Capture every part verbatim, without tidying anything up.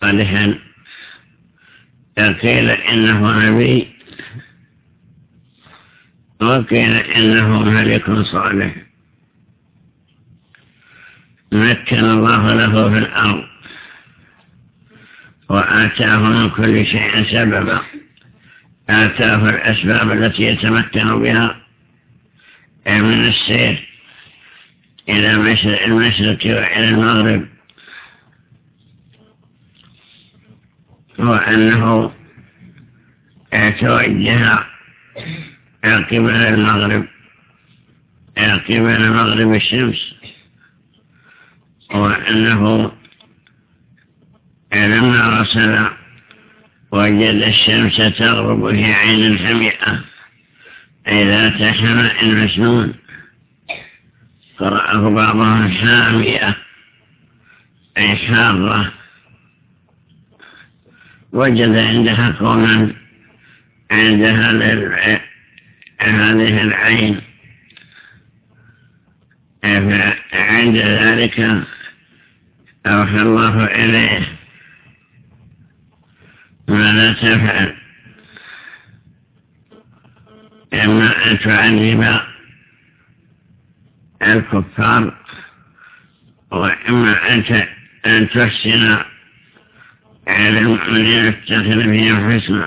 صالحا قيل إنه نبي وقيل إنه ملك صالح مكن الله له في الأرض وآتاه من كل شيء سببا آتاه الأسباب التي يتمكن بها من السير إلى المشرق وإلى المغرب وأنه توجه قبل المغرب قبل مغرب الشمس وأنه لما رسل وجد الشمس تغرب في عين حمئة أي ذات حمأ مسنون قرأه بعضهم حامئة أي حارة وجد عندها قوما عند هذه العين فعند ذلك أوحى الله إليه ماذا تفعل إما أن تعذب الكفار وإما أن تحسن على المؤمنين اتخذ فيهم حسنا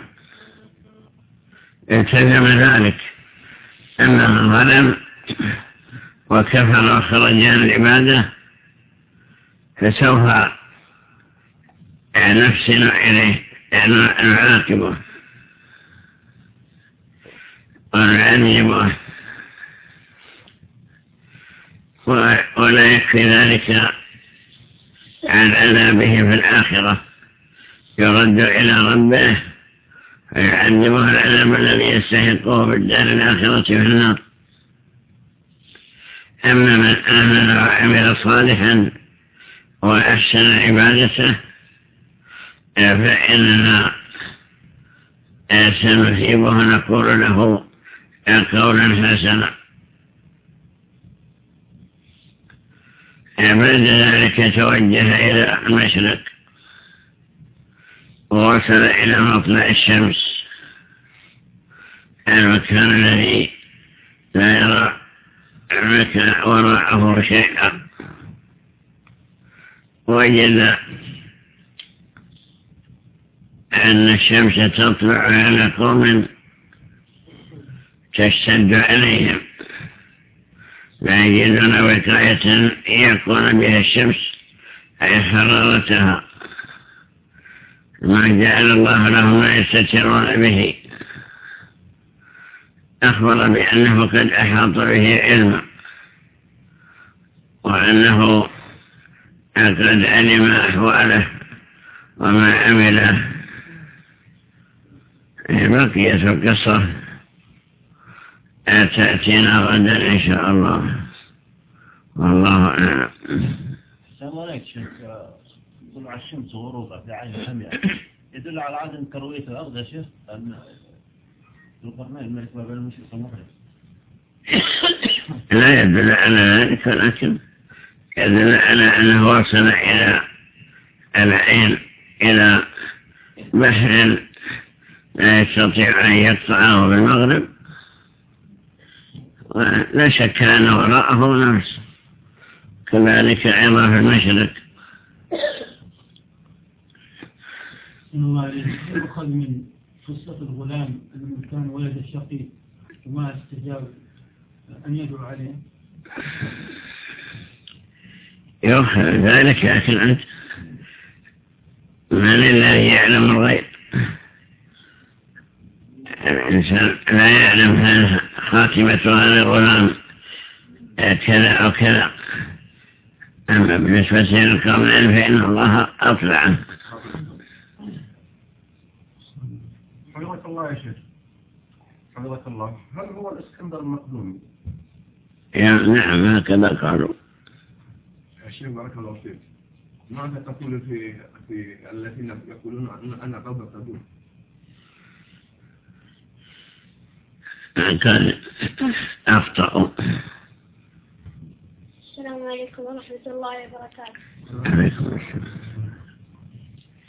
التزم ذلك أنه ظلم وكفر وخرج عن العبادة فسوف نحسن إليه نعاقبه ونعذبه ولا يكفي ذلك عن عذابه في الآخرة يرد إلى ربه فيعذبه العذاب الذي يستحقه في الدار الآخرة في النار. أما من آمن وعمل صالحا وأحسن عبادته فإننا سنثيبه نقول له قولا حسنا. بعد ذلك توجه إلى المشرق ووصل إلى مطلع الشمس المكان الذي لا يرى المكان وراءه شيئا وجد أن الشمس تطلع على قوم تشتد عليهم لا يجدون وقاية يكون بها الشمس أي حرارتها ما جعل الله لهم ما يستترون به. أخبر بأنه قد أحاط به علما وأنه قد علم أحواله وما عمله. بقيت القصة تأتينا غدا إن شاء الله والله أعلم. السلام عليكم شيخ. طلع الشمس وغروبها في عين حمئة يدل على عدم كروية الأرض يا شيخ أن القرنين الملك ما بين المشرق والمغرب. لا يدل على ذلك ولكن يدل على أنه وصل إلى العين إلى بحر لا يستطيع أن يقطعه بالمغرب ولا شك أن وراءه ناس كذلك أيضا في المشرق. الله يؤخذ من قصة الغلام الذي كان ولد الشقيق وما استجاب أن يدعو عليه. يؤخذ ذلك لكن أنت من الذي يعلم الغيب؟ الإنسان لا يعلم هل خاتمة هذا الغلام كذا أو كذا. أما بالنسبة للقرنين فإن الله أطلع. حفظك الله يا شيخ. حفظك الله. هل هو الإسكندر المقدوني؟ نعم هكذا قالوا. يا شيخ بارك الله فيك. ماذا تقول في في الذين يقولون أن أنا قبل قدوم؟ كان أخطأوا. السلام عليكم ورحمة الله وبركاته. عليكم السلام.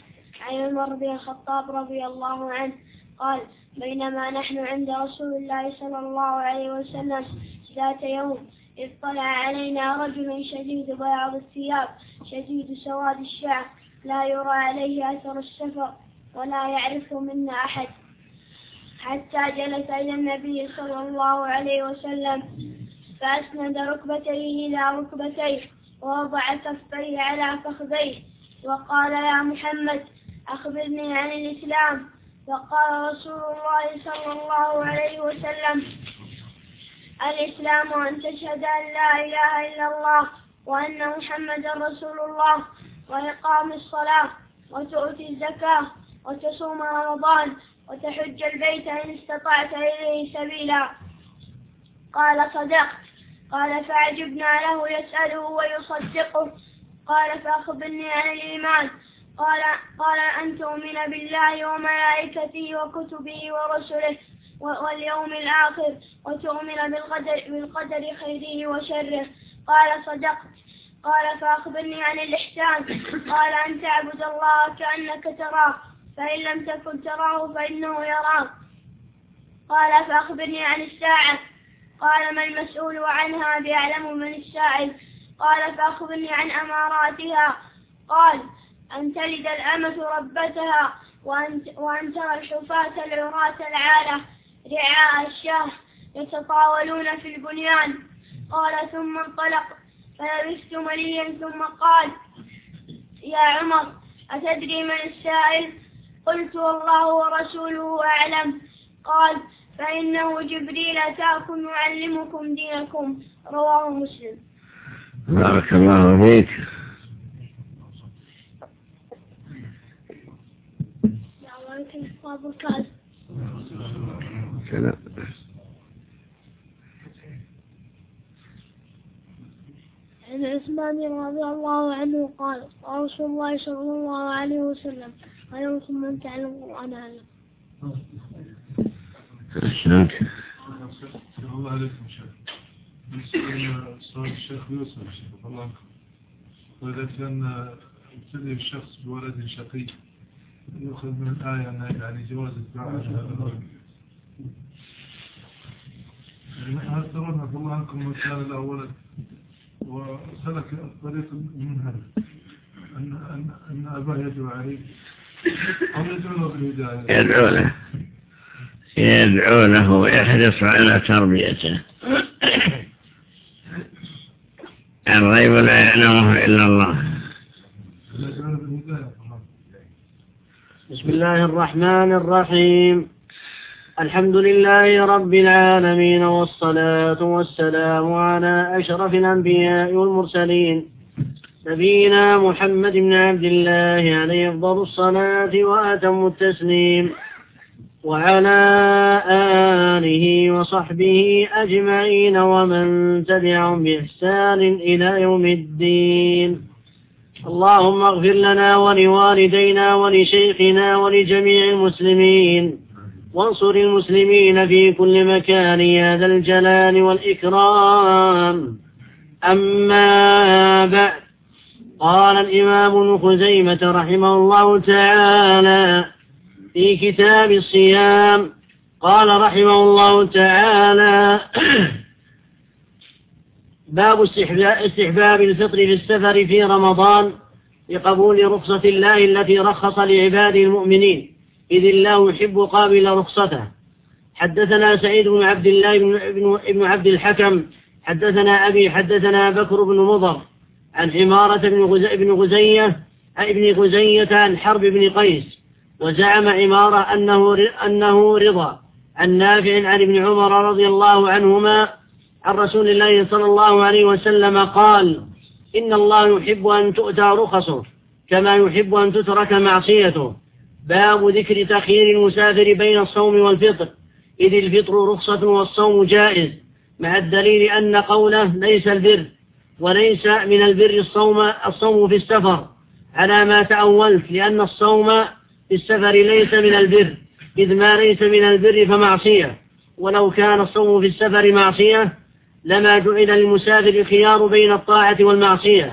عن عمر بن الخطاب رضي الله عنه قال بينما نحن عند رسول الله صلى الله عليه وسلم ذات يوم إذ طلع علينا رجل شديد بياض الثياب شديد سواد الشعر لا يرى عليه أثر السفر ولا يعرفه منا أحد حتى جلس إلى النبي صلى الله عليه وسلم فأسند ركبتيه إلى ركبتيه ووضع كفيه على فخذيه وقال يا محمد أخبرني عن الإسلام. فقال رسول الله صلى الله عليه وسلم الإسلام أن تشهد أن لا إله إلا الله وأن محمدا رسول الله وإقام الصلاة وتؤتي الزكاة وتصوم رمضان وتحج البيت إن استطعت إليه سبيلا. قال صدقت. قال فعجبنا له يسأله ويصدقه. قال فأخبرني عن الإيمان. قال, قال أن تؤمن بالله وملائكته وكتبه ورسله واليوم الآخر وتؤمن بالقدر, بالقدر خيره وشره. قال صدقت. قال فأخبرني عن الإحسان. قال أن تعبد الله كأنك تراه فإن لم تكن تراه فإنه يراك. قال فأخبرني عن الساعة. قال ما المسؤول عنها بأعلم من السائل. قال فأخبرني عن أماراتها. قال أن تلد الأمة ربتها وأن, وأن ترى الحفاة العراة العالة رعاء الشاه يتطاولون في البنيان. قال ثم انطلق فلبثت مليا ثم قال يا عمر أتدري من السائل؟ قلت والله ورسوله أعلم. قال فإنه جبريل أتاكم يعلمكم دينكم. رواه مسلم. بارك الله فيك. سلام. عن عثمان رضي الله عنه قال قال رسول الله صلى الله عليه وسلم خيركم من تعلم القرآن علم. أحسنت. الله عليكم شيخ. بالنسبة لسؤال الشيخ يوسف الله عنكم وإذا كان ابتدئ الشخص بولد شقي يأخذ من الآية أن يعني جواز الدعاء على هذا الرجل. يعني هل ترون الله عنكم من كان له ولد وسلك الطريق المنهج أن أن أن أباه يدعو عليه أو يدعو له بالهداية؟ يدعو له يدعو له ويحرص على تربيته. الغيب لا يعلمه إلا الله. بسم الله الرحمن الرحيم. الحمد لله رب العالمين والصلاة والسلام على أشرف الأنبياء والمرسلين نبينا محمد بن عبد الله عليه أفضل الصلاة وأتم التسليم وعلى آله وصحبه أجمعين ومن تبعهم بإحسان إلى يوم الدين. اللهم اغفر لنا ولوالدينا ولشيخنا ولجميع المسلمين وانصر المسلمين في كل مكان يا ذا الجلال والإكرام. أما بعد، قال الإمام ابن خزيمة رحمه الله تعالى في كتاب الصيام قال رحمه الله تعالى باب استحباب الفطر في السفر في رمضان لقبول رخصة الله التي رخص لعباده المؤمنين إذ الله يحب قابل رخصته. حدثنا سعيد بن عبد الله بن عبد الحكم حدثنا أبي حدثنا بكر بن مضر عن عمارة بن غزية ابن غزية عن حرب بن قيس وزعم عمارة أنه أنه رضا عن نافع عن ابن عمر رضي الله عنهما عن رسول الله صلى الله عليه وسلم قال إن الله يحب أن تؤتى رخصه كما يحب أن تترك معصيته. باب ذكر تخيير المسافر بين الصوم والفطر إذ الفطر رخصة والصوم جائز مع الدليل أن قوله ليس البر وليس من البر الصوم الصوم في السفر على ما تأولت لأن الصوم في السفر ليس من البر إذ ما ليس من البر فمعصية ولو كان الصوم في السفر معصية لما جعل للمسافر الخيار بين الطاعة والمعصية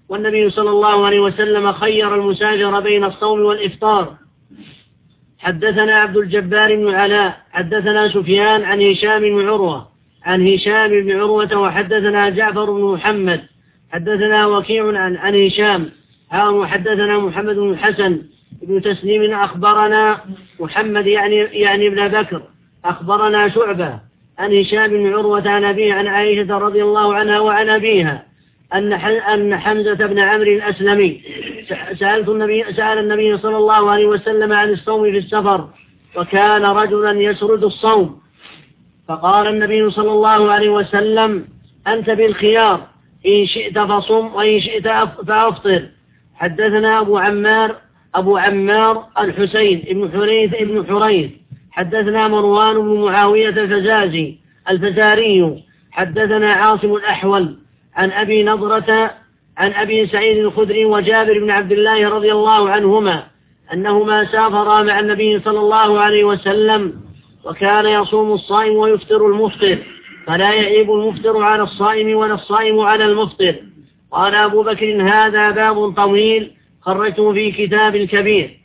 والنبي صلى الله عليه وسلم خير المسافر بين الصوم والإفطار. حدثنا عبد الجبار بن علاء حدثنا سفيان عن هشام بن عروة عن هشام بن عروة وحدثنا جعفر بن محمد حدثنا وكيع عن, عن هشام وحدثنا محمد بن الحسن بن تسليم أخبرنا محمد يعني, يعني ابن بكر أخبرنا شعبة عن هشام بن عروة عن أبيه عن عائشة رضي الله عنها وعن أبيها أن أن حمزة بن عمرو الأسلمي سألت النبي سأل النبي صلى الله عليه وسلم عن الصوم في السفر وكان رجلا يسرد الصوم فقال النبي صلى الله عليه وسلم أنت بالخيار إن شئت فصم وإن شئت فأفطر. حدثنا أبو عمار أبو عمار الحسين ابن حريث ابن حريث حدثنا مروان بن معاوية الفزازي الفزاري حدثنا عاصم الأحول عن أبي نضرة عن أبي سعيد الخدري وجابر بن عبد الله رضي الله عنهما أنهما سافرا مع النبي صلى الله عليه وسلم وكان يصوم الصائم ويفطر المفطر فلا يعيب المفطر على الصائم ولا الصائم على المفطر. قال أبو بكر هذا باب طويل خرجته في كتاب الكبير.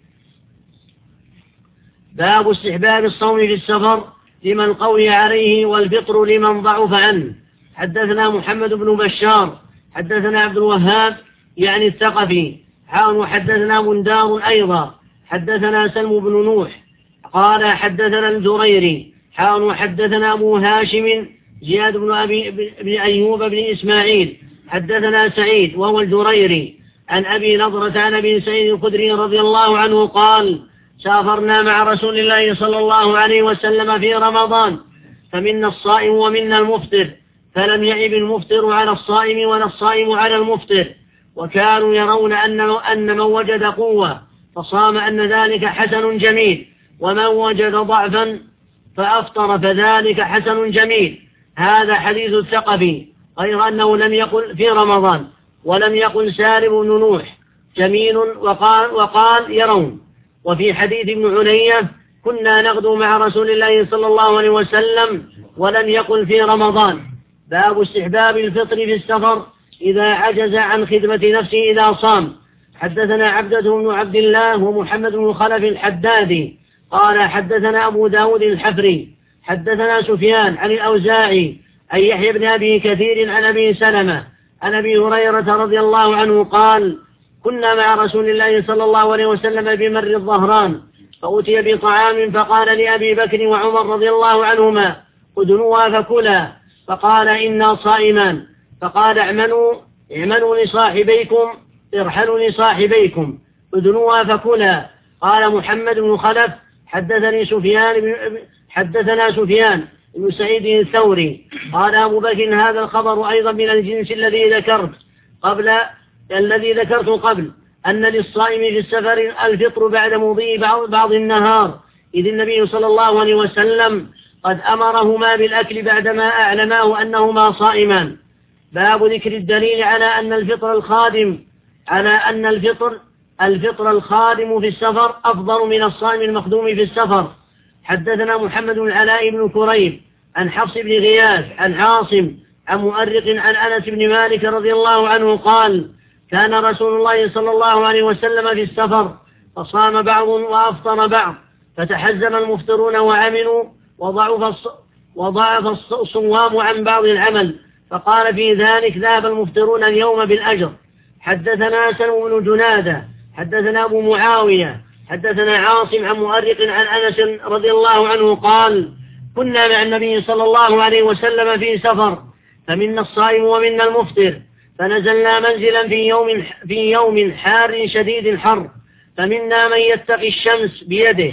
باب استحباب الصوم في السفر لمن قوي عليه والفطر لمن ضعف عنه. حدثنا محمد بن بشار حدثنا عبد الوهاب يعني الثقفي حاول حدثنا بندار أيضا حدثنا سلم بن نوح قال حدثنا الجريري حاول حدثنا أبو هاشم زياد بن أبي بن أيوب بن إسماعيل حدثنا سعيد وهو الجريري عن أبي نضرة عن أبي سعيد الخدري رضي الله عنه قال سافرنا مع رسول الله صلى الله عليه وسلم في رمضان فمنا الصائم ومنا المفطر فلم يعب المفطر على الصائم ولا الصائم على المفطر وكانوا يرون أن أن من وجد قوة فصام أن ذلك حسن جميل ومن وجد ضعفا فأفطر فذلك حسن جميل. هذا حديث الثقفي غير أنه لم يقل في رمضان ولم يقل سالم بن نوح جميل وقال, وقال يرون. وفي حديث ابن علية كنا نغدو مع رسول الله صلى الله عليه وسلم ولم يقل في رمضان. باب استحباب الفطر في السفر إذا عجز عن خدمة نفسه إذا صام. حدثنا عبدة بن عبد الله ومحمد بن خلف الحدادي قال حدثنا أبو داود الحفري حدثنا سفيان عن الأوزاعي عن يحيى بن أبي كثير عن أبي سلمة عن أبي هريرة رضي الله عنه قال كنا مع رسول الله صلى الله عليه وسلم بمر الظهران فأتي بطعام فقال لأبي بكر وعمر رضي الله عنهما ادنوا فكلا فقال إنا صائمان فقال اعملوا اعملوا لصاحبيكم ارحلوا لصاحبيكم ادنوا فكلا. قال محمد بن خلف حدثني سفيان حدثنا سفيان بن سعيد الثوري قال أبو بكر هذا الخبر أيضا من الجنس الذي ذكرت قبل الذي ذكرت قبل أن للصائم في السفر الفطر بعد مضي بعض النهار إذ النبي صلى الله عليه وسلم قد أمرهما بالأكل بعدما أعلماه أنهما صائمان. باب ذكر الدليل على أن الفطر الخادم على أن الفطر الفطر الخادم في السفر أفضل من الصائم المخدوم في السفر. حدثنا محمد بن العلاء بن كريب عن حفص بن غياث عن عاصم عن مؤرق عن أنس بن مالك رضي الله عنه قال كان رسول الله صلى الله عليه وسلم في السفر فصام بعض وأفطر بعض فتحزم المفطرون وعملوا وضعف وضعف الصوام عن بعض العمل فقال في ذلك ذهب المفطرون اليوم بالأجر. حدثنا سلم بن جنادة حدثنا أبو معاوية حدثنا عاصم عن مؤرق عن أنس رضي الله عنه قال كنا مع النبي صلى الله عليه وسلم في سفر فمنا الصائم ومنا المفطر فنزلنا منزلا في يوم في يوم حار شديد الحر فمنا من يتقي الشمس بيده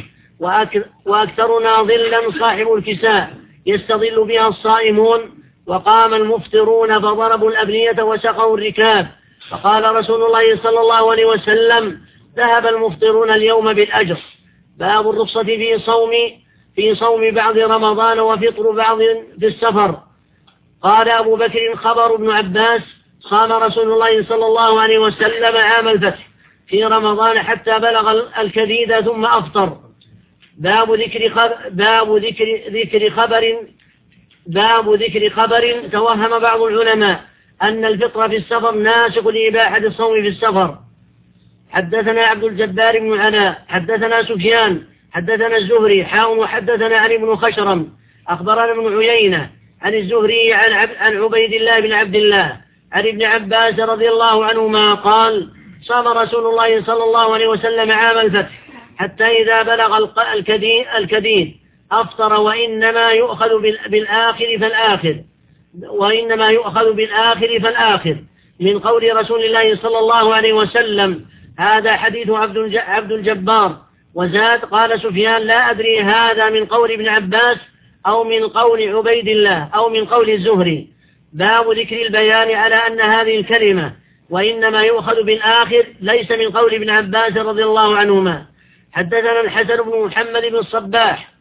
وأكثرنا ظلا صاحب الكساء يستظل بها الصائمون وقام المفطرون فضربوا الأبنية وسقوا الركاب فقال رسول الله صلى الله عليه وسلم ذهب المفطرون اليوم بالأجر. باب الرخصة في صوم في صوم بعض رمضان وفطر بعض في السفر. قال أبو بكر خبر ابن عباس صام رسول الله صلى الله عليه وسلم عام الفتح في رمضان حتى بلغ الكديد ثم أفطر. باب ذكر خبر باب ذكر ذكر خبر باب ذكر خبر توهم بعض العلماء أن الفطر في السفر ناسخ لإباحة الصوم في السفر. حدثنا عبد الجبار بن علاء حدثنا سفيان حدثنا الزهري حاء وحدثنا علي بن خشرم أخبرنا ابن عيينة عن الزهري عن, عب عن عبيد الله بن عبد الله عن ابن عباس رضي الله عنهما قال صام رسول الله صلى الله عليه وسلم عام الفتح حتى إذا بلغ الكديد أفطر وإنما يؤخذ بالآخر فالآخر وإنما يؤخذ بالآخر فالآخر من قول رسول الله صلى الله عليه وسلم. هذا حديث عبد الجبار. وزاد قال سفيان لا أدري هذا من قول ابن عباس أو من قول عبيد الله أو من قول الزهري. باب ذكر البيان على أن هذه الكلمة وإنما يؤخذ بالآخر ليس من قول ابن عباس رضي الله عنهما. حدثنا الحسن بن محمد بن الصباح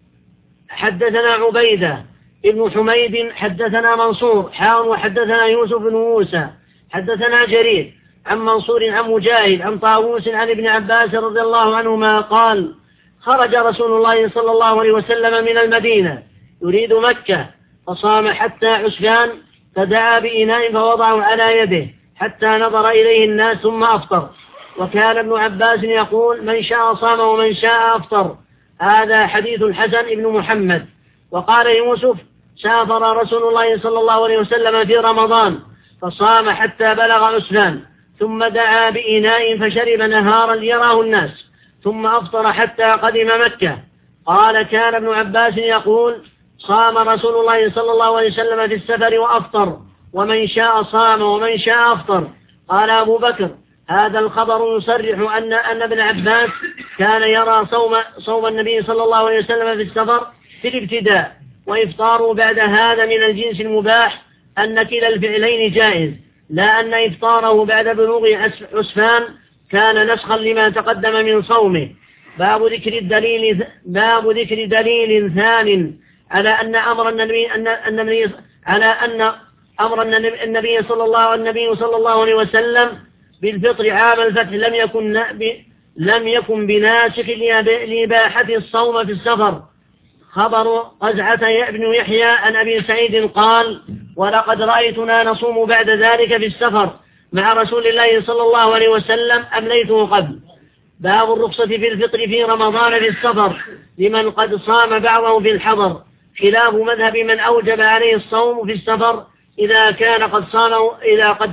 حدثنا عبيدة ابن حميد حدثنا منصور حاء وحدثنا يوسف بن موسى حدثنا جرير عن منصور عن مجاهد عن طاووس عن ابن عباس رضي الله عنهما قال خرج رسول الله صلى الله عليه وسلم من المدينة يريد مكة فصام حتى عسفان فدعا بإناء فوضعه على يده حتى نظر إليه الناس ثم أفطر. وكان ابن عباس يقول من شاء صام ومن شاء أفطر. هذا حديث الحسن ابن محمد. وقال يوسف سافر رسول الله صلى الله عليه وسلم في رمضان فصام حتى بلغ عسفان ثم دعا بإناء فشرب نهارا يراه الناس ثم أفطر حتى قدم مكة. قال كان ابن عباس يقول صام رسول الله صلى الله عليه وسلم في السفر وأفطر ومن شاء صام ومن شاء أفطر. قال أبو بكر هذا الخبر يصرح أن أن ابن عباس كان يرى صوم صوم النبي صلى الله عليه وسلم في السفر في الابتداء وإفطاره بعد هذا من الجنس المباح أن كلا الفعلين جائز لا أن إفطاره بعد بلوغ عسفان كان نسخا لما تقدم من صومه. باب ذكر الدليل باب ذكر دليل ثان على أن أمر النبي أن النبي على أن أمر النبي صلى الله النبي صلى الله عليه وسلم بالفطر عام الفتح لم يكن لم يكن بناسخ لإباحة الصوم في السفر. خبر قزعة بن يحيى عن أبي سعيد قال ولقد رأيتنا نصوم بعد ذلك في السفر مع رسول الله صلى الله عليه وسلم أمليته قبل. باب الرخصة في الفطر في رمضان في السفر لمن قد صام بعضه في الحضر خلاف مذهب من أوجب عليه الصوم في السفر إذا كان قد صام إذا قد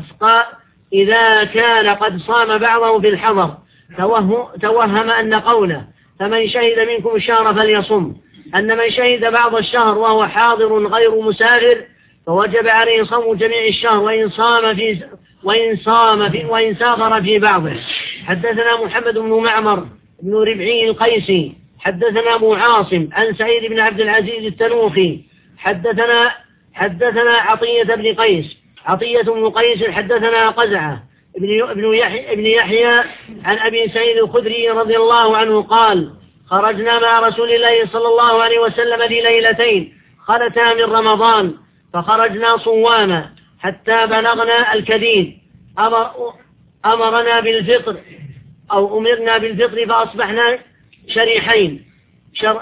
إذا كان قد صام بعضه في الحضر توهم أن قوله فمن شهد منكم الشهر فليصم أن من شهد بعض الشهر وهو حاضر غير مسافر فوجب عليه صوم جميع الشهر وإن صام في وإن صام في وإن سافر في بعضه. حدثنا محمد بن معمر بن ربعي القيسي حدثنا أبو عاصم عن سعيد بن عبد العزيز التنوخي حدثنا حدثنا عطية بن قيس عطية بن قيس حدثنا قزعة ابن يحيى ابن يحيى عن أبي سعيد الخدري رضي الله عنه قال خرجنا مع رسول الله صلى الله عليه وسلم في ليلتين خلتا من رمضان فخرجنا صواما حتى بلغنا الكديد أمر أمرنا بالفطر أو أمرنا بالفطر فأصبحنا شريحين شر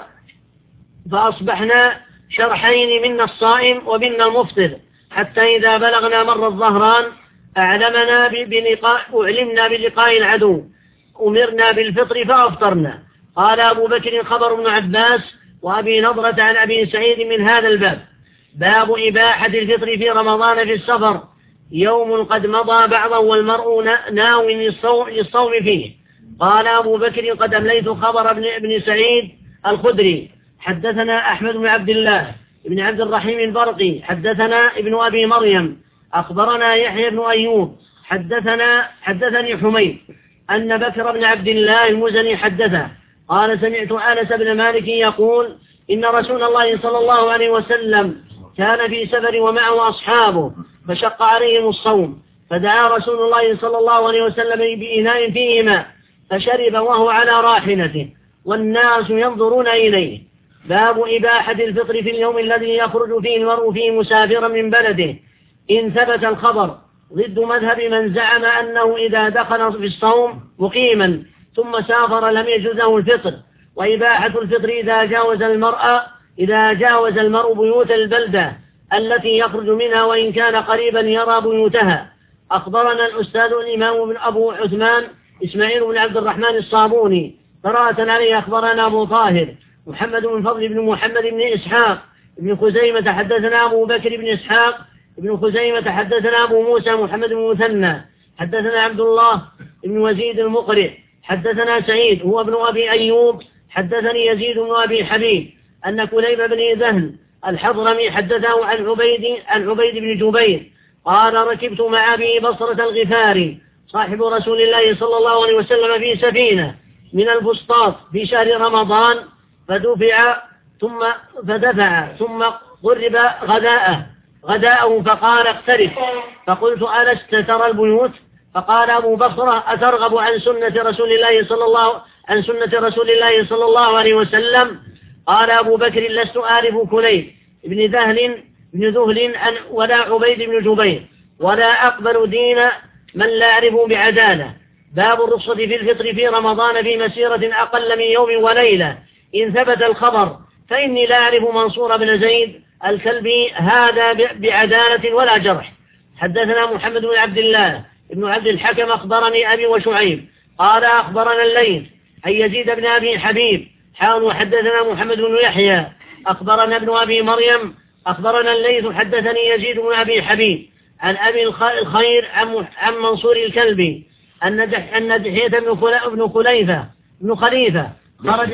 فأصبحنا شرحين منا الصائم ومنا المفطر حتى إذا بلغنا مر الظهران أعلمنا بلقاء أعلمنا بلقاء العدو أمرنا بالفطر فأفطرنا. قال أبو بكر خبر ابن عباس وأبي نضرة عن أبي سعيد من هذا الباب. باب إباحة الفطر في رمضان في السفر يوم قد مضى بعضا والمرء ناو للصوم فيه. قال أبو بكر قد أمليت خبر ابن, ابن سعيد الخدري. حدثنا أحمد بن عبد الله ابن عبد الرحيم البرقي حدثنا ابن أبي مريم أخبرنا يحيى بن أيوب حدثنا حدثني حميد أن بكر بن عبد الله المزني حدثه قال سمعت أنس بن مالك يقول إن رسول الله صلى الله عليه وسلم كان في سفر ومعه أصحابه فشق عليهم الصوم فدعا رسول الله صلى الله عليه وسلم بإناء فيه ماء فشرب وهو على راحلته والناس ينظرون إليه. باب إباحة الفطر في اليوم الذي يخرج فيه المرء فيه مسافرا من بلده إن ثبت الخبر ضد مذهب من زعم أنه إذا دخل في الصوم مقيما ثم سافر لم يجوز له الفطر. وإباحة الفطر إذا جاوز المرء إذا جاوز المرء بيوت البلدة التي يخرج منها وإن كان قريبا يرى بيوتها. أخبرنا الأستاذ الإمام بن أبو عثمان إسماعيل بن عبد الرحمن الصابوني قراءة عليه. أخبرنا أبو طاهر محمد بن فضل بن محمد بن إسحاق ابن خزيمة حدثنا أبو بكر بن إسحاق ابن خزيمة حدثنا أبو موسى محمد بن مثنى حدثنا عبد الله بن وزيد المقرئ حدثنا سعيد هو ابن أبي أيوب حدثني يزيد بن أبي حبيب أن كليب بن ذهن الحضرمي حدثه عن عبيد عن عبيد بن جبير قال ركبت مع أبي بصرة الغفاري صاحب رسول الله صلى الله عليه وسلم في سفينة من الفسطاط في شهر رمضان فدفع ثم فدفع ثم قرب غداءه غداءه فقال اقترب فقلت ألست ترى البيوت؟ فقال أبو بصرة أترغب عن سنة رسول الله صلى الله عن سنة رسول الله صلى الله عليه وسلم؟ قال أبو بكر لست أعرف كليب ابن ذهل ابن ذهل عن ولا عبيد بن جبير ولا أقبل دين من لا أعرف بعدالة. باب الرخصة في الفطر في رمضان في مسيرة أقل من يوم وليلة إن ثبت الخبر، فإني لا أعرف منصور بن زيد الكلبي هذا بعدالة ولا جرح. حدثنا محمد بن عبد الله ابن عبد الحكم أخبرني أبي وشعيب قال أخبرنا الليث عن يزيد بن أبي حبيب حاول. حدثنا محمد بن يحيى أخبرنا ابن أبي مريم أخبرنا الليث حدثني يزيد بن أبي حبيب عن أبي الخير عن منصور الكلبي أن دحية بن خليفة بن خليفة خرج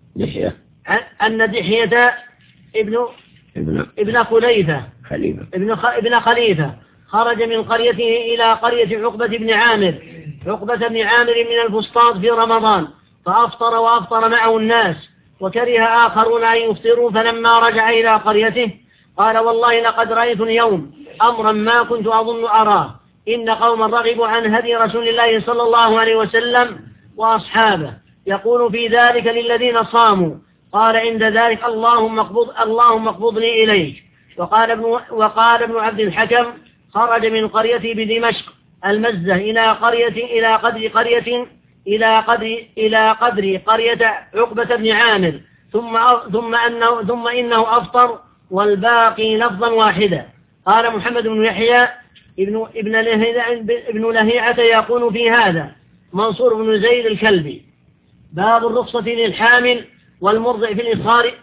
أن دحية ابن ابن خليفة ابن ابن خليفة خرج من قريته إلى قرية عقبة بن عامر عقبة بن عامر من الفسطاط في رمضان فأفطر وأفطر معه الناس وكره آخرون أن يفطروا. فلما رجع إلى قريته قال والله لقد رأيت اليوم أمرا ما كنت أظن أراه إن قوما رغبوا عن هدي رسول الله صلى الله عليه وسلم وأصحابه يقول في ذلك للذين صاموا. قال عند ذلك اللهم اقبض اللهم اقبضني إليك. وقال ابن وقال ابن عبد الحكم خرج من قريته بدمشق المزة إلى قرية إلى قدر قرية إلى قدر إلى قدر قرية عقبة بن عامر ثم ثم أنه ثم إنه أفطر والباقي لفظا واحدا. قال محمد بن يحيى ابن ابن ابن لهيعة يقول في هذا منصور بن زيد الكلبي. باب الرخصة للحامل والمرضع في الإصغار.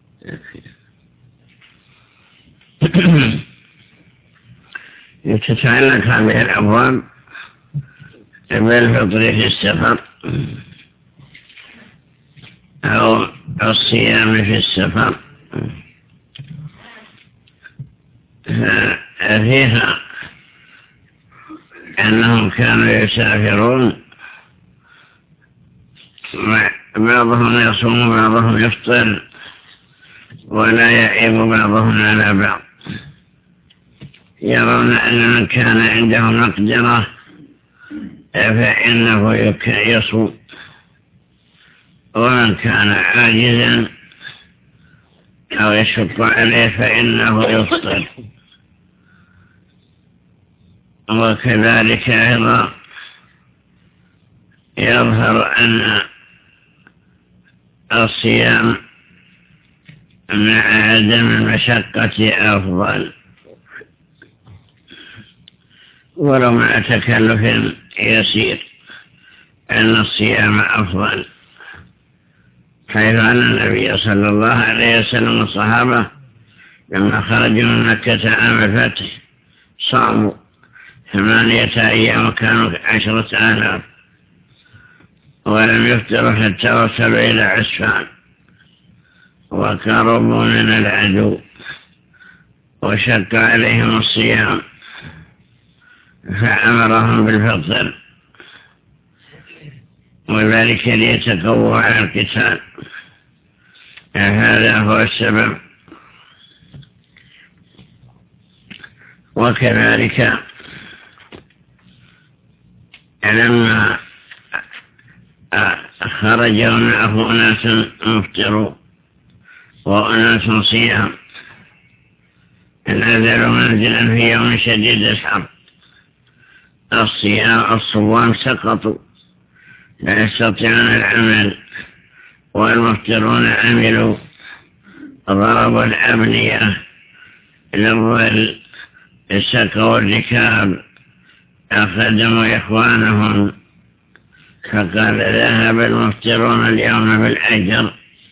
تتعلق هذه الأبواب بالفطر في السفر أو الصيام في السفر. فيها أنهم كانوا يسافرون بعضهم يصوم بعضهم يفطر ولا يعيب بعضهم على بعض. يرون أن من كان عنده مقدرة فإنه يصوم ومن كان عاجزا أو يشق عليه فإنه يفطر. وكذلك أيضا يظهر أن الصيام مع عدم المشقة أفضل ولو مع تكلف يسير أن الصيام أفضل، حيث أن النبي صلى الله عليه وسلم والصحابة لما خرجوا من مكة عام الفتح صاموا ثمانية أيام وكانوا عشرة آلاف ولم يفطروا حتى وصلوا إلى عسفان وقربوا من العدو وشق عليهم الصيام فأمرهم بالفطر وذلك ليتقووا على القتال. هذا هو السبب. وكذلك لما خرجوا معه أناس مفطروا وأناس صيام نزلوا منزلا في يوم شديد الحر، الصيام الصوام سقطوا لا يستطيعون العمل والمفطرون عملوا ضربوا الأبنية للظل سكوا الركاب أخدموا إخوانهم فقال ذهب المفطرون اليوم بالأجر،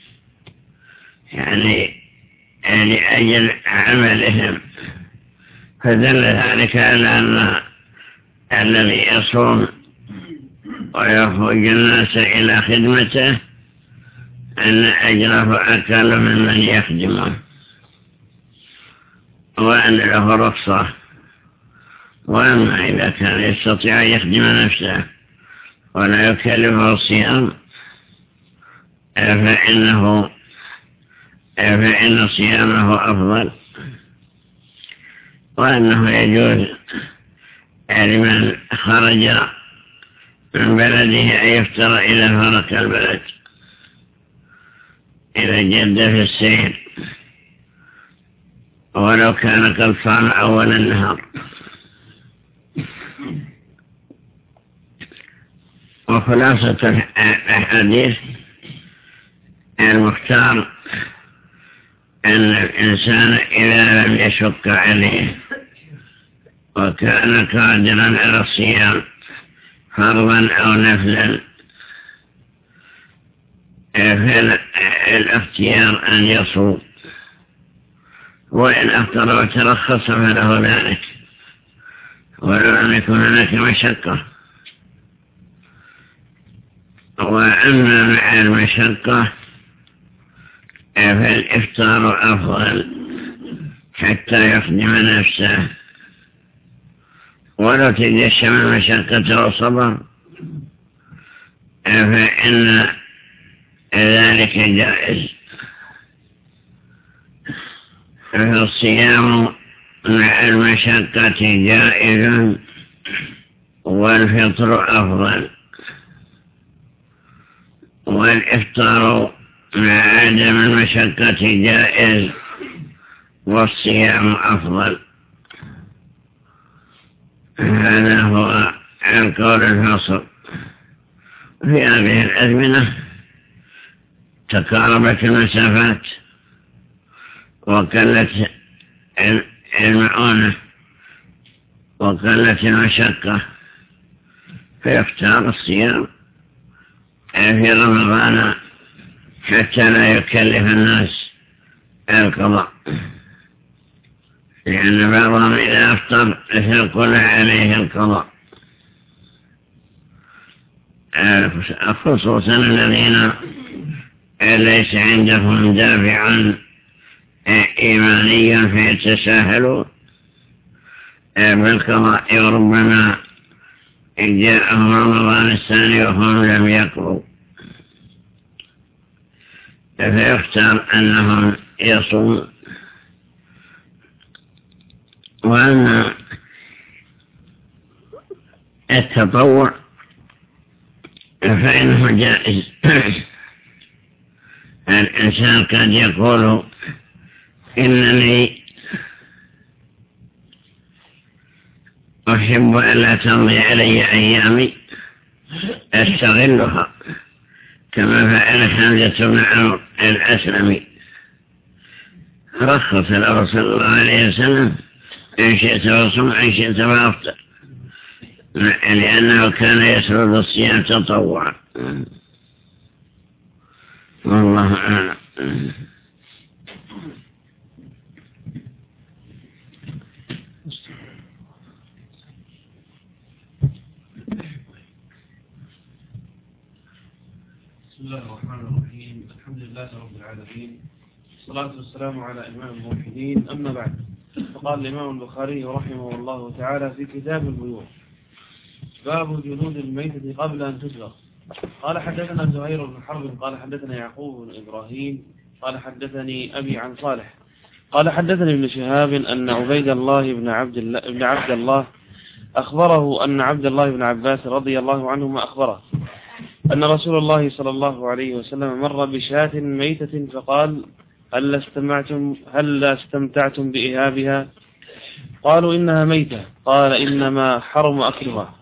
يعني لأجل عملهم. فدل ذلك على أن الذي يصوم ويخرج الناس إلى خدمته أن أجره أقل ممن يخدمه، وأن له رخصة. وأما إذا كان يستطيع أن يخدم نفسه ولا يكلفه الصيام فإنه فإن صيامه أفضل، وأنه يجوز لمن خرج من بلده أن يفطر إلى فرق البلد إذا جد في السير ولو كان قد صام أول النهار. وخلاصة الحديث المختار أن الإنسان إذا لم يشق عليه وكان قادرا على الصيام فرضا أو نفلا فالاختيار أن يصوم، وإن أفطر وترخص فله ذلك ولو لم يكن هناك مشقة. وأما مع المشقة فالإفطار أفضل حتى يخدم نفسه، ولو تجشم المشقة وصبر فإن ذلك جائز. فالصيام مع المشقة جائز والفطر أفضل، والإفطار مع عدم المشقة جائز والصيام أفضل. هذا هو القول الفاصل. في هذه الأزمنة تقاربت المسافات وقلت المعونة وقلت المشقة، فيختار الصيام في رمضان حتى لا يكلف الناس القضاء، لأن بعضهم إذا أفطر يقول عليه القضاء، خصوصا الذين ليس عندهم دافع إيماني فيتساهلوا بالقضاء، وربما جاءهم رمضان الثاني وهم لم يقضوا، فيختار أنهم يصومون. وأما التطوع فإنه جائز. الإنسان قد يقول إنني أحب أن لا تمضي علي أيامي أستغلها، كما فعل حمزة بن عمرو الأسلمي، رخص له صلى الله عليه وسلم إن شئت فصم إن شئت فأفطر، لأنه كان يسرد الصيام تطوعا. والله أعلم. بسم الله الرحمن الرحيم. الحمد لله رب العالمين، والصلاة والسلام على إمام الموحدين، أما بعد. فقال الإمام البخاري رحمه الله تعالى في كتاب البيوع: باب جلود الميتة قبل أن تسلخ. قال حدثنا زهير بن حرب قال حدثنا يعقوب بن إبراهيم قال حدثني أبي عن صالح قال حدثني ابن شهاب أن عبيد الله بن عبد الله, بن عبد الله أخبره أن عبد الله بن عباس رضي الله عنهما أخبره أن رسول الله صلى الله عليه وسلم مر بشاة ميتة فقال: هل استمعتم هل استمتعتم بإهابها؟ قالوا: إنها ميتة. قال: إنما حرم أكلها.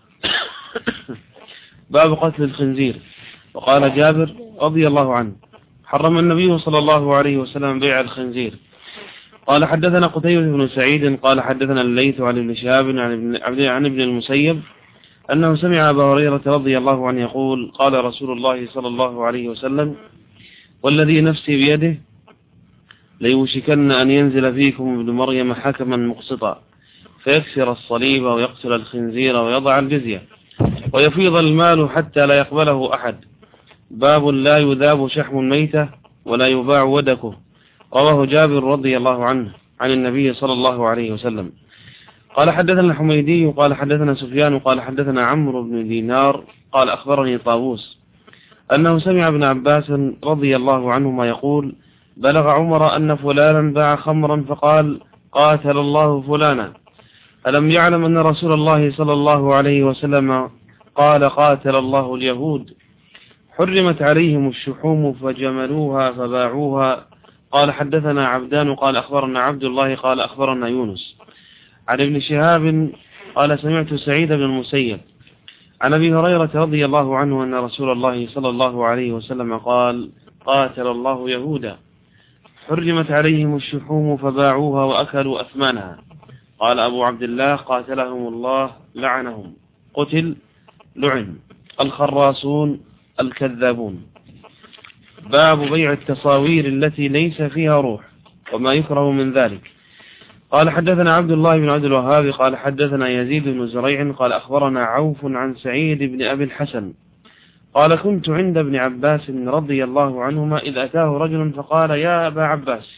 باب قتل الخنزير. وقال جابر رضي الله عنه: حرم النبي صلى الله عليه وسلم بيع الخنزير. قال حدثنا قتيبة بن سعيد قال حدثنا الليث عن ابن شهاب عن ابن, عن ابن المسيب أنه سمع أبا هريرة رضي الله عنه يقول قال رسول الله صلى الله عليه وسلم والذي نفسي بيده ليوشكن أن ينزل فيكم ابن مريم حكما مقسطا فيكسر الصليب ويقتل الخنزير ويضع الجزية ويفيض المال حتى لا يقبله أحد باب لا يذاب شحم الميتة ولا يباع ودكه رواه جابر رضي الله عنه عن النبي صلى الله عليه وسلم. قال حدثنا الحميدي قال حدثنا سفيان قال حدثنا عمرو بن دينار قال أخبرني طاووس أنه سمع ابن عباس رضي الله عنهما يقول بلغ عمر أن فلانا باع خمرا فقال قاتل الله فلانا ألم يعلم أن رسول الله صلى الله عليه وسلم قال قاتل الله اليهود حرمت عليهم الشحوم فجملوها فباعوها. قال حدثنا عبدان قال أخبرنا عبد الله قال أخبرنا يونس عن ابن شهاب قال سمعت سعيد بن المسيب عن أبي هريرة رضي الله عنه أن رسول الله صلى الله عليه وسلم قال قاتل الله يهودا حرمت عليهم الشحوم فباعوها وأكلوا أثمانها. قال أبو عبد الله قاتلهم الله لعنهم قتل لعن الخراصون الكذابون. باب بيع التصاوير التي ليس فيها روح وما يكره من ذلك. قال حدثنا عبد الله بن عبد الوهاب قال حدثنا يزيد بن زريع قال أخبرنا عوف عن سعيد بن أبي الحسن قال كنت عند ابن عباس رضي الله عنهما إذ أتاه رجل فقال يا أبا عباس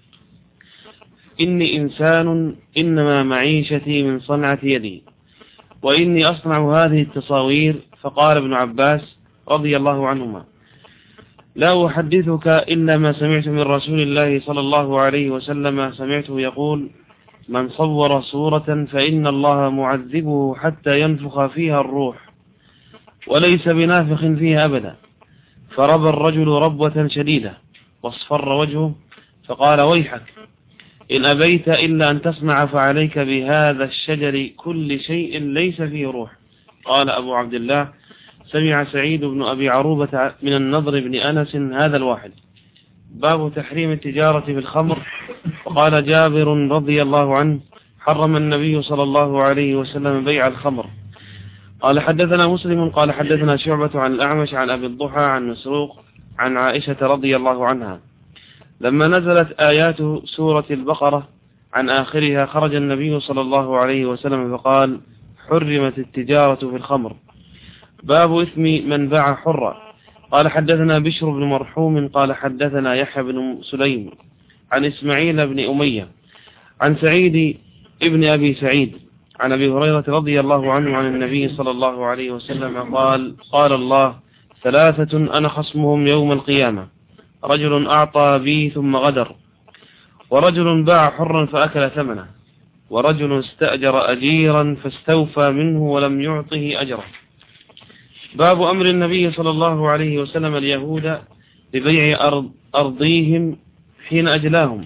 إني إنسان إنما معيشتي من صنعة يدي وإني أصنع هذه التصاوير. فقال ابن عباس رضي الله عنهما لا أحدثك إلا ما سمعت من رسول الله صلى الله عليه وسلم سمعته يقول من صور صورة فإن الله معذبه حتى ينفخ فيها الروح وليس بنافخ فيها أبدا. فرب الرجل ربوة شديدة واصفر وجهه فقال ويحك إن أبيت إلا أن تصنع فعليك بهذا الشجر كل شيء ليس فيه روح. قال أبو عبد الله سمع سعيد بن أبي عروبة من النضر بن أنس هذا الواحد. باب تحريم التجارة في الخمر. وقال جابر رضي الله عنه حرم النبي صلى الله عليه وسلم بيع الخمر. قال حدثنا مسلم قال حدثنا شعبة عن الأعمش عن أبي الضحى عن مسروق عن عائشة رضي الله عنها لما نزلت آيات سورة البقرة عن آخرها خرج النبي صلى الله عليه وسلم فقال حرمت التجارة في الخمر. باب إثم من باع حرة. قال حدثنا بشر بن مرحوم قال حدثنا يحيى بن سليم عن إسماعيل بن أمية عن سعيد ابن أبي سعيد عن أبي هريرة رضي الله عنه عن النبي صلى الله عليه وسلم قال قال الله ثلاثة أنا خصمهم يوم القيامة رجل أعطى بي ثم غدر ورجل باع حرا فأكل ثمنه ورجل استأجر أجيرا فاستوفى منه ولم يعطه أجره. باب أمر النبي صلى الله عليه وسلم اليهود ببيع أرض أرضيهم حين أجلاهم.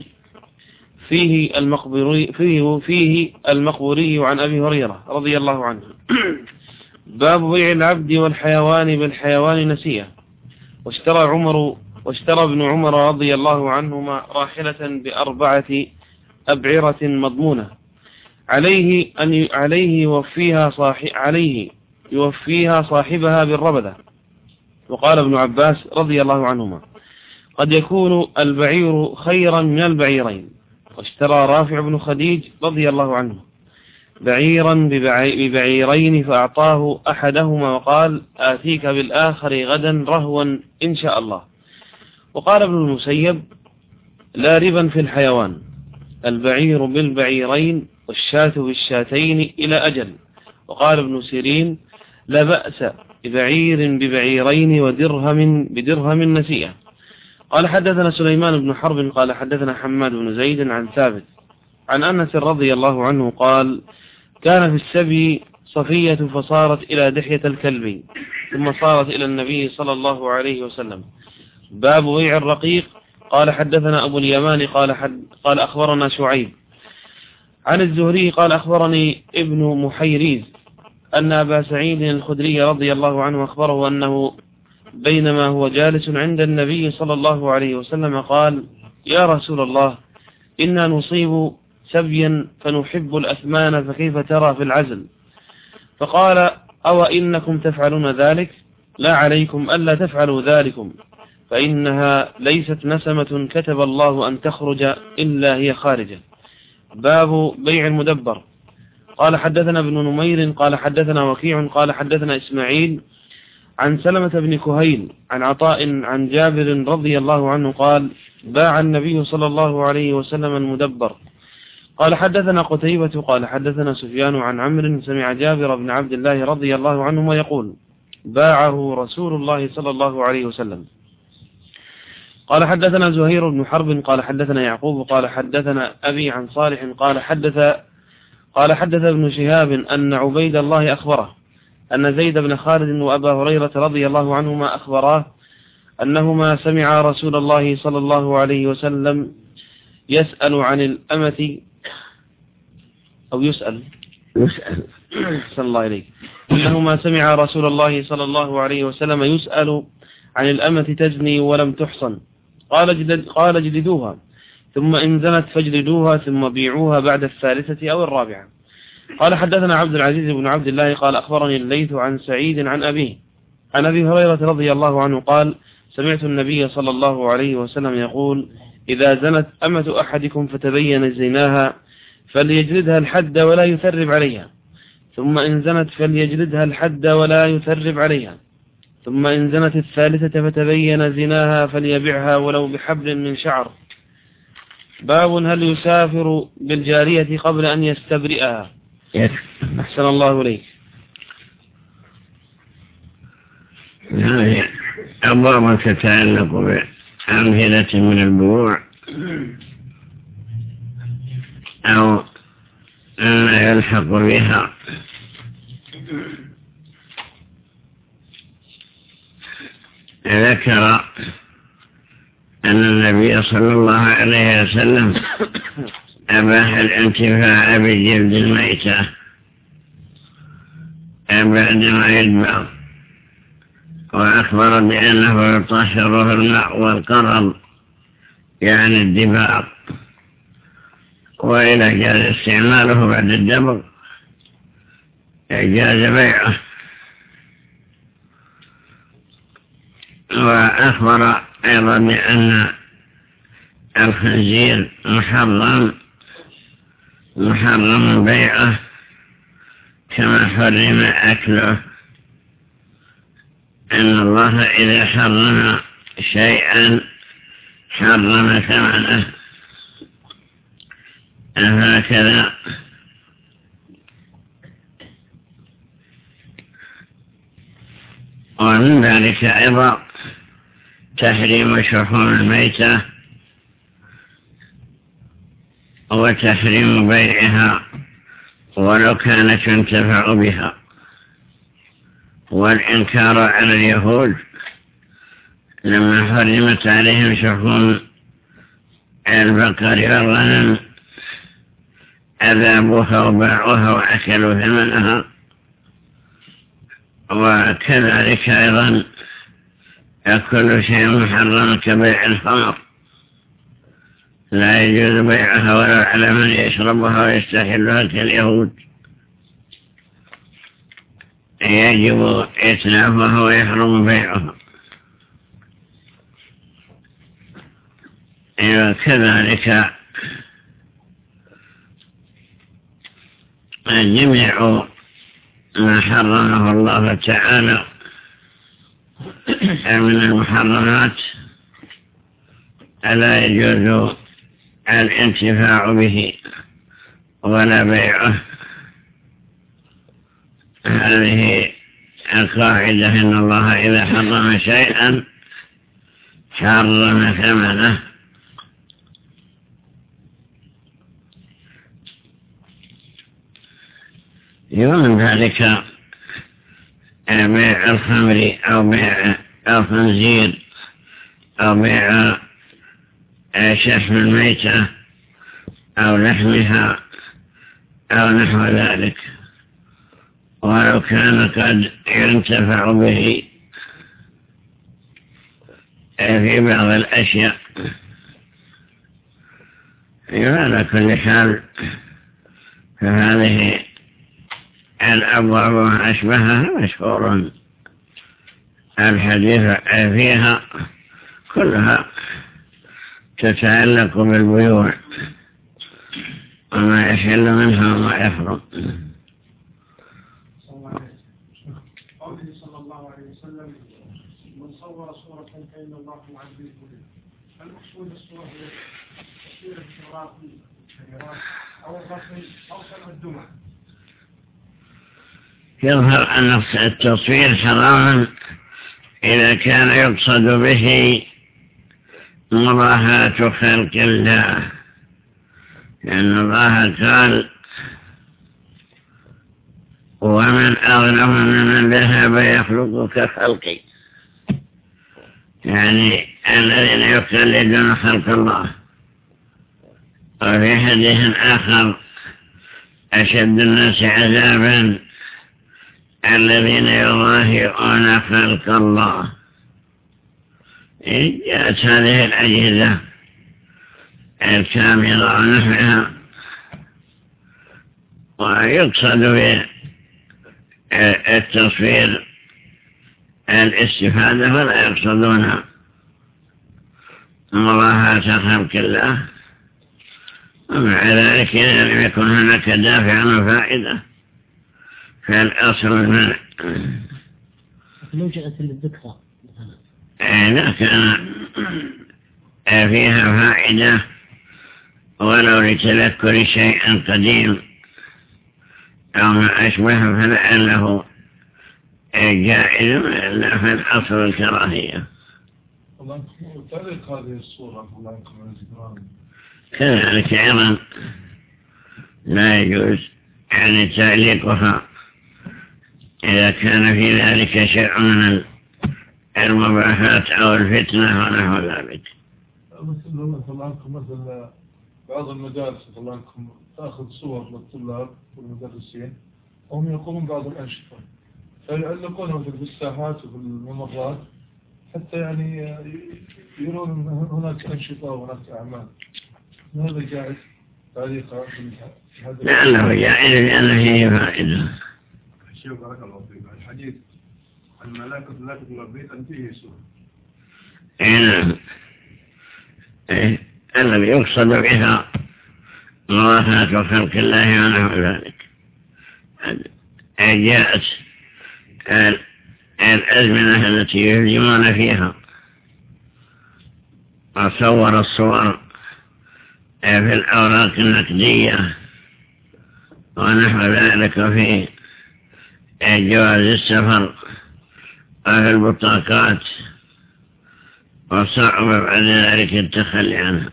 فيه المقبوري, فيه, فيه المقبوري عن أبي هريرة رضي الله عنه. باب بيع العبد والحيوان بالحيوان نسيئة. واشترى عمر واشترى ابن عمر رضي الله عنهما راحلة بأربعة أبعرة مضمونة عليه أن عليه يوفيها صاحب عليه يوفيها صاحبها بالربدة. وقال ابن عباس رضي الله عنهما قد يكون البعير خيرا من البعيرين. واشترى رافع بن خديج رضي الله عنه بعيرا ببعيرين فأعطاه أحدهما وقال آتيك بالآخر غدا رهوا إن شاء الله. وقال ابن المسيب لا ربا في الحيوان البعير بالبعيرين والشاة بالشاتين إلى أجل. وقال ابن سيرين لا بأس ببعير ببعيرين ودرهم بدرهم نسيئة. قال حدثنا سليمان بن حرب قال حدثنا حماد بن زيد عن ثابت عن أنس رضي الله عنه قال كان في السبي صفية فصارت إلى دحية الكلب ثم صارت إلى النبي صلى الله عليه وسلم. باب بيع الرقيق. قال حدثنا أبو اليمان قال, حد قال أخبرنا شعيب عن الزهري قال أخبرني ابن محيريز أن أبا سعيد الخدري رضي الله عنه أخبره أنه بينما هو جالس عند النبي صلى الله عليه وسلم قال يا رسول الله إنا نصيب سبيا فنحب الأثمان فكيف ترى في العزل؟ فقال أو إنكم تفعلون ذلك؟ لا عليكم ألا تفعلوا ذلكم، فإنها ليست نسمة كتب الله أن تخرج إلا هي خارجة. باب بيع المدبر. قال حدثنا ابن نمير قال حدثنا وكيع قال حدثنا إسماعيل عن سلمة بن كهيل عن عطاء عن جابر رضي الله عنه قال باع النبي صلى الله عليه وسلم المدبر. قال حدثنا قتيبة قال حدثنا سفيان عن عمرو سمع جابر بن عبد الله رضي الله عنهما يقول باعه رسول الله صلى الله عليه وسلم. قال حدثنا زهير بن حرب قال حدثنا يعقوب قال حدثنا أبي عن صالح قال حدث قال حدث ابن شهاب أن عبيد الله أخبره أن زيد بن خالد وأبا هريرة رضي الله عنهما أخبراه أنهما سمع رسول الله صلى الله عليه وسلم يسأل عن الأمة أو يسأل يسأل صلى الله عليه أنهما سمع رسول الله صلى الله عليه وسلم يسأل عن الأمة تزني ولم تحصن. قال جدد قال جددوها ثم إن زنت فاجلدوها ثم بيعوها بعد الثالثة أو الرابعة. قال حدثنا عبد العزيز بن عبد الله قال أخبرني الليث عن سعيد عن أبيه عن أبي هريرة رضي الله عنه قال سمعت النبي صلى الله عليه وسلم يقول إذا زنت أمة أحدكم فتبين زناها فليجلدها الحد ولا يثرب عليها، ثم إن زنت فليجلدها الحد ولا يثرب عليها، ثم إن زنت الثالثة فتبين زناها فليبعها ولو بحبل من شعر. باب هل يسافر بالجارية قبل أن يستبرئها؟ أحسن الله إليك. هذه أبواب تتعلق بأمثلة من البيوع أو ما يلحق بها. ذكر أن النبي صلى الله عليه وسلم أباح الانتفاع بجلد الميتة بعد ما يذبح، وأخبر بأنه يطهره الماء والقرض يعني الدباغ، وإذا جاز استعماله بعد الدبغ جاز بيعه. وأخبر أيضا بأن الخنزير محرم محرم بيعه كما حرم أكله، أن الله إذا حرم شيئا حرم ثمنه، هكذا ومن ذلك أيضا تحريم شحوم الميتة وتحريم بيعها ولو كانت ينتفع بها، والإنكار على اليهود لما حرمت عليهم شحوم البقر والغنم أذابوها وباعوها وأكلوا ثمنها. وكذلك أيضا كل شيء محرم كبيع الخمر لا يجوز بيعها ولا على من يشربها ويستحلها كاليهود، يجب إتلافها ويحرم بيعها. وكذلك جميع ما حرمه الله تعالى من المحرمات ألا يجوز الانتفاع به ولا بيعه. هذه القاعدة إن الله إذا حرم شيئا حرم ثمنه. ومن ذلك بيع الخمر أو بيع الخنزير أو بيع شحم الميتة أو لحمها أو نحو ذلك، ولو كان قد ينتفع به في بعض الأشياء. على كل حال فهذه الأبواب وما أشبهها مشهور الحديث فيها كلها تتعلق بالبيوع وما يحل منها وما يحرم. قوله صلى الله عليه وسلم من صور صورة فإن الله معذبه بها. المقصود الصورة هي تصوير الشراط الشجرات أو الرسم أو تقدمه. يظهر أن التصوير حرام إذا كان يقصد به مضاهاة خلق الله، لأن الله قال ومن أظلم ممن ذهب يخلق كخلقي، يعني الذين يقلدون خلق الله. وفي حديث آخر أشد الناس عذابا الذين يظاهرون خلق الله. جاءت هذه الأجهزة الكاميرا ونحوها ويقصد بالتصوير الاستفادة ولا يقصدون مضاهاة خلق الله، ومع ذلك إذا لم يكن هناك دافع وفائدة فالأصل المنع. لو جاءت للذكرى إذا كان فيها فائدة ولو لتذكر شيء قديم أو ما أشبه فلعله جائز، إلا في الأصل الكراهية. الله تعليق هذه الصورة الله يكون على الذكران كذلك أيضا لا يجوز يعني تعليقها إذا كان في ذلك شيء من المباحات أو الفتنة ونحو ذلك. مثل الله عنكم مثل بعض المدارس الله عنكم تأخذ صور للطلاب والمدرسين وهم يقومون بعض الأنشطة فيعلقونها في الساحات وفي الممرات حتى يعني يرون هناك أنشطة وهناك أعمال. هذا جائز تعليقها في هذا؟ لأنه جائز لأنه هي فائدة. الشيخ بارك الله فيك، الحديث الملائكة لا تدخل البيت أن فيه سورة. نعم. إيه الذي يقصد بها مضاهاة خلق الله ونحو ذلك. جاءت الأزمنة التي يهجمون فيها وصور الصور في الأوراق النقدية ونحو ذلك في جواز السفر وفي البطاقات، وصعب بعد ذلك التخلي عنها.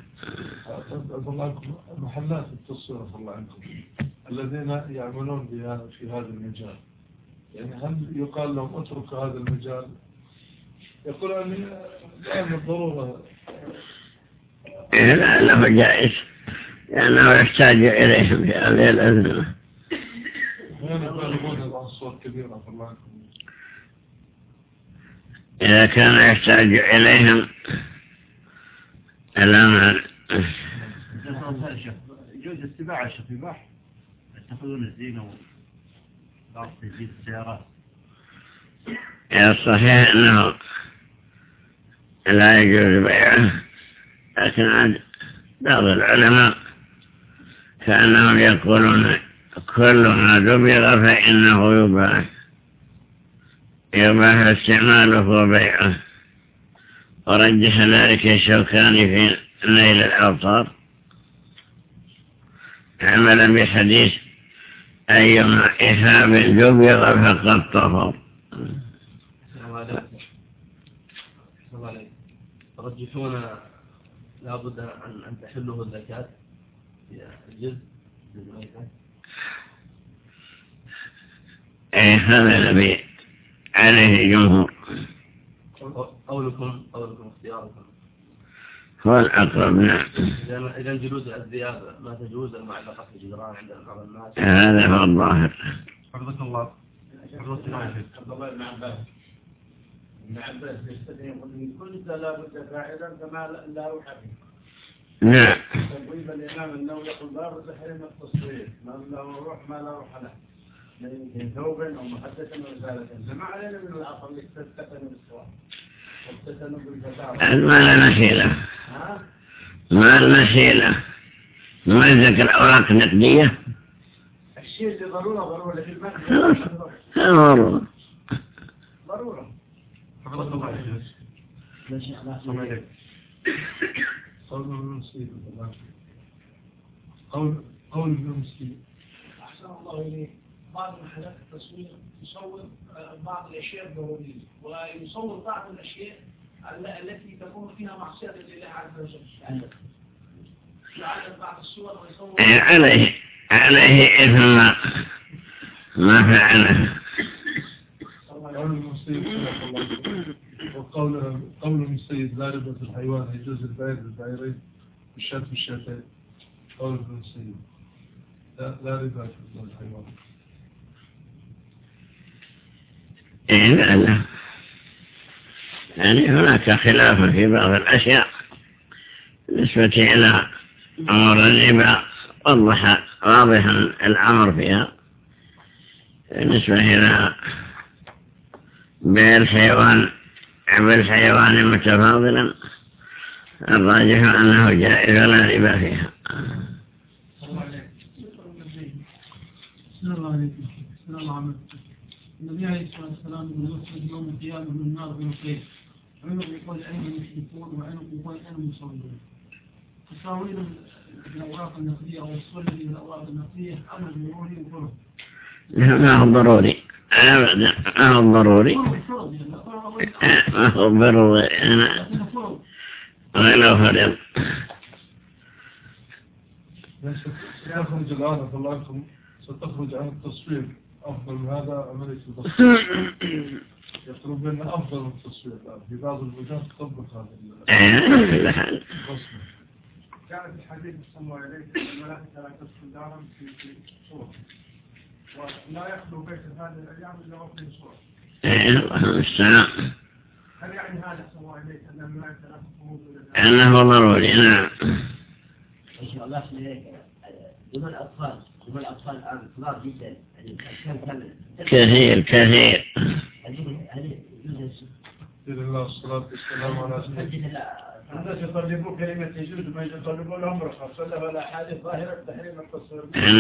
محلات التصوير الله عنكم الذين يعملون بها في هذا المجال، يعني هل يقال لهم اتركوا هذا المجال؟ يقول أن الآن الضرورة لا له جائز لأنه يحتاج إليهم في هذه الأزمنة. يعني يبالغون العنصر كبيرة الله عنكم. إذا كان يحتاج إليهم الأمر يجوز السباعة في البحر يتخذون الزينة وبعض تزيد السيارات. الصحيح أنه لا يجوز بيعه، لكن عند بعض العلماء كأنهم يقولون كل ما دبر فإنه يباح يباح استعماله وبيعه، ورجح ذلك الشوكاني في نيل الأوطار عملا بحديث أيما إهاب دبر فقد طهر. ترجحون لابد أن تحله الزكاة في الجزء من أي هذا الذي عليه جمهور. قولكم قولكم اختياركم هو الأقرب. نعم. إذا جلوس الذئاب ما تجوز المعلقة في الجدران عند بعض الناس. هذا هو الظاهر. حفظك الله. حفظك الله. عبد الله بن عباس. ابن عباس يستدعي يقول كل لا بد فاعلا فما لا يحرم. نعم. تبويب الإمام النووي يقول باب تحريم التصوير من له روح ما لا روح له من ثوب أو محدثا ورسالة فما علينا من العصر يستفتن بالصواب واستفتنوا بالفتاوى ما لا نشيله ما المسيلة ما ذكر أوراق نقدية الشيء اللي ضرورة ضرورة لكن ما ضرورة ضرورة لا شيخ لا قول ابن مسيب قول قول ابن مسيب أحسن الله إليه. بعض محلات التصوير يصور بعض الأشياء الضرورية ويصور بعض الأشياء التي تكون فيها معصية لله عز وجل. يعلم بعض الصور ويصور عليه عليه إثم ما ما فعله. قول المسيد وقول قول المسيد لا ربا في الحيوان يجوز البعير بالبعيرين والشاة بالشاتين. قول المسيد لا لا ربا في الحيوان. إيه لا لا يعني هناك خلاف في بعض الأشياء بالنسبة إلى أمر الربا وضح واضحا الأمر فيها. بالنسبة إلى بيع الحيوان بالحيوان متفاضلا الراجح أنه جائز لا ربا فيها. بسم الله عليكم. بسم الله عليكم. النبي عليه الصلاة والسلام يخرج يوم القيامة من النار بنقيض عنق يقول أين المشركون وعنق يقول أين المصورون. تصاوير الأوراق النقدية أو الصور بالأوراق النقدية أمر ضروري وفرض. ما هو ضروري أبدا ما هو ضروري ما هو ضروري أنا غير فرض. ستخرج الآن فالله ستخرج عن التصوير أفضل من هذا عملية التصوير يطلب لنا أفضل من التصوير في بعض البلدان تطبق هذا الرسم. كانت الحديث صلى الله عليه وسلم الملائكة لا تدخل دارا في صورة ولا يخلو بيت هذه الأيام إلا وفيه صورة. الله المستعان. هل يعني هذا صلى الله عليه وسلم أن الملائكة لا تدخل أنه ضروري نعم. إن شاء الله دون الأطفال دون الأطفال الآن كبار جدا كثير كثير. إلى الله الصلاة والسلام على سيدنا. الناس يطلبوا كلمة يجوز ما يطلبوا لهم رخص ولا ولا حادث ظاهرة تحريم التصوير.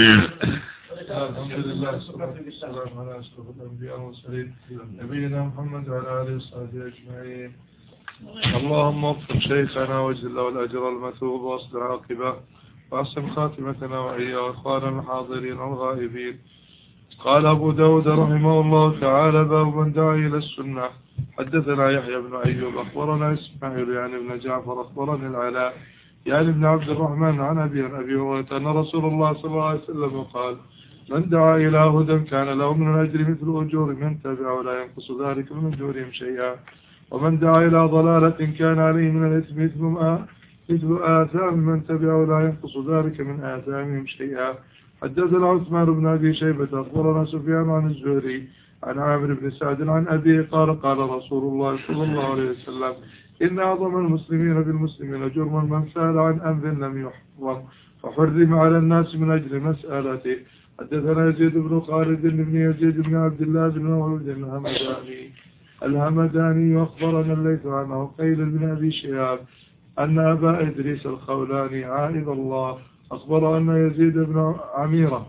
الحمد لله والسلام على أشرف الأنبياء والمرسلين نبينا محمد وعلى آله وصحبه أجمعين. اللهم وفق شيخنا واجزل له الأجر المثوب واصلح عاقبه وأحسن خاتمتنا وإياه إخواننا الحاضرين الغائبين. قال أبو داود رحمه الله تعالى باب من دعا إلى السنة. حدثنا يحيى بن أيوب أخبرنا إسماعيل يعني بن جعفر أخبرني العلاء يعني بن عبد الرحمن عن أبي عن أبي هريرة أن رسول الله صلى الله عليه وسلم قال من دعا إلى هدى كان له من الأجر مثل أجور من تبعه ولا ينقص ذلك من أجورهم شيئا ومن دعا إلى ضلالة كان عليه من الإثم مثل ما مثل آثام من تبعه ولا ينقص ذلك من آثامهم شيئا. حدثنا عثمان بن أبي شيبة أخبرنا سفيان عن الزهري عن عامر بن سعد عن أبيه قال قال رسول الله صلى الله عليه وسلم إن أعظم المسلمين بالمسلمين جرما من سأل عن أمر لم يحرم فحرم على الناس من أجل مسألته. حدثنا يزيد بن خالد بن يزيد بن عبد الله بن مولود الهمداني الهمداني أخبرنا الليث عنه قيل بن أبي شهاب أن أبا إدريس الخولاني عائذ الله أخبر أن يزيد بن عميرة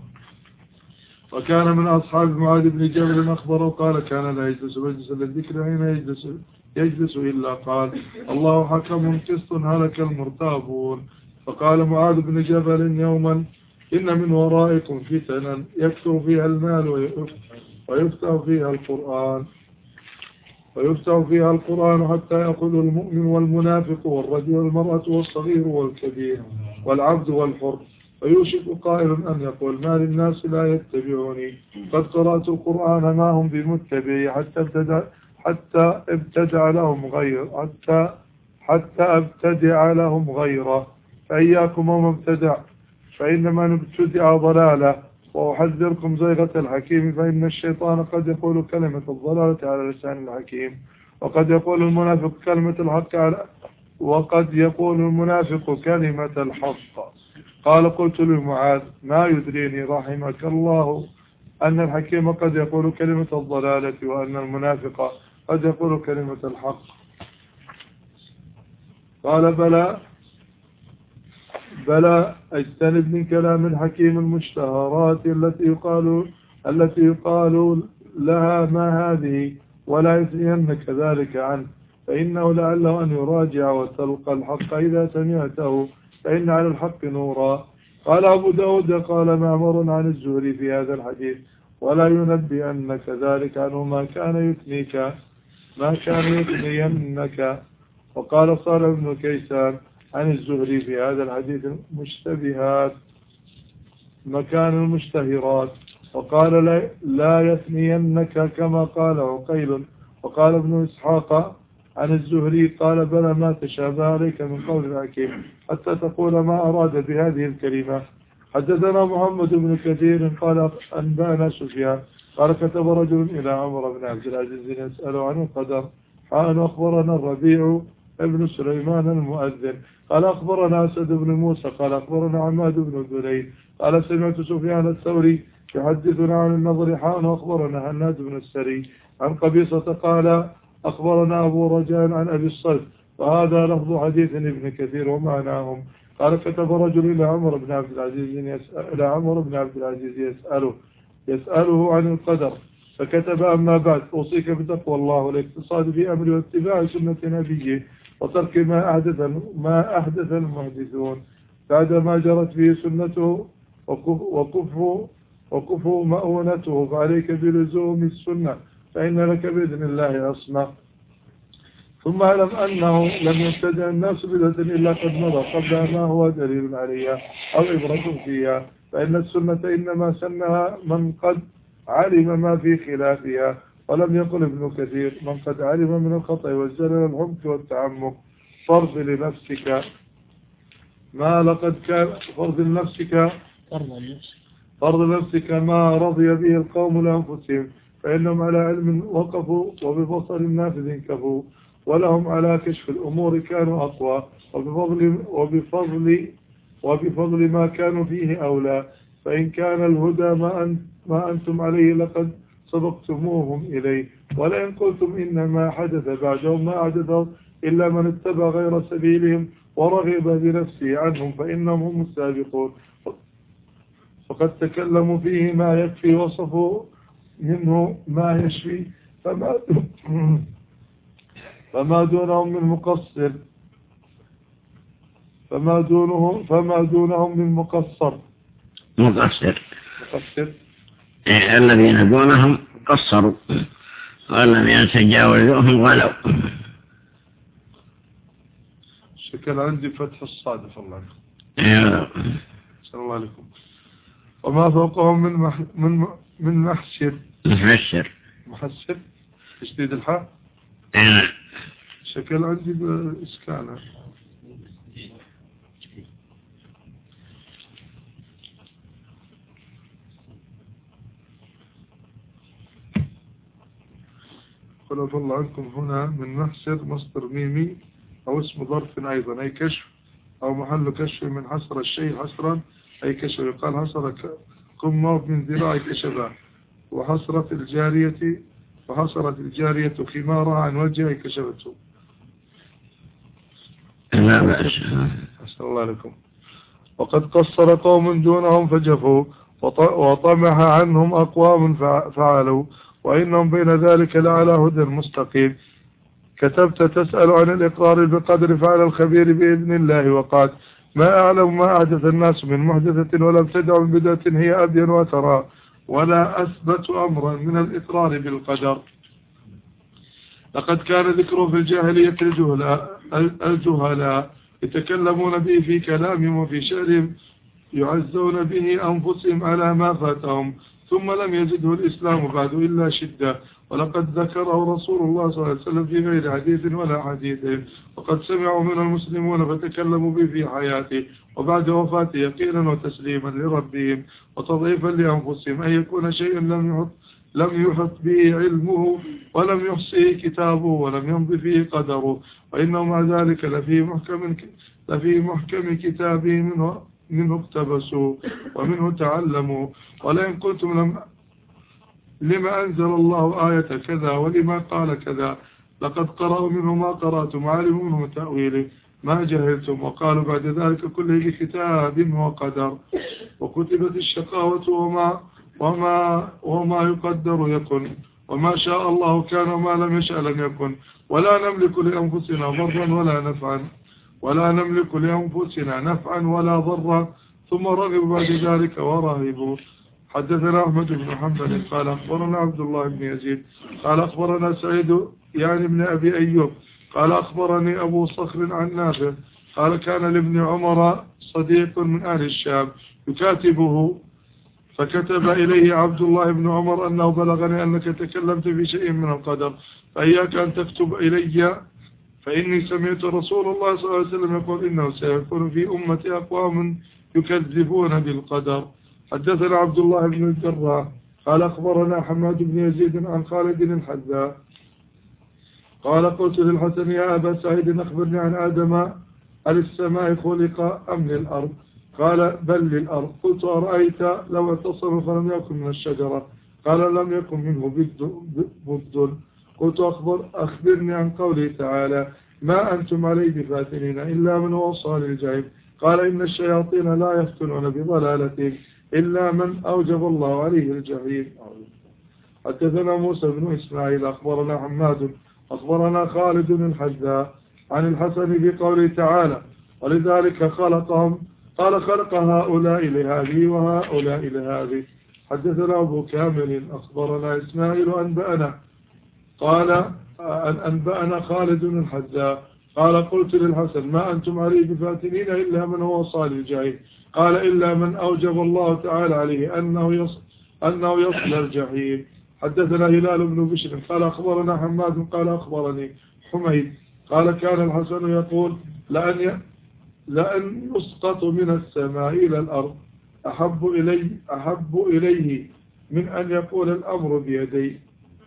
وكان من أصحاب معاذ بن جبل أخبره قال كان لا يجلس مجلس للذكر حين يجلس, يجلس إلا قال الله حكم قسط هلك المرتابون. فقال معاذ بن جبل يوما إن من ورائكم فتنا يكثر فيها المال ويفتح فيها القرآن ويفتح فيها القرآن حتى يأخذ المؤمن والمنافق والرجل والمرأة والصغير والكبير والعبد والحر ويوشك قائل أن يقول ما للناس لا يتبعوني قد قرأت القرآن ما هم بمتبعي حتى ابتدع حتى ابتدع لهم غير حتى حتى ابتدع لهم غيره فإياكم وما ابتدع فإنما نبتدع ضلالة وأحذركم زيغة الحكيم فإن الشيطان قد يقول كلمة الضلالة على لسان الحكيم وقد يقول المنافق كلمة الحق على وقد يقول المنافق كلمة الحق. قال قلت لمعاذ ما يدريني رحمك الله أن الحكيم قد يقول كلمة الضلالة وأن المنافق قد يقول كلمة الحق. قال بلى بلى اجتنب من كلام الحكيم المشتهرات التي يقال التي يقال لها ما هذه ولا يثنينك ذلك عنه، فإنه لعله أن يراجع وتلقى الحق إذا سمعته، فإن على الحق نورا. قال أبو داود قال معمر عن الزهري في هذا الحديث ولا ينبئ أنك ذلك عنه ما كان يثنيك ما كان يثنينك. وقال صالح بن كيسان عن الزهري في هذا الحديث المشتبهات مكان المشتهرات. وقال لا, لا يثنينك كما قال عقيل. وقال ابن إسحاق عن الزهري قال بلى ما تشابه عليك من قول الحكيم حتى تقول ما أراد بهذه الكلمة. حدثنا محمد بن كثير قال أنبأنا سفيان قال كتب رجل إلى عمر بن عبد العزيز يسأل عن القدر قال أخبرنا الربيع ابن سليمان المؤذن قال أخبرنا أسد بن موسى قال أخبرنا عماد بن ذليل قال سمعت سفيان الثوري يحدثنا عن النضر حان أخبرنا هناد بن السري عن قبيصة قال أخبرنا أبو رجاء عن أبي الصلت وهذا لفظ حديث ابن كثير ومعناهم. قال كتب رجل إلى عمر بن عبد العزيز يسأل إلى عمر بن عبد العزيز يسأله يسأله عن القدر فكتب أما بعد أوصيك بتقوى الله والاقتصاد في أمر واتباع سنة نبيه وترك ما أحدث ما أحدث المحدثون بعدما جرت به سنته وكفوا وكفوا مؤونته، فعليك بلزوم السنة فإن لك بإذن الله أصنع. ثم اعلم أنه لم يبتدع الناس بدعة إلا قد مضى قبل ما هو دليل عليها أو عبرة فيها، فإن السنة إنما سنها من قد علم ما في خلافها. ولم يقل ابن كثير من قد علم من الخطأ والزلل العمق والتعمق. فرض لنفسك ما لقد كان فرض لنفسك فرض لنفسك ما رضي به القوم لأنفسهم، فإنهم على علم وقفوا وببصر نافذ كفوا، ولهم على كشف الأمور كانوا أقوى، وبفضل, وبفضل, وبفضل ما كانوا فيه أولى. فإن كان الهدى ما, أنت ما أنتم عليه لقد سبقتموهم إليه، ولئن قلتم إنما حدث بعدهم ما أحدثوا إلا من اتبع غير سبيلهم ورغب بنفسه عنهم فإنهم هم السابقون. فقد تكلموا فيه ما يكفي وصفوا منه ما يشفي، فما فما دونهم من مقصر فما دونهم فما دونهم من مقصر مقصر مقصر إيه الذين دونهم قصروا والذين تجاوزوهم غلوا. شكل عندي فتح الصادف الله ايوه صلى الله عليكم. وما فوقهم من مح من من محشر محشر محشر تشديد الحاء ايوه شكل عندي بإسكانه. خلف الله عنكم هنا من محشر مصدر ميمي أو اسم ظرف أيضا أي كشف أو محل كشف من حصر الشيء حصرا أي كشف. يقال حصر قمة من ذراع كشفة. وحصرت الجارية وحصرت الجارية خمارها عن وجهها كشفته. لا بأس. أسأل الله لكم. وقد قصر قوم دونهم فجفوا وطمح عنهم أقوام فعلوا وإنهم بين ذلك لعلى هدى مستقيم. كتبت تسأل عن الإقرار بقدر فعل الخبير بإذن الله وقال ما أعلم ما أحدث الناس من محدثة ولا ابتدع من بدعة هي أبين وترى ولا أثبت أمرا من الإقرار بالقدر. لقد كان ذكره في الجاهلية الجهلاء الجهلاء يتكلمون به في كلامهم وفي شعرهم يعزون به أنفسهم على ما فاتهم، ثم لم يزده الإسلام بعد إلا شدة. ولقد ذكره رسول الله صلى الله عليه وسلم في غير حديث ولا حديث، وقد سمعوا من المسلمون فتكلموا به في حياته وبعد وفاته يقينا وتسليما لربهم وتضعيفا لأنفسهم أن يكون شيء لم يحط لم يحط به علمه ولم يحصيه كتابه ولم يمض فيه قدره، وإنه مع ذلك لفي محكم لفي محكم كتابه منه منه اقتبسوا ومنه تعلموا. ولئن قلتم لم لما أنزل الله آية كذا ولما قال كذا لقد قرأوا منه ما قرأتم وعلموا منه تأويله ما جهلتم، وقالوا بعد ذلك كله بكتاب وقدر، وكتبت الشقاوة وما وما وما يقدر يكن، وما شاء الله كان وما لم يشاء لم يكن، ولا نملك لأنفسنا ضرا ولا نفعا ولا نملك لأنفسنا نفعا ولا ضرا ثم رغبوا بعد ذلك ورهبوا. حدثنا أحمد بن حنبل قال أخبرنا عبد الله بن يزيد قال أخبرنا سعيد يعني ابن أبي أيوب قال أخبرني أبو صخر عن نافع قال كان لابن عمر صديق من أهل الشام يكاتبه، فكتب إليه عبد الله بن عمر أنه بلغني أنك تكلمت في شيء من القدر فإياك أن تكتب إلي، فإني سمعت رسول الله صلى الله عليه وسلم يقول إنه سيكون في أمتي أقوام يكذبون بالقدر. حدثنا عبد الله بن الجراح قال أخبرنا حماد بن يزيد عن خالد الحذاء قال قلت للحسن يا أبا سعيد أخبرني عن آدم هل السماء خلق أم للأرض؟ قال بل للأرض. قلت أرأيت لو اتصل فلم يكن من الشجرة؟ قال لم يكن منه بد. قلت أخبر أخبرني عن قوله تعالى ما أنتم عليه بفاتنين إلا من هو صال الجحيم. قال إن الشياطين لا يفتنون بضلالتهم إلا من أوجب الله عليه الجحيم. حدثنا موسى بن إسماعيل أخبرنا حماد أخبرنا خالد الحذاء عن الحسن بقوله تعالى ولذلك خلقهم قال خلق هؤلاء لهذه وهؤلاء لهذه. حدثنا أبو كامل أخبرنا إسماعيل أنبأنا قال أنبأنا خالد الحذاء قال قلت للحسن ما أنتم عليه بفاتنين إلا من هو صال الجحيم. قال إلا من أوجب الله تعالى عليه أنه يصل, أنه يصل الجحيم. حدثنا هلال بن بشر قال أخبرنا حماد قال أخبرني حميد قال كان الحسن يقول لأن لأن يسقط من السماء إلى الأرض أحب إلي أحب إليه من أن يقول الأمر بيدي.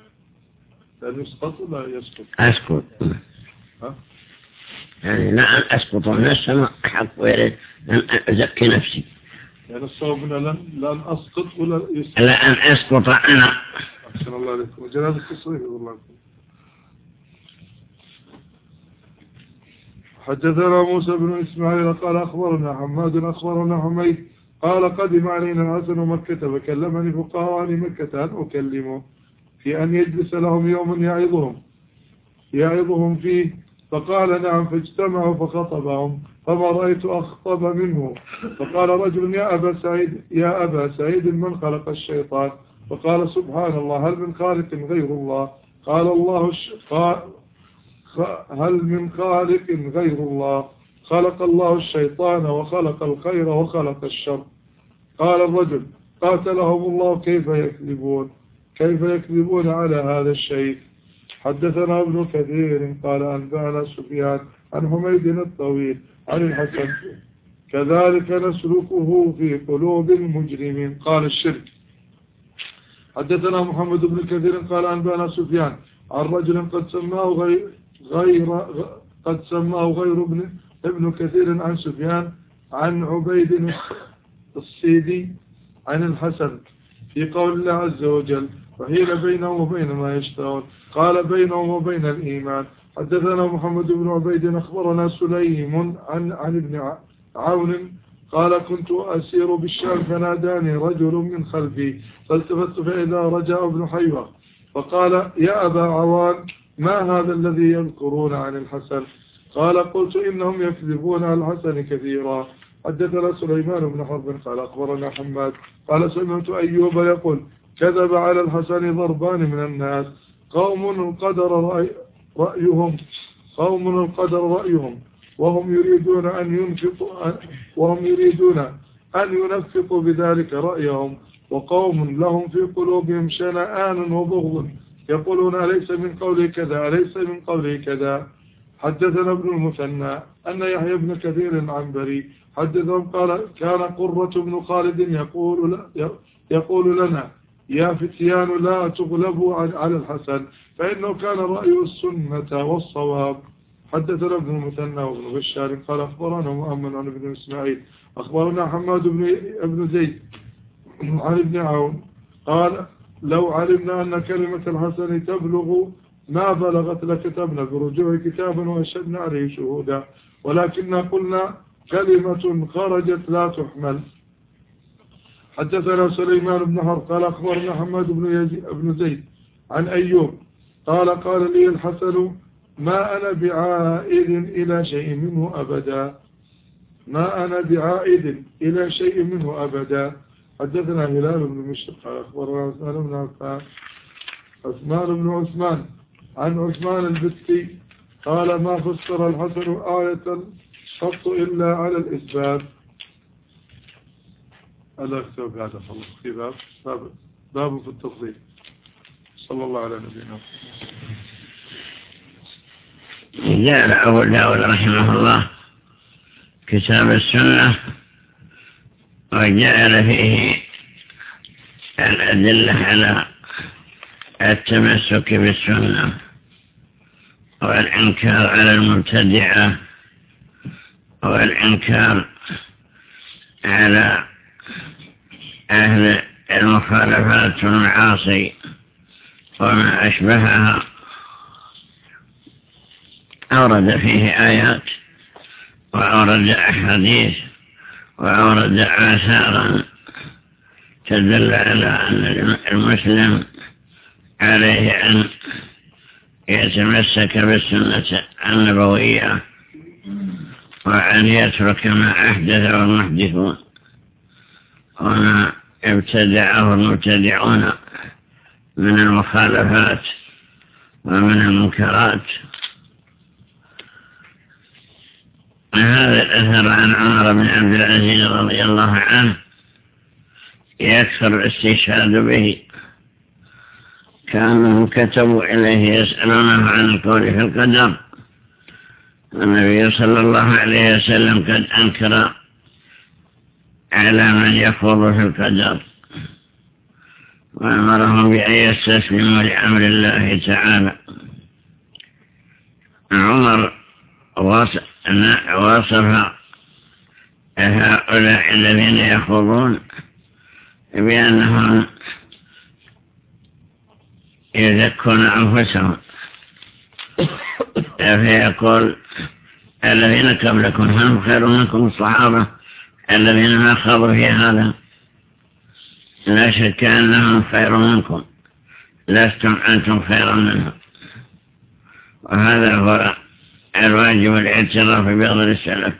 لأن يسقط لا يسقط أسقط ها؟ يعني لا أن أسقط من السماء أحب إلي أن أزكي نفسي، يعني الصواب لن لن أسقط ولا يسقط لا أن أسقط أنا. أحسن الله عليكم جناب التصريح والله. حدثنا موسى بن إسماعيل قال أخبرنا حماد أخبرنا حميد قال قدم علينا الحسن مكة فكلمني فقهاء عن مكة أن أكلمه في أن يجلس لهم يوما يعظهم يعظهم فيه، فقال نعم فاجتمعوا فخطبهم فما رأيت أخطب منه. فقال رجل يا أبا سعيد يا أبا سعيد من خلق الشيطان؟ فقال سبحان الله هل من خالق غير الله؟ قال الله ش... قال هل من خالق غير الله؟ خلق الله الشيطان وخلق الخير وخلق الشر. قال الرجل قاتلهم الله كيف يكذبون كيف يكذبون على هذا الشيء. حدثنا ابن كثير قال أنبأنا سفيان عن حميد الطويل عن الحسن كذلك نسلكه في قلوب المجرمين قال الشرك. حدثنا محمد بن كثير قال أنبأنا سفيان عن رجل قد سماه غير, غير قد سماه غير ابن ابن كثير عن سفيان عن عبيد الصيدي عن الحسن في قول الله عز وجل وحيل بينهم وبين ما يشتهون قال بينهم وبين الإيمان. حدثنا محمد بن عبيد أخبرنا سليم عن عن ابن عون قال كنت أسير بالشام فناداني رجل من خلفي فالتفت فإذا رجع ابن حيوة فقال يا أبا عوان ما هذا الذي يذكرون عن الحسن؟ قال قلت إنهم يكذبون على الحسن كثيرا. حدثنا سليمان بن حرب قال أخبرنا حماد قال سمعت أيوب يقول كذب على الحسن ضربان من الناس قوم القدر رأي رأيهم قوم القدر رأيهم وهم يريدون أن ينفقوا وهم يريدون أن ينفقوا بذلك رأيهم، وقوم لهم في قلوبهم شنآن وبغض يقولون أليس من قوله كذا أليس من قوله كذا. حدثنا ابن المثنى أن يحيى بن كثير العنبري حدثهم قال كان قرة بن خالد يقول يقول لنا يا فتيان لا تغلبوا على الحسن فإنه كان رأي السنة والصواب. حدثنا ابن المثنى وابن بشار قال أخبرنا مؤمن عن ابن إسماعيل أخبرنا حماد بن زيد عن ابن عون قال لو علمنا أن كلمة الحسن تبلغ ما بلغت لكتبنا برجوع كتابا وأشهدنا عليه شهودا ولكننا قلنا كلمة خرجت لا تحمل. حدثنا سليمان بن حرب قال أخبرنا حماد بن زيد عن أيوب قال قال لي الحسن ما أنا بعائد إلى شيء منه أبدا ما أنا بعائد إلى شيء منه أبدا. حدثنا هلال بن مشرق قال أخبرنا عثمان بن عفان عثمان بن عثمان عن عثمان البستي قال ما فسر الحسن آية قط إلا على الإثبات. ألا أكتب هذا خلص في باب باب, باب في التفضيل. صلى الله على نبينا. جاء أبو داود رحمه الله كتاب السنة وجعل فيه الأدلة على التمسك بالسنة والإنكار على المبتدعة والإنكار على أهل المخالفات والمعاصي وما أشبهها. أورد فيه آيات وأورد أحاديث وأورد آثارا تدل على أن المسلم عليه أن يتمسك بالسنة النبوية وأن يترك ما أحدثه المحدثون وما ابتدعه المبتدعون من المخالفات ومن المنكرات. هذا الأثر عن عمر بن عبد العزيز رضي الله عنه يكثر الاستشهاد به كانوا كتبوا إليه يسألونه عن القول في القدر. النبي صلى الله عليه وسلم قد أنكر على من يخوض في القدر وأمرهم بأن يستسلموا لأمر الله تعالى. عمر وصف هؤلاء الذين يخوضون بأنهم يزكون أنفسهم فيقول الذين قبلكم هم خير منكم الصحابة الذين ما خاضوا في هذا لا شك أنهم خير منكم لستم أنتم خيرا منهم. وهذا هو الواجب الاعتراف بفضل السلف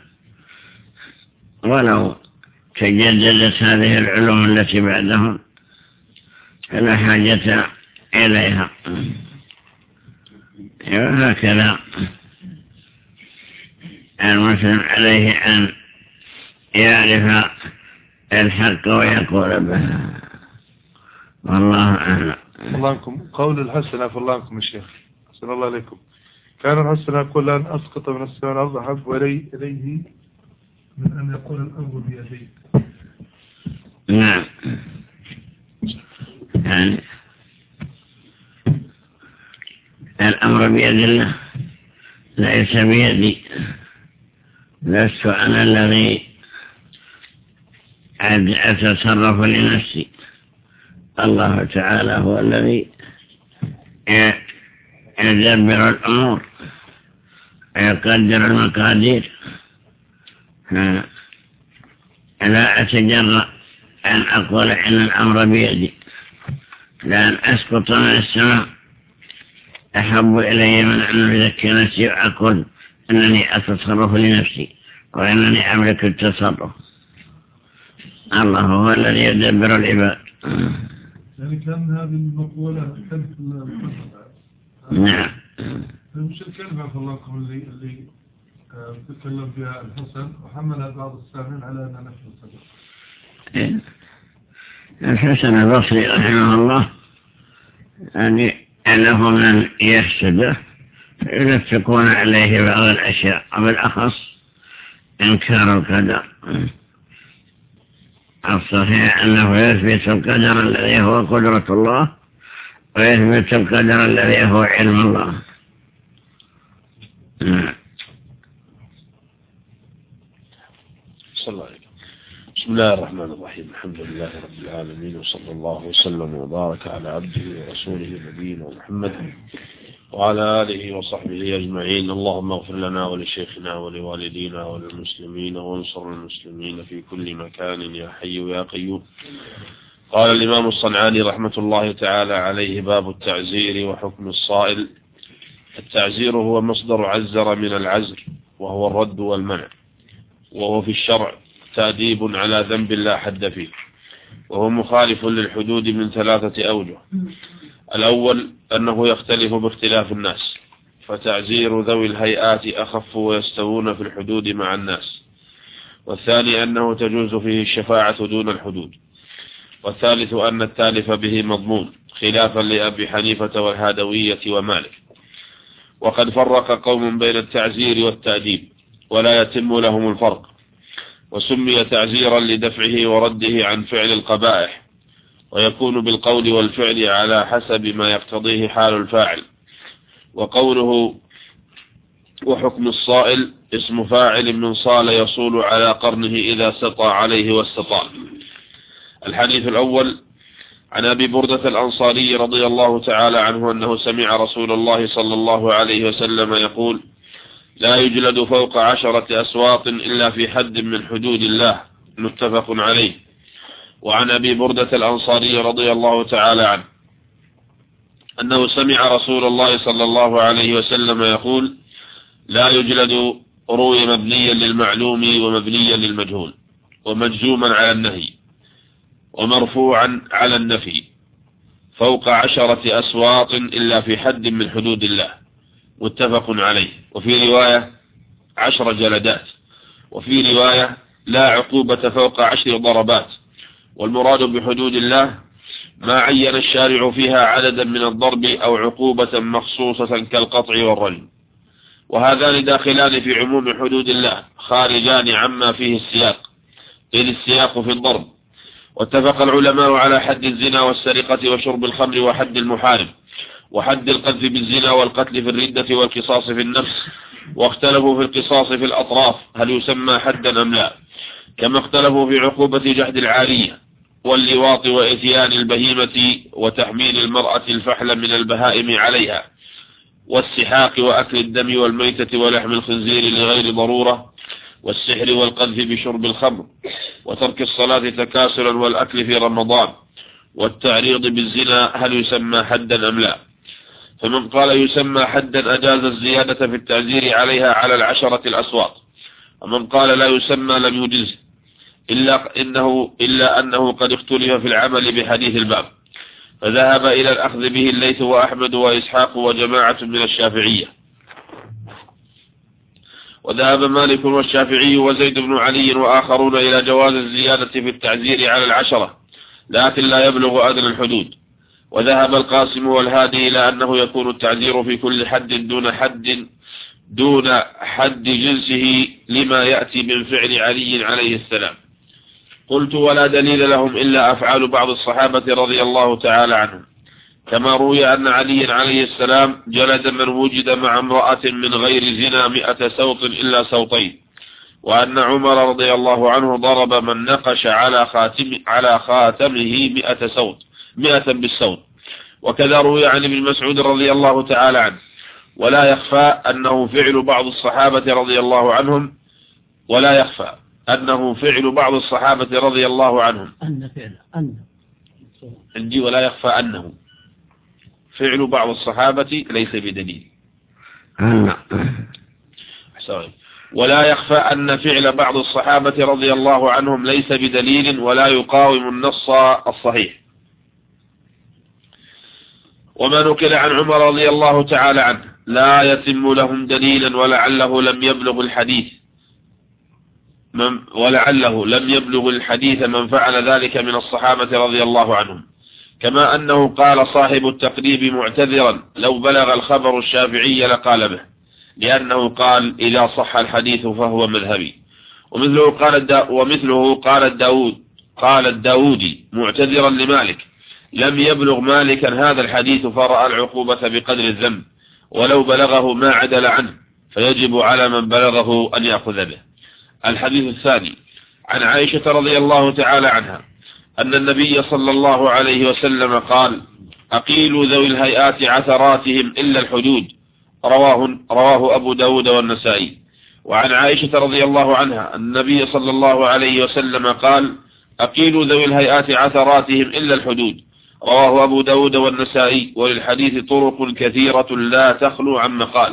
ولو تجددت هذه العلوم التي بعدهم فلا حاجة إليها. وهكذا المسلم عليه أن يعرف الحق ويقول به. والله أعلم. الله عنكم. قول الحسن عفى الله عنكم الشيخ حسن الله عليكم. كان الحسن يقول أن أسقط من السماء الأرض أحب إليه من أن يقول الأمر بيديه. نعم يعني الأمر بيد الله ليس بيدي لست أنا الذي أتصرف لنفسي. الله تعالى هو الذي يدبر الأمور ويقدر المقادير. لا أتجرأ أن أقول إن الأمر بيدي لأن أسقط من السماء أحب إلي من أن أذكي نفسي وأقول أنني أتصرف لنفسي وأنني أملك التصرف. الله هو الذي يدبر العباد. يعني كان هذه المقولة كانت نعم. مش الكلمة في الله اللي اللي تتكلم بها الحسن وحملها بعض السامعين على أن نحن الصدق. الحسن البصري رحمه الله يعني أنه من يحسده يلفقون عليه بعض الأشياء وبالأخص إنكار القدر الصحيح أنه يثبت القدر الذي هو قدرة الله ويثبت القدر الذي هو علم الله. صلى الله عليه وسلم. بسم الله الرحمن الرحيم. الحمد لله رب العالمين، وصلى الله وسلم وبارك على عبده ورسوله نبينا محمد وعلى آله وصحبه أجمعين. اللهم اغفر لنا ولشيخنا ولوالدينا وللمسلمين وانصر المسلمين في كل مكان يا حي يا قيوم. قال الإمام الصنعاني رحمة الله تعالى عليه: باب التعزير وحكم الصائل. التعزير هو مصدر عزر من العزر، وهو الرد والمنع، وهو في الشرع تأديب على ذنب لا حد فيه، وهو مخالف للحدود من ثلاثة أوجه. الأول أنه يختلف باختلاف الناس، فتعزير ذوي الهيئات أخف ويستوون في الحدود مع الناس. والثاني أنه تجوز فيه الشفاعة دون الحدود. والثالث أن التالف به مضمون، خلافا لأبي حنيفة والهادوية ومالك. وقد فرق قوم بين التعزير والتأديب، ولا يتم لهم الفرق، وسمي تعزيرا لدفعه ورده عن فعل القبائح، ويكون بالقول والفعل على حسب ما يقتضيه حال الفاعل. وقوله وحكم الصائل اسم فاعل من صال يصول على قرنه إذا سطى عليه واستطال. الحديث الأول عن أبي بردة الأنصاري رضي الله تعالى عنه أنه سمع رسول الله صلى الله عليه وسلم يقول: لا يجلد فوق عشرة أسواط إلا في حد من حدود الله، متفق عليه. وعن أبي بردة الأنصاري رضي الله تعالى عنه أنه سمع رسول الله صلى الله عليه وسلم يقول: لا يجلد، روي مبنيا للمعلوم ومبنيا للمجهول، ومجزوما على النهي، ومرفوعا على النفي، فوق عشرة أسواط إلا في حد من حدود الله، متفق عليه. وفي رواية عشر جلدات، وفي رواية لا عقوبة فوق عشر ضربات. والمراد بحدود الله ما عين الشارع فيها عددا من الضرب أو عقوبة مخصوصة كالقطع والرجم. وهذان داخلان في عموم حدود الله، خارجان عما فيه السياق، إذ السياق في الضرب. واتفق العلماء على حد الزنا والسرقة وشرب الخمر وحد المحارم، وحد القذف بالزنا والقتل في الردة والقصاص في النفس. واختلفوا في القصاص في الأطراف هل يسمى حدا أم لا، كما اختلفوا في عقوبة جحد العارية واللواط وإتيان البهيمة وتحميل المرأة الفحل من البهائم عليها، والسحاق وأكل الدم والميتة ولحم الخنزير لغير ضرورة، والسحر والقذف بشرب الخمر، وترك الصلاة تكاسلا والأكل في رمضان، والتعريض بالزنا هل يسمى حدا أم لا. فمن قال يسمى حدا أجاز الزيادة في التعزير عليها على العشرة الأسواط، ومن قال لا يسمى لم يجز، إلا, إنه إلا أنه قد اختلف في العمل بحديث الباب، فذهب إلى الأخذ به الليث وأحمد وإسحاق وجماعة من الشافعية. وذهب مالك والشافعي وزيد بن علي وآخرون إلى جواز الزيادة في التعزير على العشرة، لكن لا يبلغ أدنى الحدود. وذهب القاسم والهادي إلى أنه يكون التعزير في كل حد دون حد دون حد جنسه لما يأتي من فعل علي عليه السلام. قلت: ولا دليل لهم إلا أفعال بعض الصحابة رضي الله تعالى عنهم، كما روي أن علي عليه السلام جلد من وجد مع امرأة من غير زنا مئة سوط إلا سوطين، وأن عمر رضي الله عنه ضرب من نقش على خاتم على خاتمه مئة سوط مئة بالسوط. وكذا روي عن ابن مسعود رضي الله تعالى عنه. ولا يخفى أنه فعل بعض الصحابة رضي الله عنهم ولا يخفى أنه فعل بعض الصحابة رضي الله عنهم أن فعل أن عندي ولا يخفى أنه فعل بعض الصحابة ليس بدليل. ولا يخفى أن فعل بعض الصحابة رضي الله عنهم ليس بدليل ولا يقاوم النص الصحيح. وما نقل عن عمر رضي الله تعالى عنه لا يتم لهم دليلا ولعله لم يبلغ الحديث من ولعله لم يبلغ الحديث من فعل ذلك من الصحابة رضي الله عنهم. كما أنه قال صاحب التقريب معتذرا: لو بلغ الخبر الشافعي لقال به، لأنه قال: إذا صح الحديث فهو مذهبي. ومثله قال ومثله قال داود قال الداودي معتذرا لمالك: لم يبلغ مالكا هذا الحديث فرأى العقوبة بقدر الذنب، ولو بلغه ما عدل عنه، فيجب على من بلغه أن يأخذ به. الحديث الثاني عن عائشة رضي الله تعالى عنها أن النبي صلى الله عليه وسلم قال: أقيلوا ذوي الهيئات عثراتهم إلا الحدود، رواه, رواه أبو داود والنسائي. وعن عائشة رضي الله عنها أن النبي صلى الله عليه وسلم قال: أقيلوا ذوي الهيئات عثراتهم إلا الحدود، رواه أبو داود والنسائي. وللحديث طرق كثيرة لا تخلو عن مقال.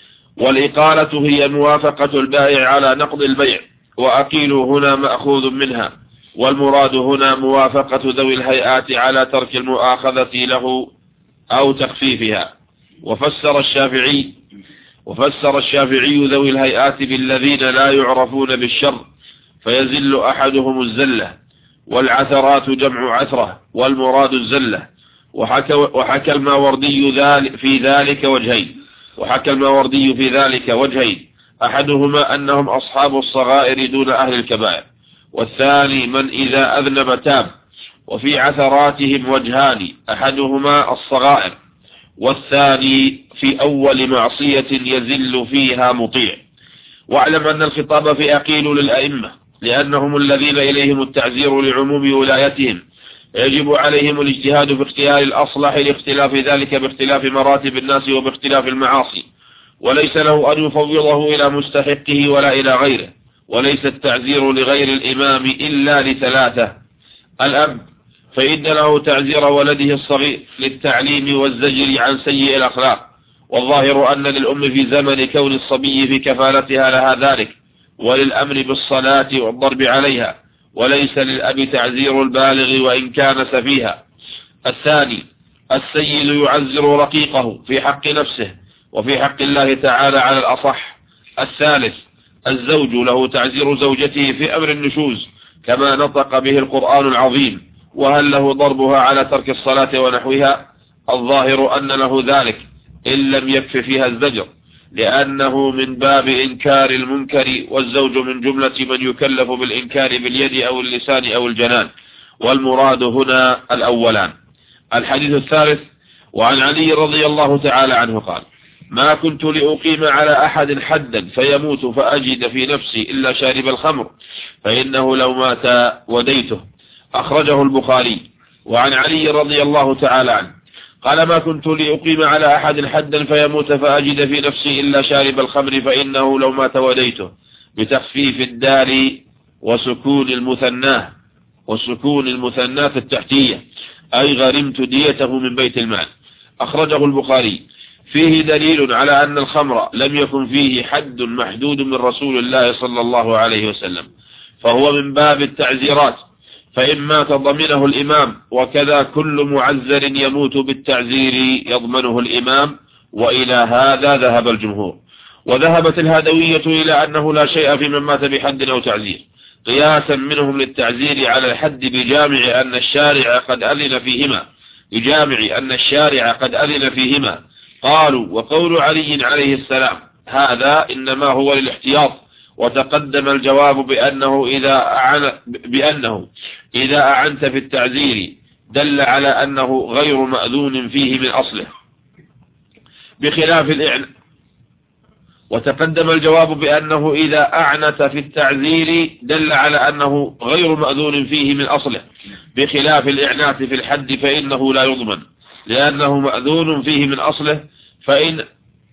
والإقالة هي موافقة البائع على نقض البيع، وأقيلوا هنا مأخوذ منها، والمراد هنا موافقة ذوي الهيئات على ترك المؤاخذة له أو تخفيفها. وفسر الشافعي وفسر الشافعي ذوي الهيئات بالذين لا يعرفون بالشر، فيزل أحدهم الزلة، والعثرات جمع عثرة، والمراد الزلة. وحكى, وحكى الماوردي في ذلك وجهين وحكى الماوردي في ذلك وجهين أحدهما أنهم أصحاب الصغائر دون أهل الكبائر، والثاني من إذا أذنب تاب. وفي عثراتهم وجهان، أحدهما الصغائر، والثاني في أول معصية يزل فيها مطيع. واعلم أن الخطاب في أقيل للأئمة، لأنهم الذين إليهم التعزير لعموم ولايتهم، يجب عليهم الاجتهاد في اختيار الأصلح لاختلاف ذلك باختلاف مراتب الناس وباختلاف المعاصي، وليس له أن يفوضه إلى مستحقه ولا إلى غيره. وليس التعزير لغير الإمام إلا لثلاثة: الأب، فإن له تعزير ولده الصغير للتعليم والزجر عن سيء الأخلاق، والظاهر أن للأم في زمن كون الصبي في كفالتها لها ذلك، وللأمر بالصلاة والضرب عليها، وليس للأب تعزير البالغ وإن كان سفيها. الثاني السيد يعزر رقيقه في حق نفسه وفي حق الله تعالى على الأصح. الثالث الزوج له تعزير زوجته في أمر النشوز كما نطق به القرآن العظيم: وهل له ضربها على ترك الصلاة ونحوها؟ الظاهر أن له ذلك إن لم يكف فيها الزجر، لأنه من باب إنكار المنكر، والزوج من جملة من يكلف بالإنكار باليد أو اللسان أو الجنان، والمراد هنا الأولان. الحديث الثالث وعن علي رضي الله تعالى عنه قال: ما كنت لأقيم على أحد حدا فيموت فأجد في نفسي إلا شارب الخمر، فإنه لو مات وديته، أخرجه البخاري. وعن علي رضي الله تعالى عنه قال: ما كنت لأقيم على أحد حدا فيموت فأجد في نفسي إلا شارب الخمر، فإنه لو مات وديته، بتخفيف الدال وسكون المثناه وسكون المثناه التحتية، أي غرمت ديته من بيت المال. أخرجه البخاري. فيه دليل على أن الخمر لم يكن فيه حد محدود من رسول الله صلى الله عليه وسلم، فهو من باب التعزيرات، فإن مات ضمنه الإمام، وكذا كل معزر يموت بالتعزير يضمنه الإمام، وإلى هذا ذهب الجمهور. وذهبت الهادوية إلى أنه لا شيء في من مات بحد أو تعزير، قياسا منهم للتعزير على الحد بجامع أن الشارع قد أذن فيهما بجامع أن الشارع قد أذن فيهما. قالوا: وقول علي عليه السلام هذا إنما هو للاحتياط. وتقدم الجواب بأنه إذا أعن بأنه إذا أعنت في التعزير دل على أنه غير مأذون فيه من أصله، بخلاف الإعن وتقدم الجواب بأنه إذا أعنت في التعزير دل على أنه غير مأذون فيه من أصله، بخلاف الإعنات في الحد فإنه لا يضمن، لأنه مأذون فيه من أصله، فإن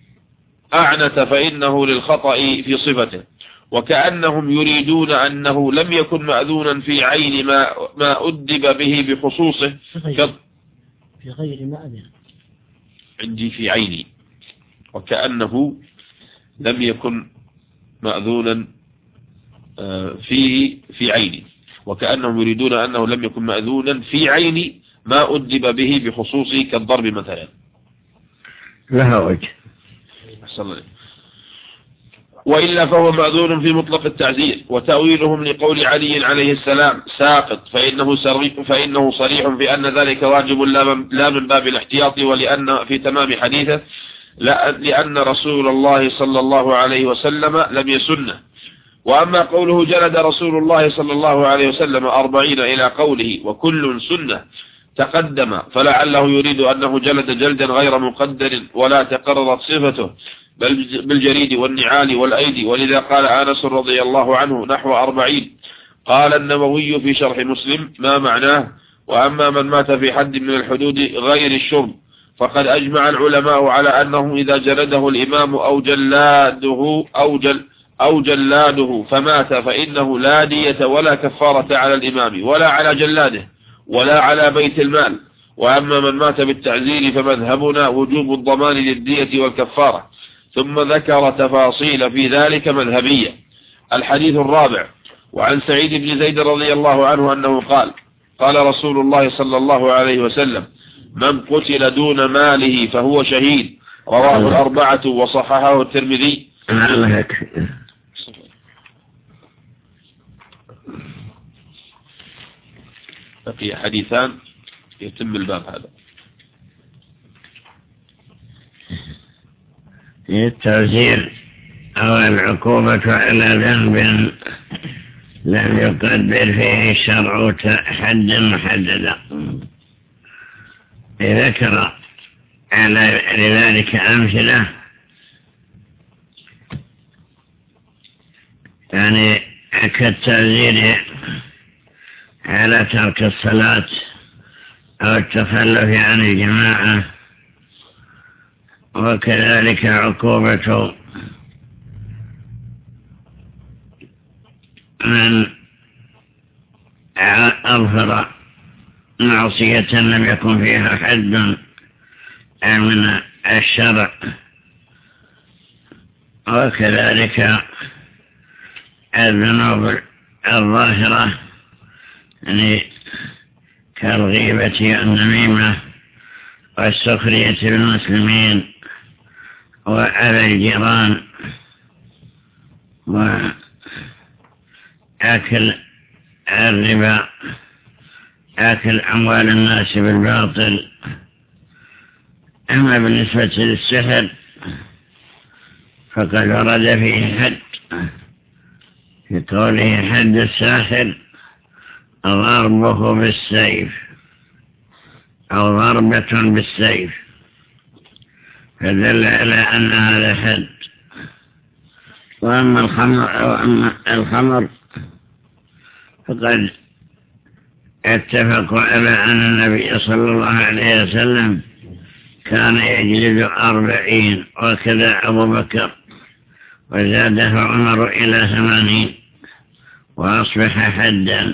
أعنت فإنه للخطأ في صفته. وكأنهم يريدون أنه لم يكن مأذونا في عين ما ما أدب به بخصوصه في غير مأذن عندي في عيني، وكأنه لم يكن مأذونا فيه في عيني وكأنهم يريدون أنه لم يكن مأذونا في عين ما أدب به بخصوصه كالضرب مثلا. لها وجه. وإلا فهو مأذون في مطلق التعزير. وتأويلهم لقول علي عليه السلام ساقط، فإنه صريح, فإنه صريح في أن ذلك واجب لا من باب الاحتياط، ولأن في تمام حديثه لأن رسول الله صلى الله عليه وسلم لم يسنه، وأما قوله جلد رسول الله صلى الله عليه وسلم أربعين إلى قوله وكل سنة تقدم، فلعله يريد أنه جلد جلدا غير مقدر ولا تقررت صفته بل بالجريد والنعال والأيدي، ولذا قال أنس رضي الله عنه نحو أربعين. قال النووي في شرح مسلم ما معناه؟ وأما من مات في حد من الحدود غير الشرب فقد أجمع العلماء على أنه إذا جلده الإمام أو جلاده أو, جل أو جلاده فمات فإنه لا دية ولا كفارة على الإمام ولا على جلاده ولا على بيت المال. وأما من مات بالتعزير فمذهبنا وجوب الضمان للدية والكفارة، ثم ذكر تفاصيل في ذلك مذهبية. الحديث الرابع، وعن سعيد بن زيد رضي الله عنه أنه قال قال رسول الله صلى الله عليه وسلم من قتل دون ماله فهو شهيد، رواه الأربعة وصححه الترمذي. بقي حديثان يتم الباب هذا. التعزير أو العقوبة على ذنب لم يقدر فيه الشرع حدا محددا. ذكر على لذلك أمثلة، يعني كالتعزير على ترك الصلاة أو التخلف عن الجماعة، وكذلك عقوبة من أظهر معصية لم يكن فيها حد من الشرع، وكذلك الذنوب الظاهرة يعني كالغيبة والنميمة والسخرية بالمسلمين وعلى الجيران وأكل الربا، أكل أموال الناس بالباطل. أما بالنسبة للسحر فقد ورد فيه حد في قوله حد الساحر ضربه بالسيف أو ضربة بالسيف، فدل على أن هذا حد. وأما الخمر أو أما الخمر فقد اتفقوا على أن النبي صلى الله عليه وسلم كان يجلد أربعين، وكذا أبو بكر، وزاده عمر إلى ثمانين وأصبح حدا.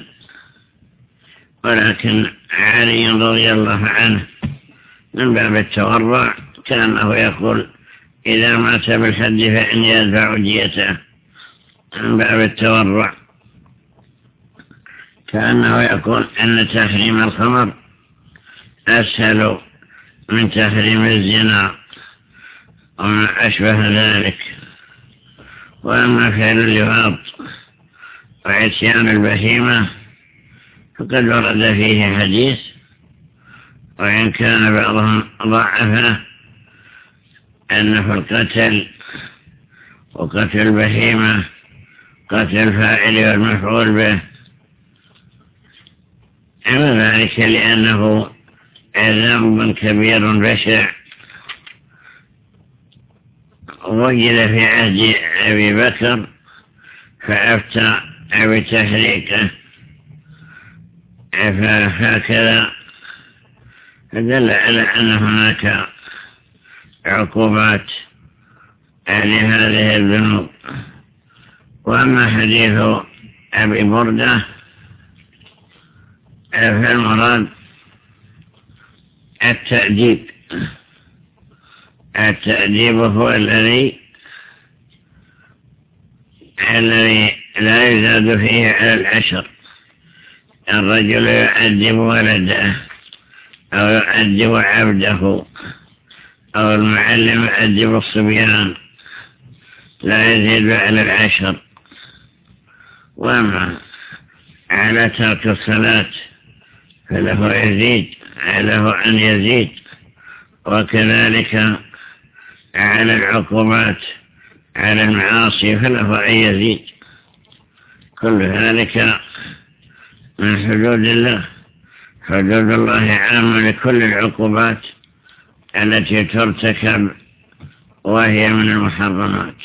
ولكن علي رضي الله عنه من باب التورع كانه يقول إذا مات بالحد فإني أدفع ديته، من باب التورع. كأنه يقول أن تحريم الخمر أسهل من تحريم الزنا وما أشبه ذلك. وأما فعل اللواط وعصيان البهيمة فقد ورد فيه حديث، وإن كان بعضهم ضعفه، أن في القتل وقتل البهيمة قتل الفاعل والمفعول به، أما ذلك لأنه ذنب كبير بشع وجد في عهد أبي بكر فأفتى بتحريقه، فهكذا فدل على أن هناك عقوبات لهذه الذنوب. وأما حديث أبي بردة فالمراد التأديب. التأديب هو الذي الذي لا يزاد فيه على العشر. الرجل يؤدب ولده أو يؤدب عبده أو المعلم يؤدب الصبيان، لا يزيد على العشر. وما على ترك الصلاة فله يزيد، له أن يزيد. وكذلك على العقوبات على المعاصي فله أن يزيد. كل ذلك من حدود الله. حدود الله عامة لكل العقوبات التي ترتكب وهي من المحرمات.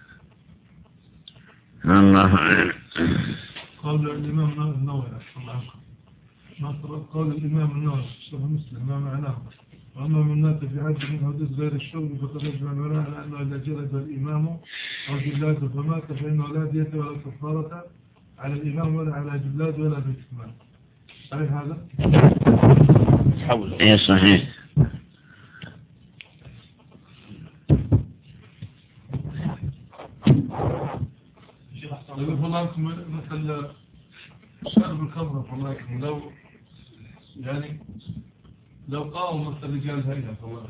الله أعلم. قال الإمام النووي قال الإمام النووي شرح مسلم ما معناه: وأما من مات في حد من حدوث غير الشرب فقد يجمع العلماء على أنه إذا جلد الإمام أو جلاده فمات فإنه لا دية ولا كفارة على الإمام ولا على جلاده ولا بالكفار. صحيح هذا؟ إيه صحيح. فلانكم مثل شرب الخمر فلانكم لو يعني لو قاوم مثل رجال هيئة فلانكم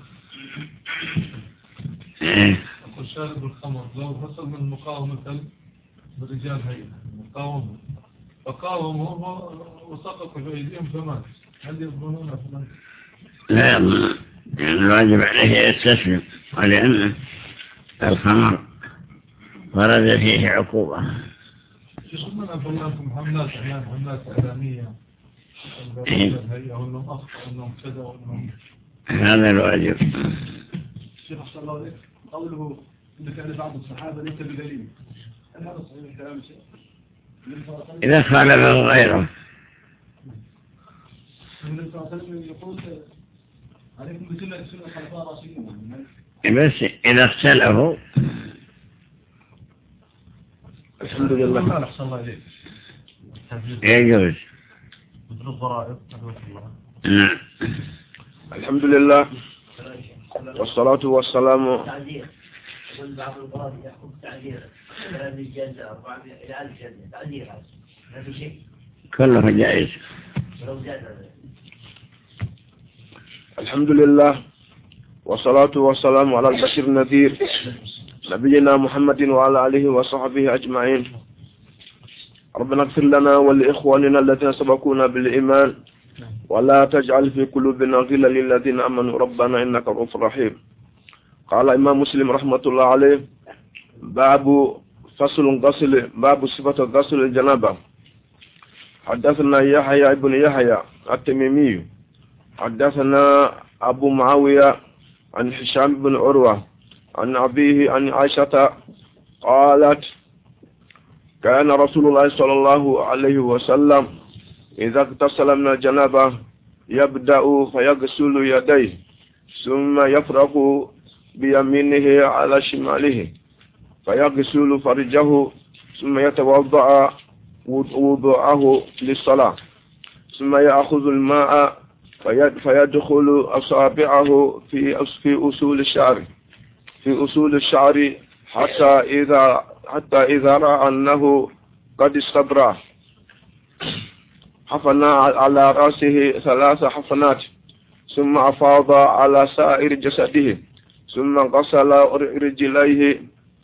أقول شارب الخمر لو حصل من مقاومة برجال هيئة مقاومة فقاوموا وسقطوا في أيديهم فمات، هل يظنون فلانكم؟ لا يظن، يعني الواجب عليه يستسلم، ولأن الخمر ورد فيه عقوبة. يظنون فلانكم حملات إعلام حملات إعلامية هيئة وأنهم أخطأ وأنهم كذا وأنهم هذا الواجب. الشيخ صلى الله عليه قوله إن كان بعض الصحابة ليس بدليل، هل هذا صحيح الكلام الشيخ؟ إذا خالفه غيره. النبي صلى الله عليه وسلم يقول عليكم بسنة سنة الخلفاء الراشدين، بس إذا اختلفوا. الحمد لله. أحسن الله إليك. يجوز. مثل الضرائب. نعم. الحمد لله والصلاة والسلام. تعذير. يقول بعض القرآن يحكم تعذير ثلاث جلدة أربعة إلى ألف جلدة تعذير هذا ما في شيء. كله جائز. ولو زاد. الحمد لله والصلاة والسلام على البشير النذير نبينا محمد وعلى آله وصحبه أجمعين. ربنا اغفر لنا ولإخواننا الذين سبقونا بالإيمان ولا تجعل في قلوبنا غلا للذين آمنوا ربنا إنك رؤوف رحيم. قال إمام مسلم رحمة الله عليه: باب فصل غسل باب صفة غسل الجنابة. حدثنا يحيى ابن يحيى التميمي حدثنا أبو معاوية عن هشام بن عروة عن أبيه عن عائشة قالت: كان رسول الله صلى الله عليه وسلم إذا اغتسل من الجنابة يبدأ فيغسل يديه ثم يفرغ بيمينه على شماله فيغسل فرجه ثم يتوضأ وضوءه للصلاة ثم يأخذ الماء فيدخل أصابعه في في أصول الشعر في أصول الشعر حتى إذا حتى إذا رأى أنه قد استبرأ حفنا على رأسه ثلاث حفنات ثم أفاض على سائر جسده ثم غسل رجليه.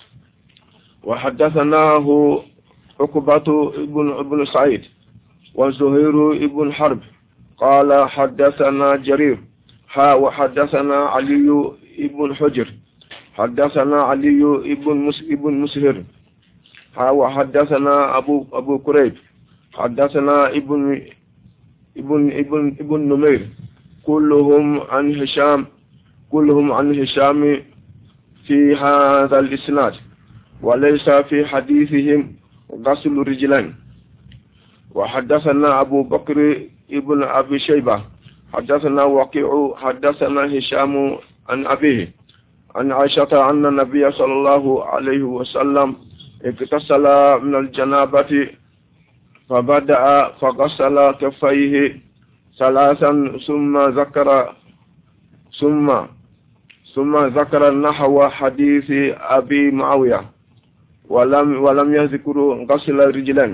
وحدثناه عقبة ابن ابن سعيد وزهير ابن حرب قال حدثنا جرير ها وحدثنا علي ابن حجر حدثنا علي ابن مس ابن مسهر ها وحدثنا أبو أبو كريب حدثنا ابن ابن ابن ابن نمير كلهم عن هشام كلهم عن هشام في هذا الإسناد وليس في حديثهم غسل رجلين. وحدثنا أبو بكر ابن أبي شيبة حدثنا وقيع حدثنا هشام عن أبيه عن عائشة أن النبي صلى الله عليه وسلم اغتسل من الجنابة فبدأ فغسل كفيه ثلاثا ثم ذكر ثم ثم ذكر نحو حديث أبي معاوية ولم ولم يذكر غسل رجلين.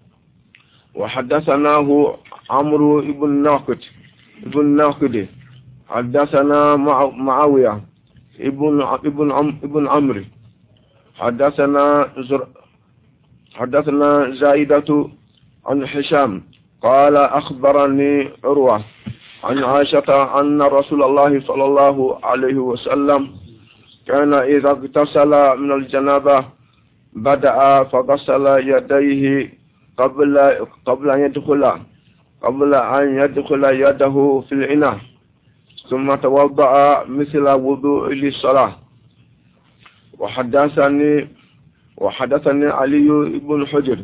وحدثناه عمرو بن ناقد ابن ناقد حدثنا معاوية ابن ابن ابن عمرو حدثنا زر حدثنا زائدة عن هشام قال أخبرني عروة عن عائشة أن رسول الله صلى الله عليه وسلم كان إذا اغتسل من الجنابة بدأ فغسل يديه قبل قبل أن يدخل قبل أن يدخل يده في الإناء ثم توضأ مثل وضوء للصلاة. وحدثني وحدثني علي بن حجر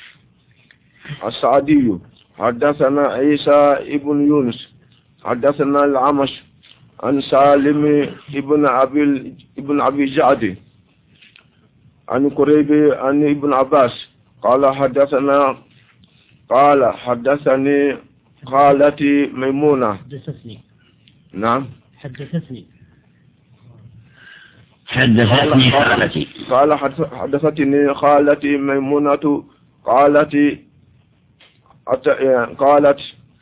السعدي حدثنا عيسى بن يونس حدثنا العمش عن سالم ابن أبي ابن أبي جعد عن قريب عن ابن عباس قال حدثنا قال حدثني خالتي ميمونة حدثتني نعم حدثتني حدثتني خالتي قال حدثتني خالتي ميمونة قالت قالت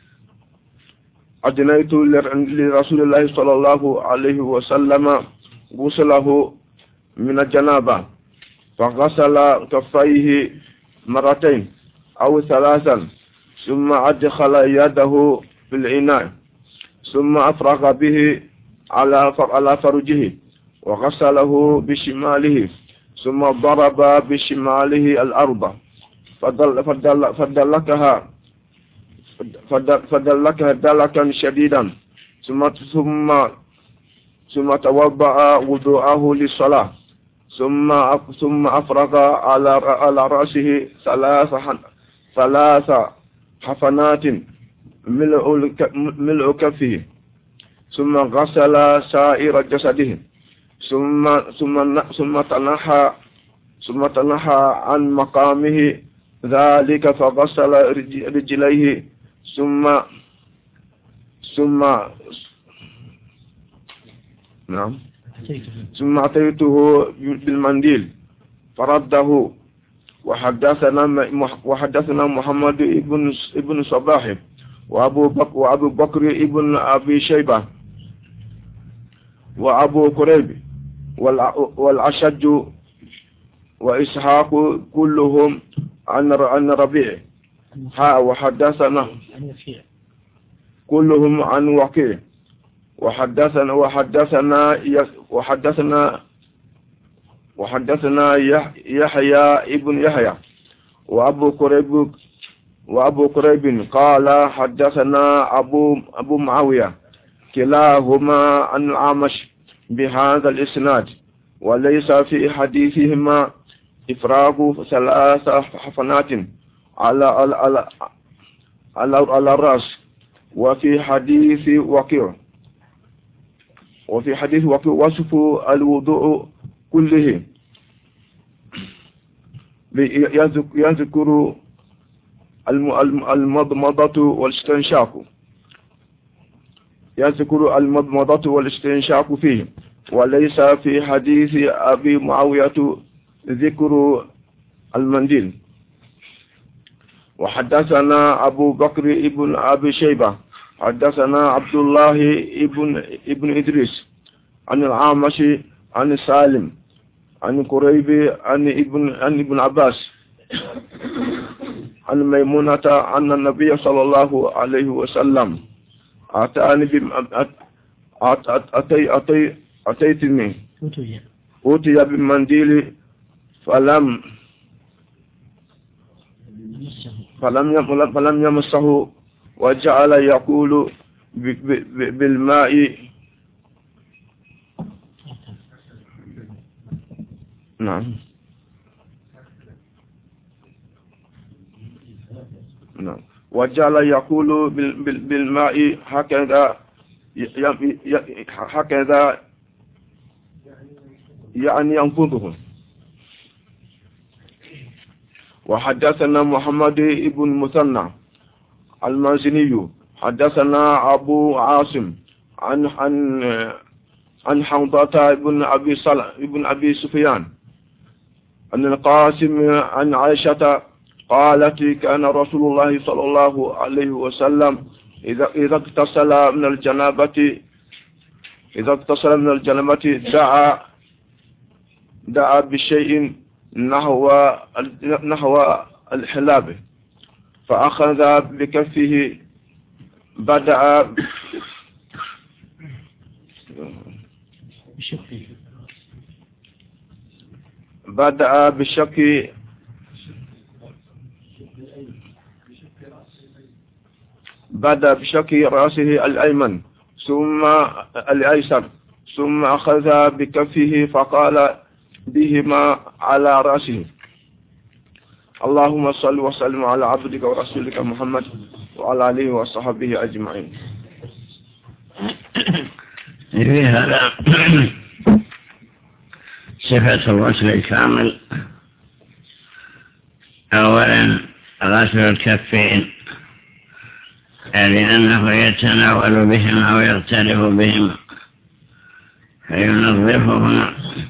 أدنيت لرسول الله صلى الله عليه وسلم غسله من الجنابة فغسل كفيه مرتين أو ثلاثا ثم أدخل يده في الإناء ثم أفرغ به على على فرجه وغسله بشماله ثم ضرب بشماله الأرض فدل فدل فدلكها فدلكها دلكا شديدا ثم ثم ثم توضأ وضوءه للصلاة ثم ثم أفرغ على على رأسه ثلاث ثلاث حفنات ملء ملء كفه ثم غسل سائر جسده ثم ثم ثم تنحى ثم تنحى عن مقامه ذلك فغسل رجليه ثم ثم نعم ثم أتيته بالمنديل فرده. وحدثنا وحدثنا محمد ابن ابن صباح وأبو بكر وأبو بكر ابن أبي شيبة وأبو قريب والأشج وإسحاق كلهم عن عن ربيع ها وحدثنا كلهم عن وكيع وحدثنا وحدثنا وحدثنا وحدثنا يحيى ابن يحيى وأبو قريب وأبو قريب قال حدثنا أبو أبو معاوية كلاهما عن الأعمش بهذا الإسناد وليس في حديثهما إفراغ ثلاث حفنات على على على على الرأس. وفي حديث وكيع وفي حديث وكيع وصف الوضوء كله يذكر المضمضة والاستنشاق يذكر المضمضة والاستنشاق فيه وليس في حديث أبي معاوية ذكر المنديل. وحدثنا أبو بكر ابن أبي شيبة حدثنا عبد الله ابن ابن إدريس عن العامش عن سالم عن قريب عن ابن عن ابن عباس عن ميمونة أن النبي صلى الله عليه وسلم أتاني بم أتي أتي أتيتني أوتي بالمنديل فلم فلم فلم يمسه وجعل يقول بالماء نعم نعم وجعل يقول بالماء هكذا هكذا يعني ينفضه. وحدثنا محمد بن مثنى المازني حدثنا أبو عاصم عن عن عن حمضة بن أبي صالح بن أبي سفيان عن القاسم عن عائشة قالت كان رسول الله صلى الله عليه وسلم إذا إذا اغتسل من الجنابة إذا اغتسل من الجنابة دعا دعا بشيء نحو نحو الحلاب فأخذ بكفه بدأ بدأ بشق بدأ بشق رأسه الأيمن ثم الأيسر ثم أخذ بكفه فقال بهما على رأسه اللهم صل وسلم على عبدك ورسولك محمد وعلى آله وصحبه أجمعين. في هذا صفة الغسل الكامل. أولا غسل الكفين لأنه يتناول بهما ويغترف بهما فينظفهما.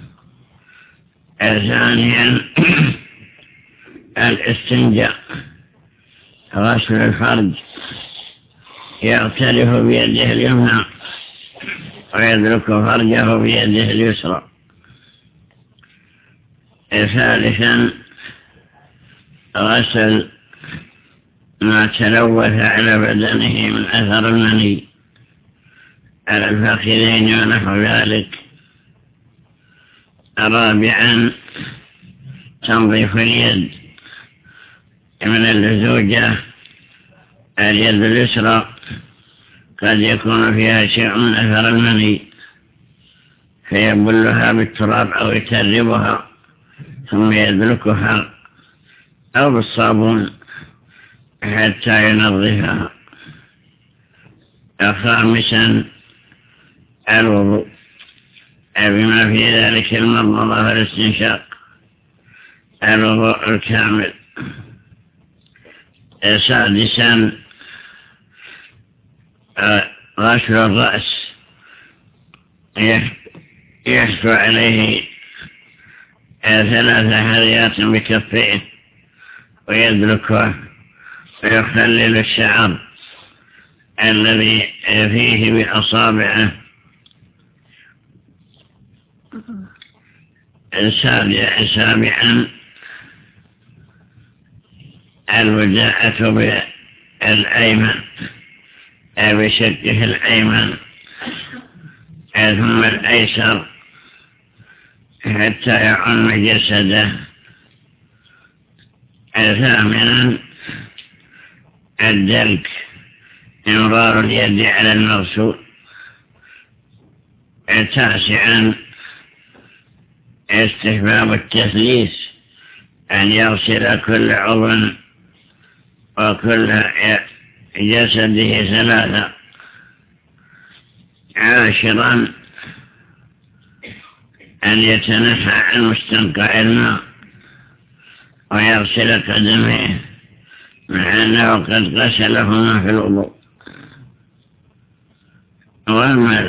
ثانيا الاستنجاء غسل الفرج يغترف بيده اليمنى ويدرك فرجه بيده اليسرى. ثالثا غسل ما تلوث على بدنه من أثر المني على الفخذين ونحو ذلك. رابعا تنظيف اليد من اللزوجة. اليد اليسرى قد يكون فيها شيء من أثر المني فيبلها بالتراب أو يتربها ثم يدلكها أو بالصابون حتى ينظفها. خامسا الوضوء بما في ذلك المضمضة والاستنشاق، الوضوء الكامل. سادسا غسل الرأس يحثو عليه ثلاث حذيات بكفيه ويدلكه ويخلل الشعر الذي فيه بأصابعه. سابعا الوجاءة بالأيمن بشقه الأيمن ثم الأيسر حتى يعم جسده. ثامنا الدلك إمرار اليد على المغسول. تاسعا استحباب التثليث أن يغسل كل عضو وكل جسده ثلاثة. عاشرا أن يتنحى عن مستنقع الماء ويغسل قدميه مع أنه قد غسلهما في الوضوء. وأما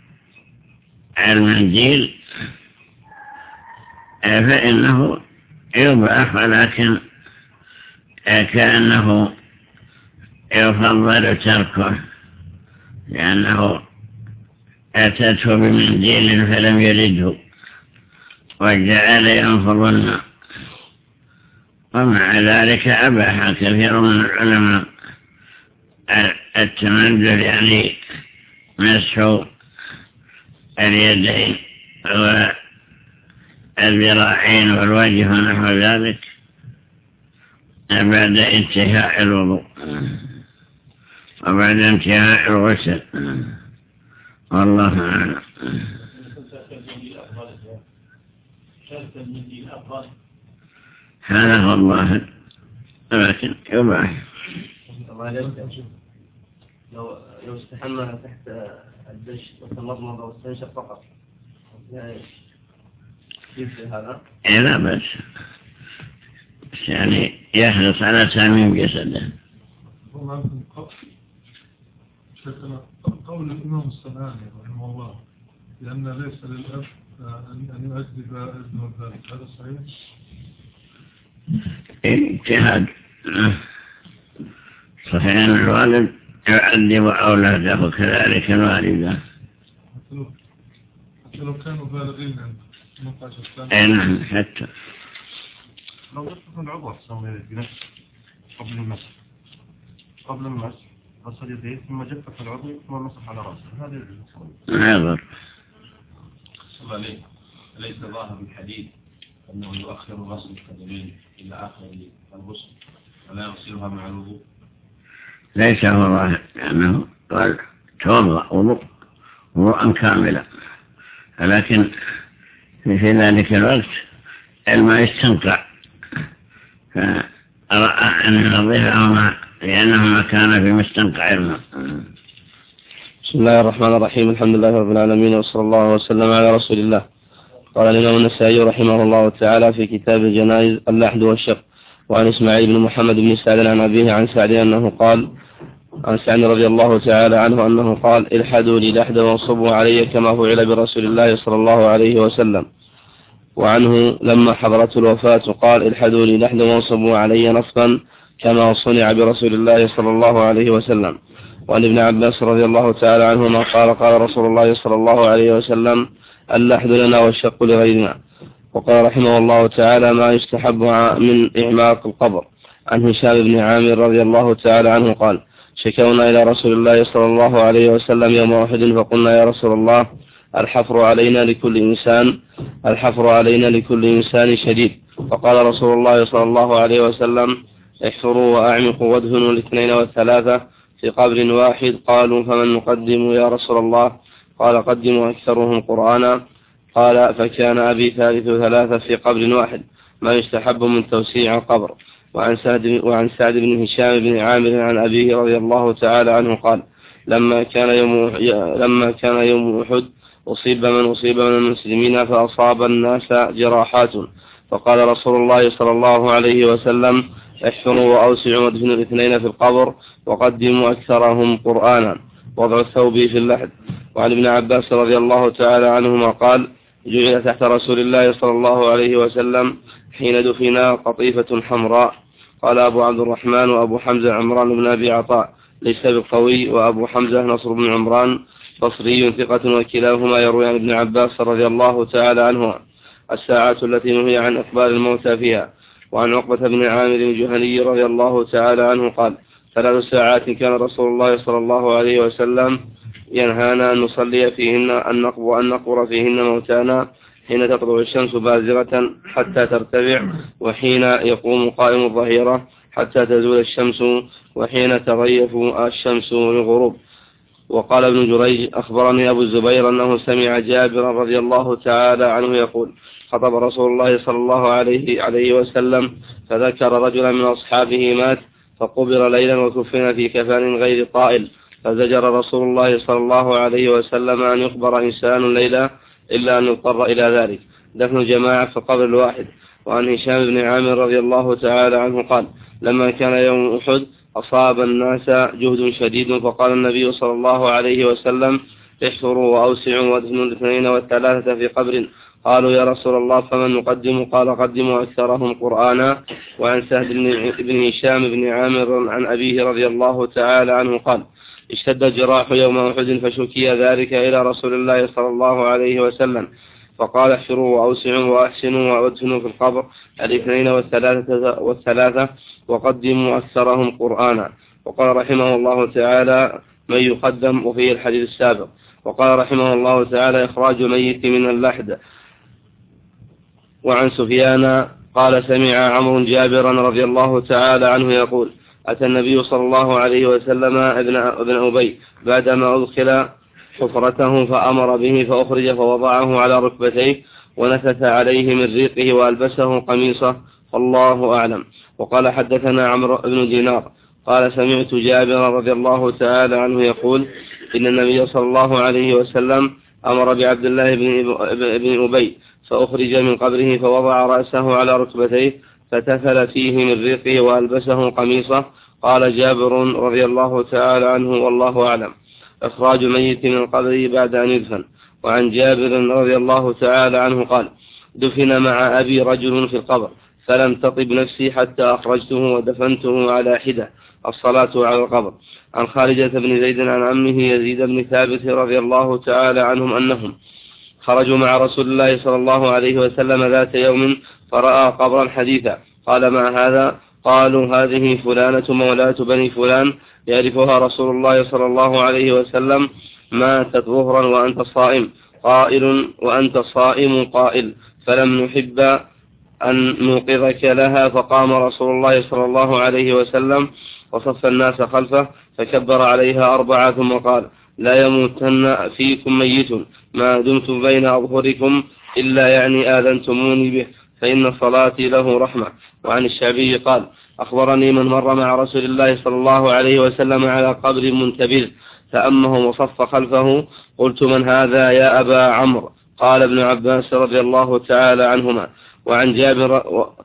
المنديل فإنه يباح ولكن كأنه يفضل تركه لأنه أتته بمنديل فلم يرده وجعل ينفض الماء. ومع ذلك أباح كثير من العلماء التمندل يعني مسح اليدين والذراعين والوجه ونحو ذلك بعد انتهاء الوضوء وبعد انتهاء الغسل. والله أعلم. هذا هو الله لكن يباح. لو لو استحمى تحت الدش والمضمض واستنشق فقط كيف هذا؟ إيه لا بس يعني يحرص على تأمين جسده. قول الإمام الصنعاني رحمه الله لأن ليس للأب أن يؤدب ابنه ذلك، هذا صحيح؟ اجتهاد. صحيح أن الوالد يؤدب أولاده كذلك الوالدة حتى لو كانوا بالغين عند ثمانية عشر سنة. أي نعم. حتى لو جفف العضو تسوي بنفس قبل المسح قبل المسح غسل يديه ثم جفف العضو ثم مسح على رأسه، هذا يجوز. ما يضر. صلى عليه ليس ظاهر الحديث أنه يؤخر غسل القدمين إلى آخر الغسل ولا يغسلها مع الوضوء؟ ليس هو ظاهر لأنه قال توضأ وضوء وضوءا كاملا، ولكن في ذلك الوقت الماء يستنقع فرأى أن ينظفهما لأنهما كان في مستنقع الماء. بسم الله الرحمن الرحيم. الحمد لله رب العالمين، وصلى الله وسلم على رسول الله. قال الإمام النسائي رحمه الله تعالى في كتاب الجنائز اللحد والشق. وعن إسماعيل بن محمد بن سعد عن أبيه عن سعد أنه قال عن سعد رضي الله تعالى عنه أنه قال الحدوا لي لحدا وانصبوا علي كما فعل برسول الله صلى الله عليه وسلم. وعنه لما حضرته الوفاة قال الحدوا لي لحدا وانصبوا علي نصبا كما صنع برسول الله صلى الله عليه وسلم. وعن ابن عباس رضي الله تعالى عنهما قال قال رسول الله صلى الله عليه وسلم اللحد لنا والشق لغيرنا. وقال رحمه الله تعالى ما يستحب من إعماق القبر. عن هشام بن عامر رضي الله تعالى عنه قال شكونا إلى رسول الله صلى الله عليه وسلم يوم أحد فقلنا يا رسول الله الحفر علينا لكل إنسان الحفر علينا لكل إنسان شديد. فقال رسول الله صلى الله عليه وسلم احفروا وأعمقوا وادهنوا الاثنين والثلاثة في قبر واحد. قالوا فمن نقدم يا رسول الله؟ قال قدموا أكثرهم قرآنا. قال فكان أبي ثالث ثلاثة في قبر واحد ما يستحب من توسيع القبر. وعن سعد, وعن سعد بن هشام بن عامر عن أبيه رضي الله تعالى عنه قال لما كان يوم لما كان يوم أحد أصيب من أصيب من المسلمين فأصاب الناس جراحات، فقال رسول الله صلى الله عليه وسلم احفروا وأوسعوا وادفنوا الاثنين في القبر وقدموا أكثرهم قرآنا. وضع الثوب في اللحد. وعن ابن عباس رضي الله تعالى عنهما قال جعل تحت رسول الله صلى الله عليه وسلم حين دفنا قطيفة حمراء. قال أبو عبد الرحمن وأبو حمزة عمران بن أبي عطاء ليس بالقوي، وأبو حمزة نصر بن عمران بصري ثقة، وكلاهما يروي عن ابن عباس رضي الله تعالى عنهما الساعات التي نهي عن إقبال الموتى فيها. وعن عقبة بن عامر الجهني رضي الله تعالى عنه قال ثلاث ساعات كان رسول الله صلى الله عليه وسلم ينهانا أن نصلي فيهن أن نقبر, أن نقبر فيهن موتانا حين تطلع الشمس بازغة حتى ترتفع، وحين يقوم قائم الظهيرة حتى تزول الشمس، وحين تغيف الشمس للغروب. وقال ابن جريج أخبرني أبو الزبير أنه سمع جابر رضي الله تعالى عنه يقول خطب رسول الله صلى الله عليه, عليه وسلم فذكر رجلا من أصحابه مات فقبر ليلا وكفن في كفان غير طائل، فزجر رسول الله صلى الله عليه وسلم أن يخبر إنسان ليلا إلا أن يضطر إلى ذلك دفن جماعة في القبر الواحد. وعن هشام بن عامر رضي الله تعالى عنه قال لما كان يوم أحد أصاب الناس جهد شديد، فقال النبي صلى الله عليه وسلم احفروا وأوسعوا وادفنوا الاثنين والثلاثة في قبر. قالوا يا رسول الله فمن نقدم؟ قال قدموا أكثرهم قرآنا. وعن سهل بن هشام بن عامر عن أبيه رضي الله تعالى عنه قال اشتد الجراح يوم أحد فشكي ذلك إلى رسول الله صلى الله عليه وسلم فقال احفروا وأوسعوا وأحسنوا وادفنوا في القبر الاثنين والثلاثة, والثلاثة وقدموا أكثرهم قرآنا. وقال رحمه الله تعالى من يقدم وفيه الحديث السابق. وقال رحمه الله تعالى إخراج ميت من اللحد. وعن سفيان قال سمع عمرو جابرا رضي الله تعالى عنه يقول أتى النبي صلى الله عليه وسلم ابن, ابن أبي بعدما أدخل حفرته فأمر به فأخرج فوضعه على ركبتيه ونفث عليه من ريقه وألبسه قميصه والله أعلم. وقال حدثنا عمرو بن دينار قال سمعت جابر رضي الله تعالى عنه يقول إن النبي صلى الله عليه وسلم أمر بعبد الله بن أبي فأخرج من قبره فوضع رأسه على ركبتيه فتفل فيه من ريقه وألبسه قميصه. قال جابر رضي الله تعالى عنه والله أعلم إخراج ميت من قبره بعد أن يدفن. وعن جابر رضي الله تعالى عنه قال دفن مع أبي رجل في القبر فلم تطب نفسي حتى أخرجته ودفنته على حدة الصلاة على القبر. عن خالدة بن زيد عن عمه يزيد بن ثابت رضي الله تعالى عنهم أنهم خرجوا مع رسول الله صلى الله عليه وسلم ذات يوم فرأى قبرا حديثا. قال ما هذا؟ قالوا هذه فلانة مولاة بني فلان يعرفها رسول الله صلى الله عليه وسلم ماتت ظهرا وأنت صائم قائل وأنت صائم قائل فلم نحب أن نوقظك لها، فقام رسول الله صلى الله عليه وسلم وصف الناس خلفه فكبر عليها أربعة ثم قال: لا يموتن فيكم ميت ما دمتم بين أظهركم إلا يعني آذنتموني به، فإن صلاتي له رحمة. وعن الشعبي قال: أخبرني من مر مع رسول الله صلى الله عليه وسلم على قبر منتبذ فأمه وصف خلفه، قلت: من هذا يا أبا عمرو؟ قال ابن عباس رضي الله تعالى عنهما. وعن جابر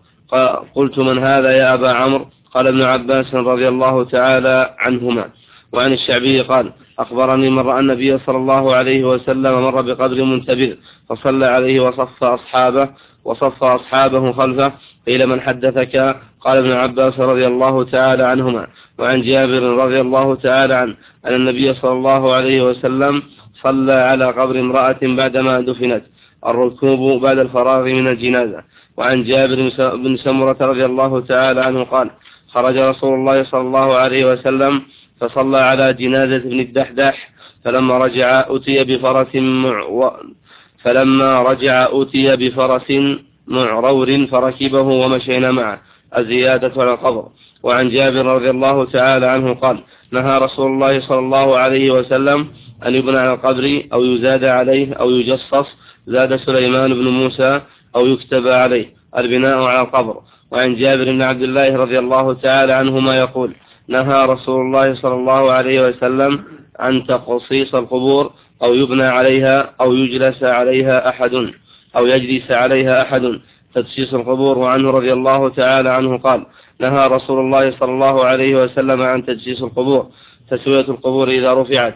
قلت: من هذا يا أبا عمرو؟ قال ابن عباس رضي الله تعالى عنهما. وعن الشعبي قال: أخبرني من رأى النبي صلى الله عليه وسلم مر بقبر منتبذ فصلى عليه وصف أصحابه وصف أصحابه خلفه، قيل: من حدثك؟ قال ابن عباس رضي الله تعالى عنهما. وعن جابر رضي الله تعالى عنه أن النبي صلى الله عليه وسلم صلى على قبر امرأة بعدما دفنت، الركوب بعد الفراغ من الجنازة. وعن جابر بن سمرة رضي الله تعالى عنه قال: خرج رسول الله صلى الله عليه وسلم فصلى على جنازة ابن الدحداح، فلما رجع أتي بفرس معو... فلما رجع أتي بفرس معرور فركبه ومشينا معه، الزيادة على القبر. وعن جابر رضي الله تعالى عنه قال: نهى رسول الله صلى الله عليه وسلم أن يبنى على القبر أو يزاد عليه أو يجصص، زاد سليمان بن موسى، أو يكتب عليه، البناء على القبر. وعن جابر بن عبد الله رضي الله تعالى عنهما يقول: نهى رسول الله صلى الله عليه وسلم عن تقصيص القبور أو يبنى عليها أو يجلس عليها أحد أو يجلس عليها أحد، تدسيس القبور. وعنه رضي الله تعالى عنه قال: نهى رسول الله صلى الله عليه وسلم عن تدسيس القبور، تسوية القبور إذا رفعت.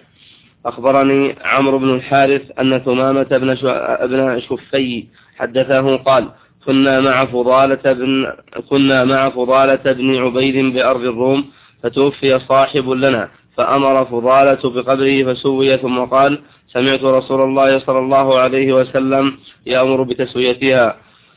أخبرني عمرو بن الحارث أن ثمامة بن ابن شفي حدثه قال: كنا مع فضالة بن كنا مع فضالة بن عبيد بأرض الروم، فتوفي صاحب لنا، فأمر فضالة بقبره فسوي، ثم قال: سمعت رسول الله صلى الله عليه وسلم يأمر بتسويتها.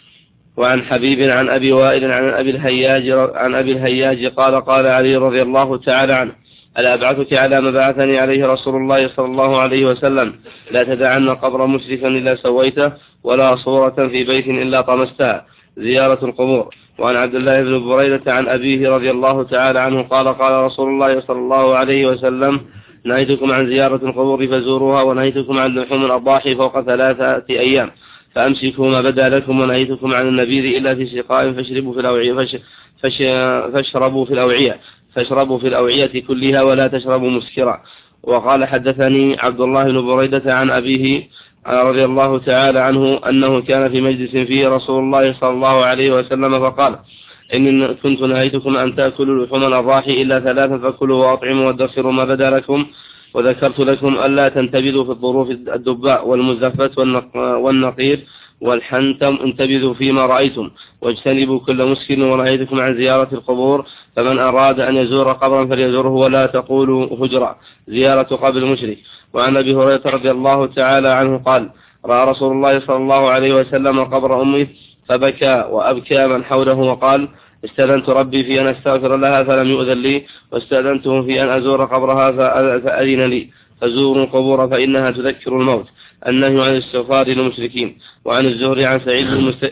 وعن حبيب عن أبي وائل عن أبي الهياج عن أبي الهياج قال: قال علي رضي الله تعالى عنه: ألا أبعثك على ما بعثني عليه رسول الله صلى الله عليه وسلم؟ لا تدعن قبر مشرفا إلا سويته، ولا صورة في بيت إلا طمستها، زيارة القبور. وعن عبد الله بن بريدة عن أبيه رضي الله تعالى عنه قال: قال رسول الله صلى الله عليه وسلم: نهيتكم عن زيارة القبور فزوروها، ونهيتكم عن لحوم الأضاحي فوق ثلاثة أيام، فأمسكوا ما بدا لكم، ونهيتكم عن النبيذ إلا في سقاء فاشربوا في الأوعية فش فش فاشربوا في الأوعية فاشربوا في الأوعية كلها ولا تشربوا مسكرا. وقال: حدثني عبد الله بن بريدة عن أبيه رضي الله تعالى عنه أنه كان في مجلس فيه رسول الله صلى الله عليه وسلم فقال: إني كنت نهيتكم أن تأكلوا لحوم الأضاحي إلا ثلاثا، فكلوا وأطعموا وادخروا ما بدا لكم، وذكرت لكم ألا تنتبذوا في الظروف الدباء والمزفة والنقير والحنتم، انتبذوا فيما رأيتم، واجتنبوا كل مسكر. ونهيتكم عن زيارة القبور، فمن أراد أن يزور قبرا فليزوره، ولا تقولوا هجرا، زيارة قبر مشرك. وعن أبي هريرة رضي الله تعالى عنه قال: رأى رسول الله صلى الله عليه وسلم قبر أمه فبكى وأبكى من حوله، وقال: استأذنت ربي في أن أستغفر لها فلم يؤذن لي، واستأذنته في أن أزور قبرها فأذن لي. فزوروا القبور فإنها تذكر الموت. النهي عن الاستغفار للمشركين. وعن الزهري عن سعيد بن المست...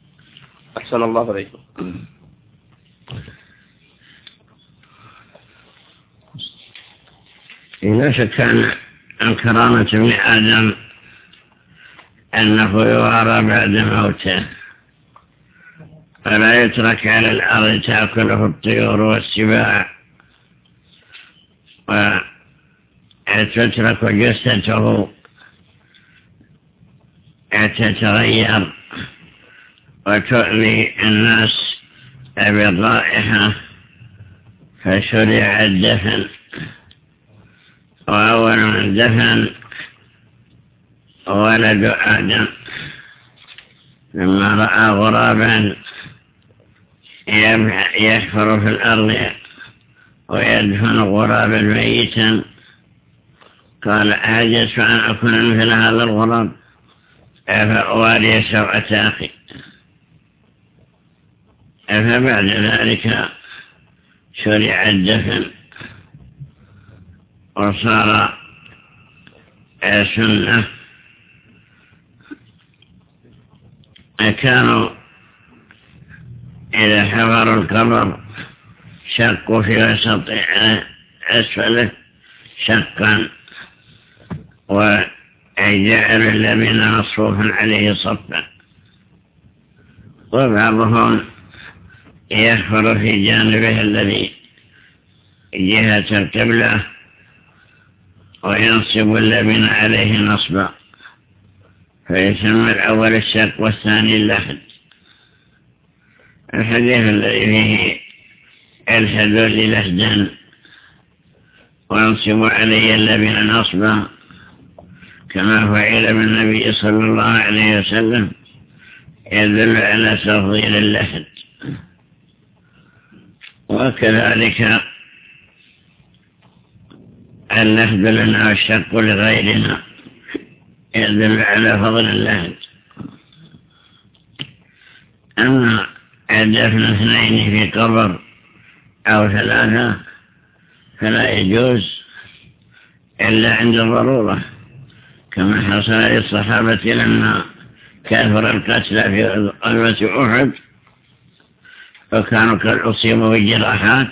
أحسن الله عليكم. إذا شك أن الكرامة من آدم أنه يغار بعد موته، فلا يترك على الأرض تأكله الطيور والسباع، وتترك جثته تتغير وتؤذي الناس بالرائحة، فشرع الدفن. وأول من دفن ولد آدم لما رأى غرابا يحفر في الأرض ويدفن غرابا ميتا، قال: أعجزت أن أكون مثل هذا الغراب فأواري سوءة أخي. فبعد ذلك شرع الدفن وصار سنة. كانوا إذا حفروا القبر شقوا في وسط أسفله شقا وجعلوا اللبن مصفوفا عليه صفا، وبعضهم يحفر في جانبه الذي جهة القبلة وينصب اللبن عليه نصبا، فيسمى الأول الشق والثاني اللحد. الحديث الذي فيه الحدوا لي لحدا وينصب عليه اللبن نصبا كما فعل بالنبي صلى الله عليه وسلم يدل على تفضيل اللحد. وكذلك اللحد لنا والشق لغيرنا يدل على فضل اللحد. أما دفن اثنين في قبر أو ثلاثة فلا يجوز إلا عند الضرورة، كما حصل للصحابة لما كثر القتلى في غزوة أحد وكانوا قد أصيبوا بالجراحات،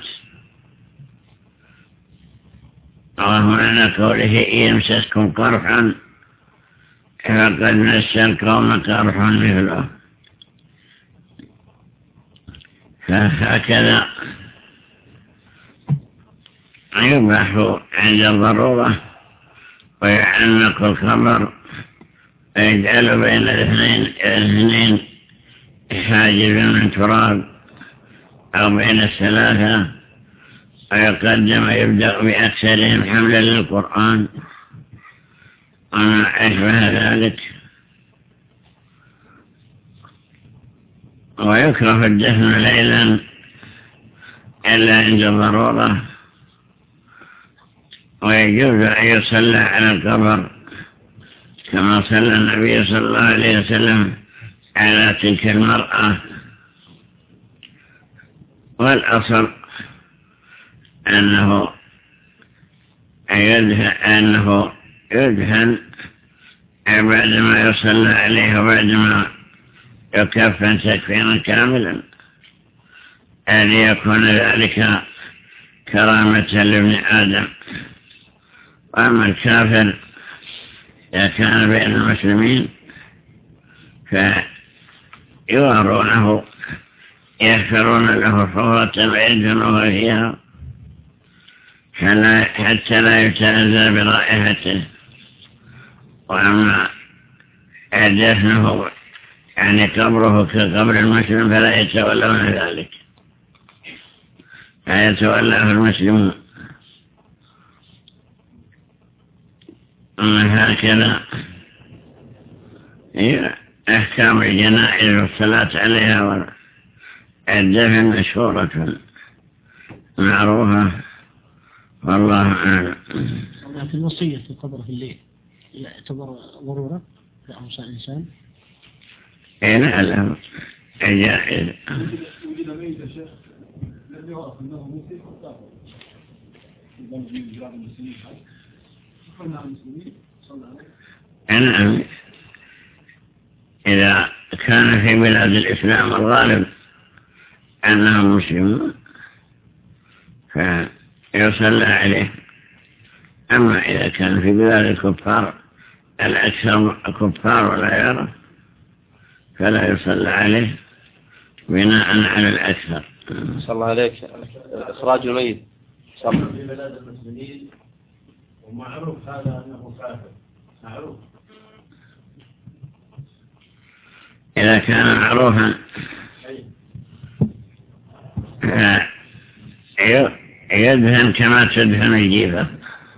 وهنا قوله يمسسكم قرحا فقد مس القوم قرح مثله. فهكذا يباح عند الضرورة ويعنق الخبر ويجعل بين الاثنين حاجز من تراب أو بين الثلاثة، ويقدم يبدأ بأكثرهم حملا للقرآن وما أشبه ذلك. ويكره الدفن ليلا إلا عند الضرورة، ويجوز أن يصلى على القبر كما صلى النبي صلى الله عليه وسلم على تلك المرأة. والأصل أنه يدهن, أنه يدهن بعدما يصلى عليه وبعدما يكفن تكفينا كاملا، أن يكون ذلك كرامة لابن آدم. وأما الكافر إذا كان بين المسلمين فيوارونه يحفرون له حفرة ويدفنوه فيها حتى لا يتأذى برائحته. وأما دفنه يعني قبره كقبر المسلم فلا يتولون ذلك، لا يتولاه المسلمون. هكذا أحكام الجنائز والصلاة عليها والدفن مشهورة معروفة والله أعلم. لكن الوصية في القبر في الليل يعتبر ضرورة لأوصى الإنسان؟ إيه نعلم جائز. وجد ميت يا شيخ لم يعرف أنه مسلم فكافر يضم في بلاد المسلمين حي فقلنا على المسلمين صلى عليه. نعم، إذا كان في بلاد الإسلام الغالب أنهم مسلمون فيصلى عليه. أما إذا كان في بلاد الكفار الأكثر كفار ولا يرى فلا يصلى عليه بناء على الأكثر. صلى الله عليك. إخراج الميت صلى في بلاد المسلمين ومعروف هذا أنه كافر معروف. إذا كان معروفا يدهن كما تدهن الجيفة.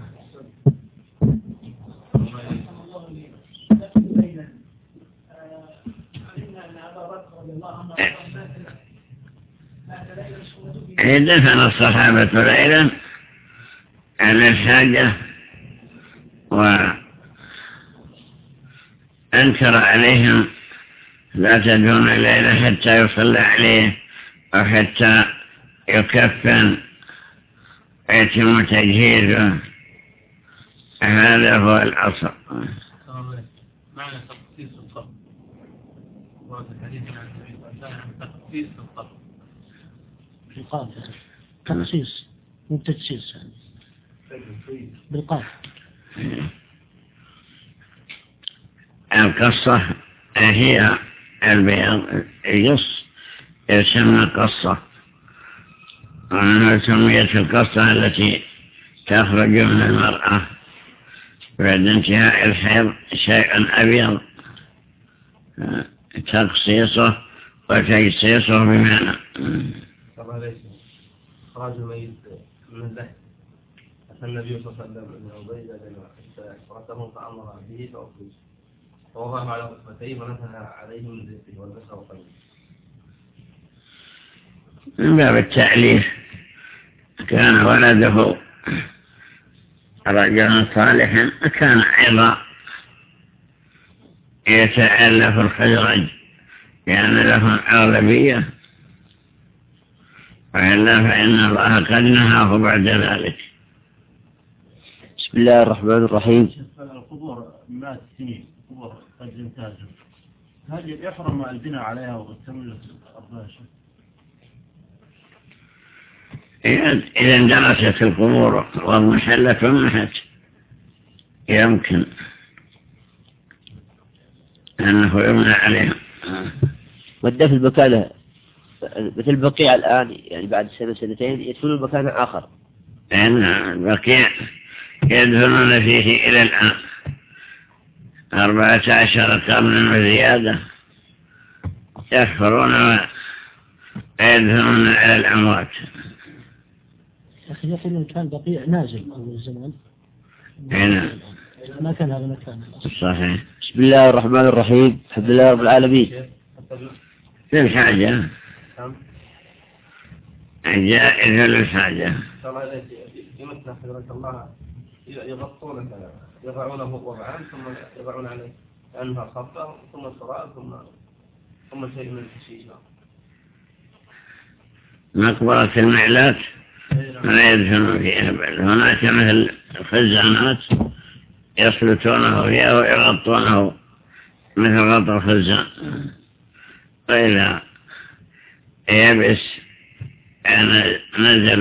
دفن الصحابة ليلا على الحاجة وأنكر عليهم لا تدون الليلة حتى يصلى عليه أو حتى يكفن ويتم تجهيزه. هذا هو الأصل. معنى تخصيص القبر ورد الحديث عن النبي صلى الله عليه وسلم تخصيص القبر بالقاف تخصيص مو تجسيس بالقاف. القصة هي البيض يقص يسمى قصة، سميت القصة التي تخرج من المرأة بعد انتهاء الحيض شيء أبيض تقصيصه وتجسيسه بمعنى إخراج الميت من اللحم. أتى النبي صلى الله عليه وسلم من عبيدة فأسرته فأمر به فأخرج فوضعه على ركبتيه ونفث عليه من زيته والبسه وقلبه. من باب التأليف كان ولده رجلا صالحا كان أيضا يتألف الخزرج لأن لهم أغلبية، وإلا فإن الله قد نهاه بعد ذلك. بسم الله الرحمن الرحيم. القبور مئات سنين قبور قد انتاجه، هل يحرم البناء عليها وتكمل أربعة شهور؟ إذا اندرست القبور والمحلة محت يمكن أنه يمنع عليها. والدفن مكانه مثل البقيع الآن، يعني بعد سنة سنتين يدفنون مكان آخر. لأن البقيع يدفنون فيه إلى الآن أربعة عشر قرنا وزيادة، يحفرون ويدفنون على الأموات. أخي يقولون كان بقيع نازل أول زمان. هنا ما كان هذا مكان. صحيح. بسم الله الرحمن الرحيم. الحمد لله رب العالمين. في الحاجة جائز للحاجة. يمثل حضرة الله يغطونه يضعونه وضعان ثم يضعون عليه عنها صبة ثم الصراء ثم ثم شيء من الحشيش. مقبرة المعلات لا يدفنون فيها بعد. هناك مثل الخزانات يسلتونه فيها ويغطونه مثل غطى الخزان، وإذا يبس نزل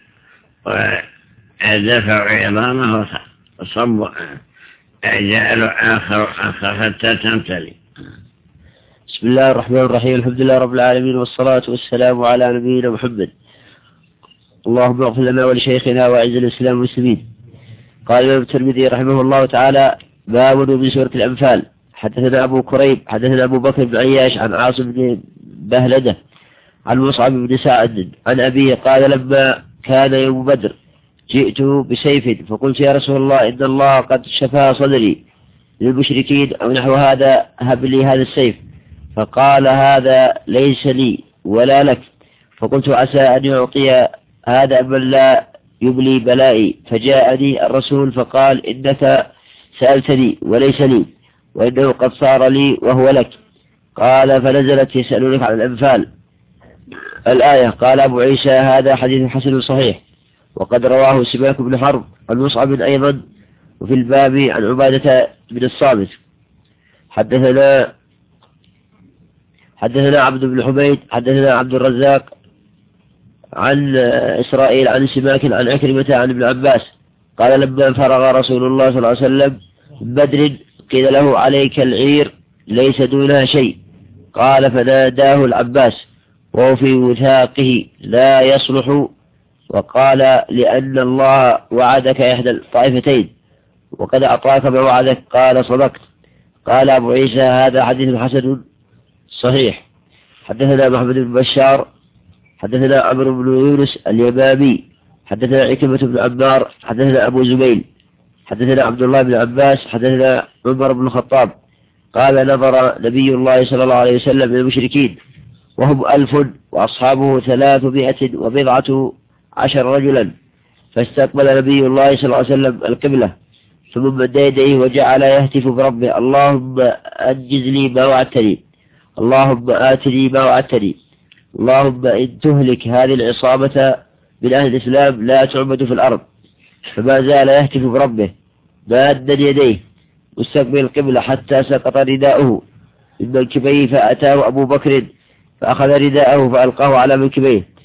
ودفع عظامه وصب جعل آخر آخر حتى تمتلي. بسم الله الرحمن الرحيم. الحمد لله رب العالمين والصلاة والسلام على نبينا محمد. اللهم اغفر لنا ولشيخنا وأعز الإسلام والمسلمين. قال الإمام الترمذي رحمه الله تعالى: باب من سورة الأنفال. حدثنا أبو كريب حدثنا أبو بكر بن عياش عن عاصم بن بهلدة عن مصعب بن سعد عن أبيه قال: لما كان يوم بدر جئت بسيف فقلت: يا رسول الله إن الله قد شفى صدري للمشركين أو نحو هذا، هب لي هذا السيف. فقال: هذا ليس لي ولا لك. فقلت: عسى أن يعطي هذا من لا يبلي بلائي. فجاءني الرسول فقال: إنك سألتني وليس لي، وإنه قد صار لي وهو لك. قال: فنزلت يسألونك عن الأنفال الآية. قال أبو عيسى: هذا حديث حسن صحيح، وقد رواه سماك بن حرب عن مصعب أيضا، وفي الباب عن عبادة بن الصامت. حدثنا حدثنا عبد بن حميد حدثنا عبد الرزاق عن إسرائيل عن سماك عن عكرمة عن ابن عباس قال: لما فرغ رسول الله صلى الله عليه وسلم من بدر قيل له: عليك العير ليس دونها شيء. قال: فناداه العباس وهو في وثاقه: لا يصلح. وقال: لأن الله وعدك إحدى الطائفتين وقد أعطاك ما وعدك. قال: صدقت. قال أبو عيسى: هذا حديث حسن صحيح. حدثنا محمد بن بشار حدثنا عمرو بن يونس اليمامي حدثنا عكرمة بن عمار حدثنا أبو زبيل حدثنا عبد الله بن عباس حدثنا عمر بن الخطاب قال: نظر نبي الله صلى الله عليه وسلم إلى المشركين وهم ألف وأصحابه ثلاثمائة وبضعة عشر رجلا، فاستقبل نبي الله صلى الله عليه وسلم القبلة ثم مد يديه وجعل يهتف بربه: اللهم أنجز لي ما وعدتني، اللهم آتني ما وعدتني، اللهم إن تهلك هذه العصابة من أهل الإسلام لا تعبد في الأرض. فما زال يهتف بربه مادا يديه مستقبل القبلة حتى سقط رداؤه من منكبيه، فأتاه أبو بكر فأخذ رداءه فألقاه على منكبيه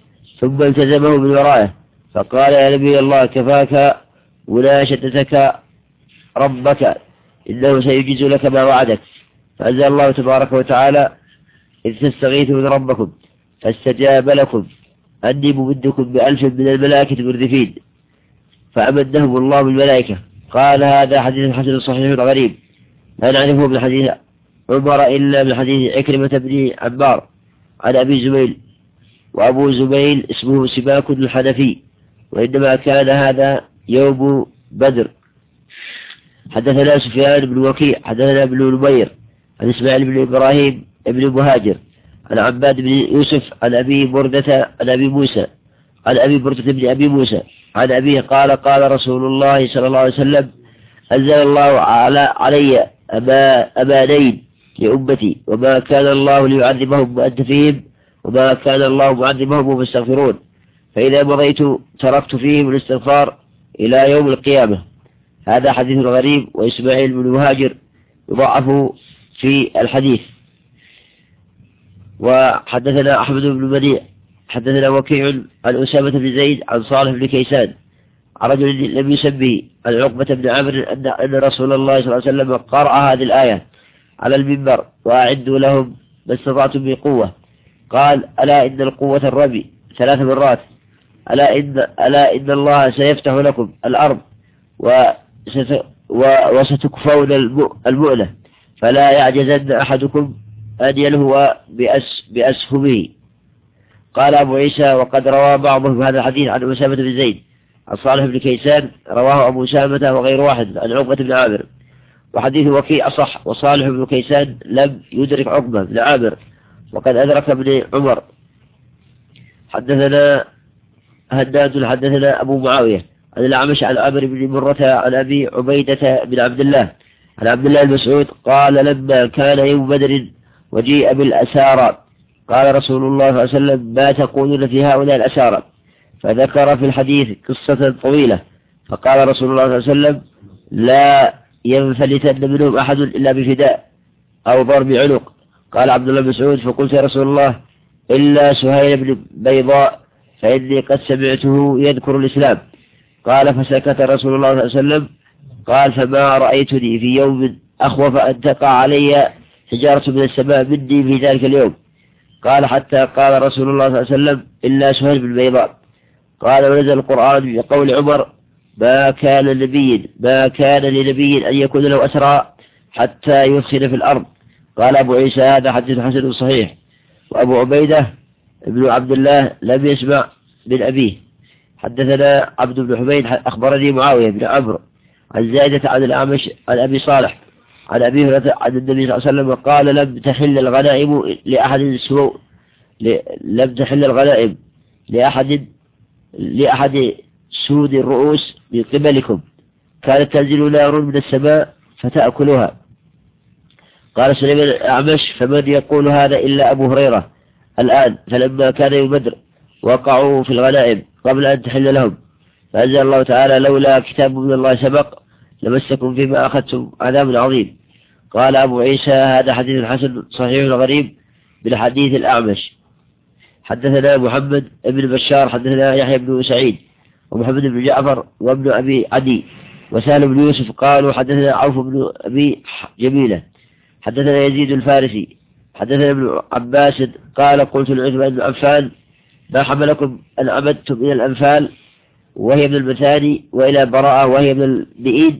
ثم التزمه من ورائه فقال يا نبي الله كفاك مناشدتك ربك إنه سيجيز لك ما وعدك. فأنزل الله تبارك وتعالى إذ تستغيثوا من ربكم فاستجاب لكم أني ممدكم بألف من الملائكة مردفين فأمدهم الله بالملائكة. قال هذا حديث حسن صحيح غريب لا نعرفه من حديث عمر إلا من حديث عكرمة بن عمار عن أبي زبيل، وأبو زبيل اسمه سباك الحنفي، وإنما كان هذا يوم بدر. حدثنا سفيان بن وكيع حدثنا ابن نمير عن إسماعيل بن إبراهيم بن مهاجر عن عباد بن يوسف عن أبي بردة عن أبي موسى عن أبي بردة بن أبي موسى عن أبيه قال قال رسول الله صلى الله عليه وسلم أنزل الله على علي أما أمانين لأمتي وما كان الله ليعذبهم وأنت فيهم وما كان الله معذبهم وهم يستغفرون، فإذا مضيت تركت فيهم الاستغفار إلى يوم القيامة. هذا حديث غريب، وإسماعيل بن مهاجر يضعف في الحديث. وحدثنا أحمد بن منيع حدثنا وكيع عن أسامة بن زيد عن صالح بن كيسان عن رجل لم يسمه عن عقبة بن عامر أن رسول الله صلى الله عليه وسلم قرأ هذه الآية على المنبر وأعدوا لهم ما استطعتم بقوة. قال ألا إن القوة الرمي ثلاث مرات، ألا إن, ألا إن الله سيفتح لكم الأرض وست وستكفون المؤنة فلا يعجزن أحدكم أن يلهو بأس بأسهمه. قال أبو عيسى وقد روى بعضهم هذا الحديث عن أسامة بن زيد عن صالح بن كيسان رواه أبو أسامة وغير واحد عن عقبة بن عامر، وحديث وكيع أصح، وصالح بن كيسان لم يدرك عقبة بن عامر وقد أدرك ابن عمر. حدثنا هداد حدثنا أبو معاوية عن الأعمش عن عامر بن مرة عن أبي عبيدة بن عبد الله عن عبد الله المسعود قال لما كان يوم بدر وجيء بالأسارى قال رسول الله صلى الله عليه وسلم ما تقولون في هؤلاء الأسارى؟ فذكر في الحديث قصة طويلة، فقال رسول الله صلى الله عليه وسلم لا ينفلتن منهم أحد إلا بفداء أو ضرب عنق. قال عبد الله بن مسعود فقلت يا رسول الله إلا سهيل بن بيضاء فإني قد سمعته يذكر الإسلام. قال فسكت رسول الله صلى الله عليه وسلم. قال فما رأيتني في يوم أخوف أن تقع علي حجارة من السماء مني في ذلك اليوم. قال حتى قال رسول الله صلى الله عليه وسلم إلا سهيل بن بيضاء. قال ونزل القرآن بقول عمر ما كان لنبي ما كان لنبي أن يكون له أسرى حتى يدخل في الأرض. قال أبو عيسى هذا حديث حسن صحيح. وأبو عبيدة ابن عبد الله لم يسمع من أبيه. حدثنا عبد بن حميد أخبرني معاوية بن عمرو عن زائدة عن الأعمش عن أبي صالح عن أبي هريرة عن النبي صلى الله عليه وسلم قال لم تحل الغنائم لأحد سوء لم تحل الغنائم لأحد لأحد سود الرؤوس من قبلكم كانت تنزل نار من السماء فتأكلها. قال سليمان الأعمش فمن يقول هذا إلا أبو هريرة الآن، فلما كان يوم بدر وقعوا في الغنائم قبل أن تحل لهم فأنزل الله تعالى لولا كتاب من الله سبق لمسكم فيما أخذتم عذاب عظيم. قال أبو عيسى هذا حديث حسن صحيح غريب بالحديث الأعمش. حدثنا محمد بن بشار حدثنا يحيى بن سعيد ومحمد بن جعفر وابن أبي عدي وسالم بن يوسف قالوا حدثنا عوف بن أبي جميلة حدثنا يزيد الفارسي حدثنا ابن عباس قال قلت لعثمان بن عفان ما حملكم أن عمدتم إلى الأنفال وهي من المثاني وإلى براءة وهي من البئيد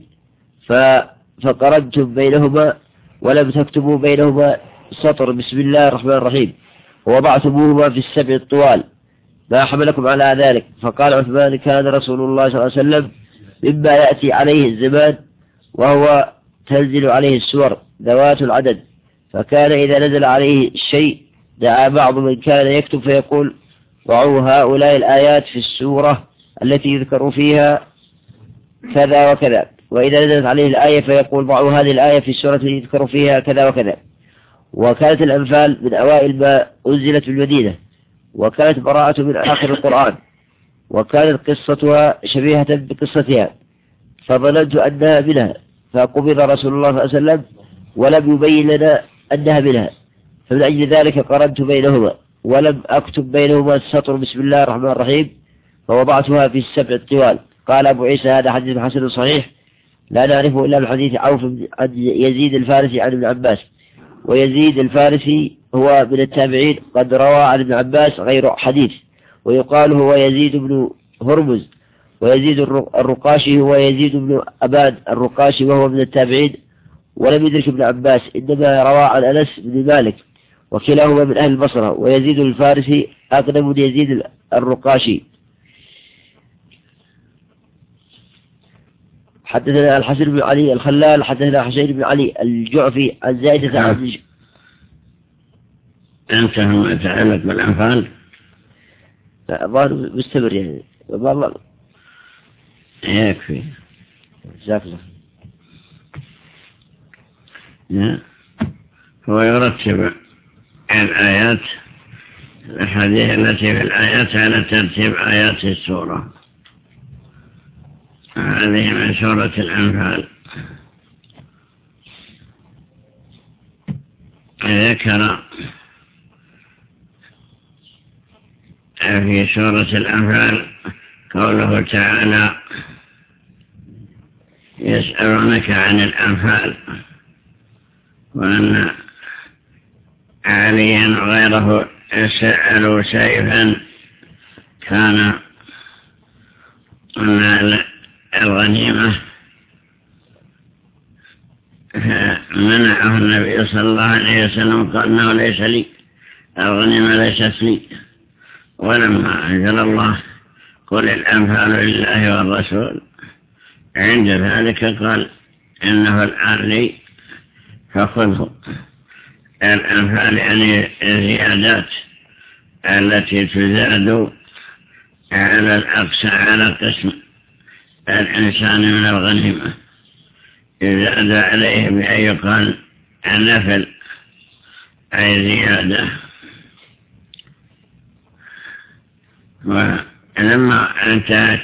فقرنتم بينهما ولم تكتبوا بينهما سطر بسم الله الرحمن الرحيم ووضعتموهما في السبع الطوال ما حملكم على ذلك؟ فقال عثمان كان رسول الله صلى الله عليه وسلم مما يأتي عليه الزمان وهو تنزل عليه السور ذوات العدد، فكان إذا نزل عليه الشيء دعا بعض من كان يكتب فيقول ضعوا هؤلاء الآيات في السورة التي يذكر فيها كذا وكذا، وإذا نزلت عليه الآية فيقول ضعوا هذه الآية في السورة التي يذكر فيها كذا وكذا. وكانت الأنفال من أوائل ما أنزلت بالمدينة، وكانت براءة من آخر القرآن، وكانت قصتها شبيهة بقصتها، فظننت أنها منها، فقبض رسول الله صلى الله عليه وسلم ولم يبين لنا أنها منها، فمن أجل ذلك قرنت بينهما ولم أكتب بينهما السطر بسم الله الرحمن الرحيم فوضعتها في السبع الطوال. قال أبو عيسى هذا حديث حسن صحيح لا نعرفه إلا من حديث عوف عن يزيد الفارسي عن ابن عباس، ويزيد الفارسي هو من التابعين قد روى عن ابن عباس غير حديث، ويقال هو يزيد بن هرمز، ويزيد الرقاشي هو يزيد بن أبان الرقاشي وهو من التابعين ولم يدرك ابن عباس، إنما روى عن أنس بن مالك وكلاهما من أهل البصرة، ويزيد الفارسي أقدم من يزيد الرقاشي. حدثنا الحسن بن علي الخلال حدثنا حسين بن علي الجعفي عن زائدة عن انتهى ما يتعلق بالأنفال. لا الظاهر مستمر يعني والله يكفي. جزاك الله. هو يرتب الآيات الحديث التي في الآيات على ترتيب آيات السورة. هذه من سورة الأنفال. ذكر في سورة الأنفال قوله تعالى يسألونك عن الأنفال، وأن عليا غيره سألوا سيفا كان أن الغنيمة منعه النبي صلى الله عليه وسلم قال انه ليس لي، الغنيمة ليست لي. ولما أنزل الله قل الأنفال لله والرسول عند ذلك قال إنه الآن لي فخذه. الأنفال يعني الزيادات التي تزاد على الأقصى على قسم الإنسان من الغنيمة، يزاد عليه بأن يقال النفل أي زيادة. ولما انتهت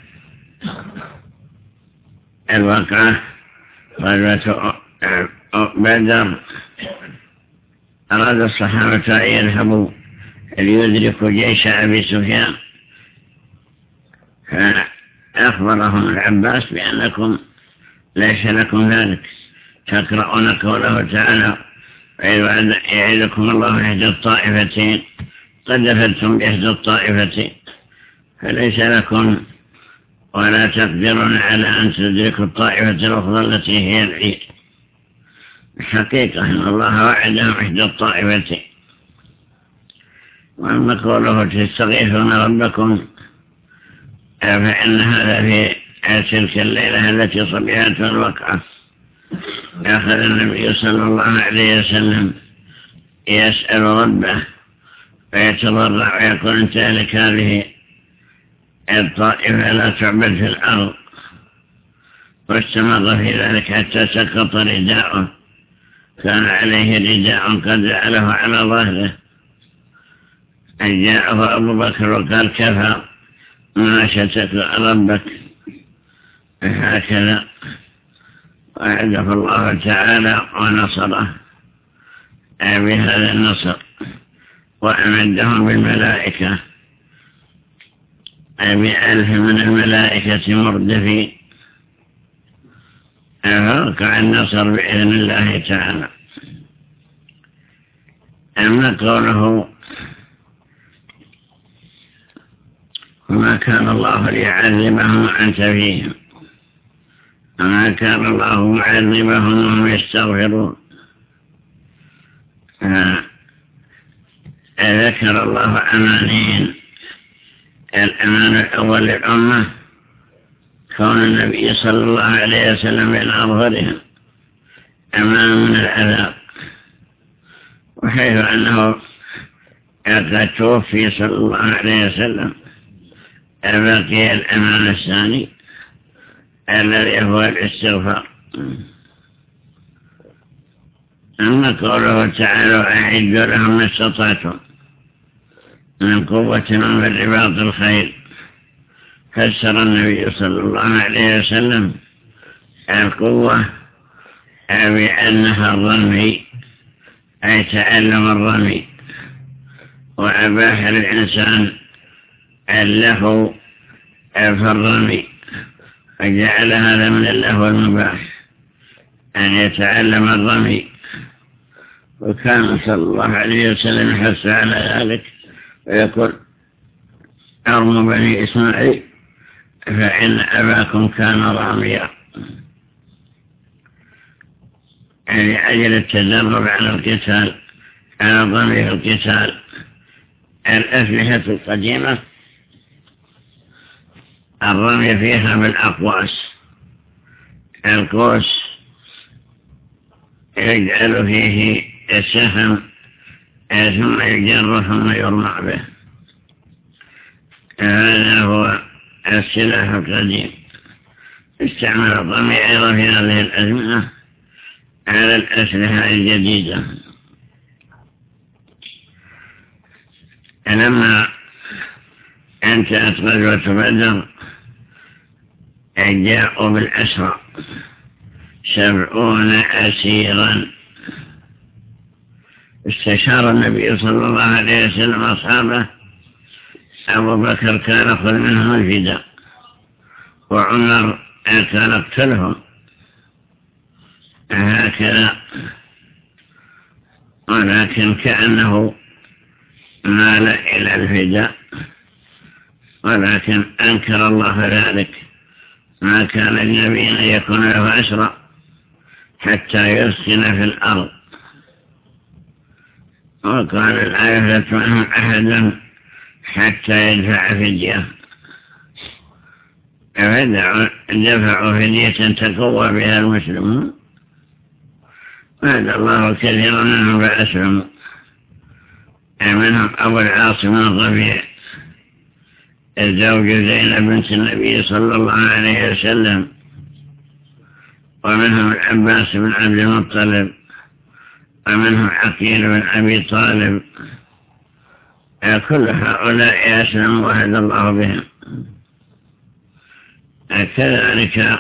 الوقعة غزوة بدر أراد الصحابة أن يذهبوا ليدركوا جيش أبي سفيان، فأخبرهم العباس بأنكم ليس لكم ذلك، تقرؤون قوله تعالى يعيدكم الله إحدى الطائفتين قد دفلتم بإحدى الطائفتين فليس لكم ولا تقدرون على أن تدركوا الطائفة الأخرى التي هي العيد. حقيقة أن الله وعدهم إحدى الطائفتين. وأما قوله تستغيثون ربكم فإن هذا في تلك الليلة التي صبحتها الوقعة أخذ النبي صلى الله عليه وسلم يسأل ربه ويتضرع ويقول انت لك هذه الطائفة لا تعبد في الأرض، واستمر في ذلك حتى سقط رداءه، كان عليه رداء قد جعله على ظهره. جاءه أبو بكر وقال كفى ما شتك ربك، هكذا وعده الله تعالى ونصره بهذا النصر، وأمدهم بالملائكة بألف من الملائكة مردفين، فوقع النصر بإذن الله تعالى. أما قوله وما كان الله ليعذبهم وأنت فيهم، وما كان الله معذبهم وهم يستغفرون، ذكر الله أمانين. الأمان الأول للأمة كون النبي صلى الله عليه وسلم بين أظهرهم أمان من العذاب، وحيث أنه قد توفي صلى الله عليه وسلم بقي الأمان الثاني الذي هو الاستغفار. أما قوله تعالى أعدوا لهم ما استطعتم من قوة ومن رباط الخيل، فسر النبي صلى الله عليه وسلم القوة بأنها الرمي أي تعلم الرمي، وأباح الإنسان اللهو في الرمي، فجعل هذا من اللهو المباح أن يتعلم الرمي، وكان صلى الله عليه وسلم يحث على ذلك ويقول أرموا بني إسماعيل فإن أباكم كان راميا، يعني أجل التدرب على القتال، على ضمير القتال. الأسلحة القديمة الرمي فيها بالأقواس، القوس يجعل فيه السهم ثم يجر ثم يرمى به، هذا هو السلاح القديم. استعمل الرمي أيضا في هذه الأزمنة على الأسلحة الجديدة. لما انتهت غزوة بدر جاءوا بالأسرى سبعون أسيرا، استشار النبي صلى الله عليه وسلم أصحابه، أبو بكر كان يأخذ منهم الفداء، وعمر كان يقتلهم، هكذا، ولكن كأنه مال إلى الفداء، ولكن أنكر الله ذلك. ما كان النبي أن يكون له أسرى حتى يسكن في الأرض، وقال لا يفلت منهم أحد حتى يدفع فدية، دفعوا فدية تقوى بها المسلمون، وهذا الله كثيرا منهم فأسلموا، منهم أبو العاص بن الربيع الزوج زينب بنت النبي صلى الله عليه وسلم، ومنهم العباس بن عبد المطلب، ومنهم عقيل بن أبي طالب. كل هؤلاء أسلموا وهدى الله بهم. كذلك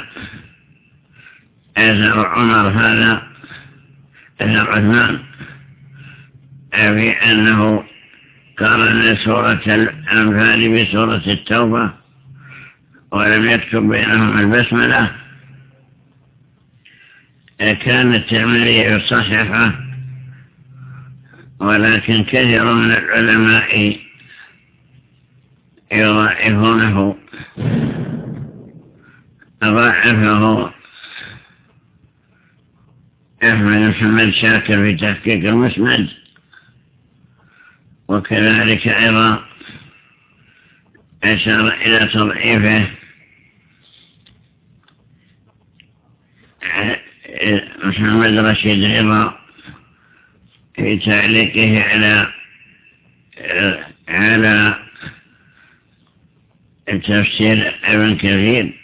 أثر عمر هذا أثر عثمان في أنه قارن سورة الأنفال بسورة التوبة ولم يكتب بينهم البسملة. كان التعميري صحيحة، ولكن كثير من العلماء يضاعفونه، ضاعفه أحمد محمد شاكر في تحقيق المسند، وكذلك أيضا أشار إلى تضعيفه محمد رشيد رضا في تعليقه على على تفسير ابن كثير،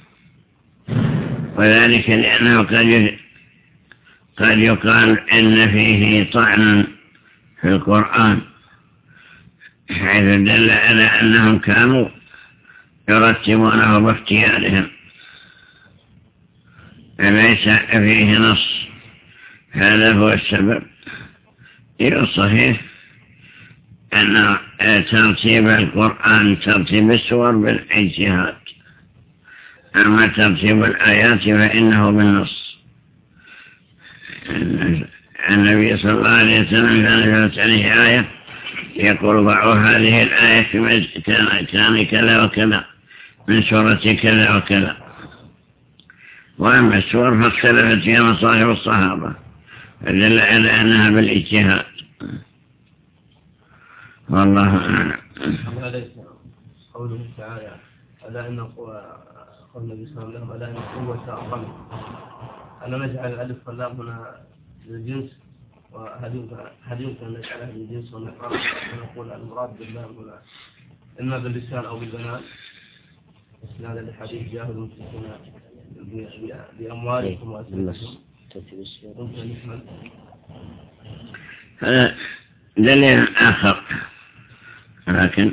وذلك لأنه قد قد يقال إن فيه طعن في القرآن، حيث دل على أنهم كانوا يرتبونه باختيارهم، فليس فيه نص. هذا هو السبب. الصحيح أن ترتيب القرآن ترتيب السور بالاجتهاد، أما ترتيب الآيات فإنه بالنص. النبي صلى الله عليه وسلم كان عليه آية يقول ضعوا هذه الآية كان كان كذا وكذا من سورة كذا وكذا. وأما السور فاختلفت فيها مصاحب الصحابة، فدل على أنها بالاجتهاد. والله أعلم. قوله تعالى ألا إن قول النبي صلى الله عليه وسلم ألا إن قوة الرمي، ألا نجعل الألف واللام هنا للجنس، وهل يمكن أن نجعلها للجنس ونقرأ ونقول المراد باللام هنا إما باللسان أو بالبنان، هذا الحديث جاهد المشركون بأموالكم وأسلحتكم ممكن نحمل. هذا دليل آخر، لكن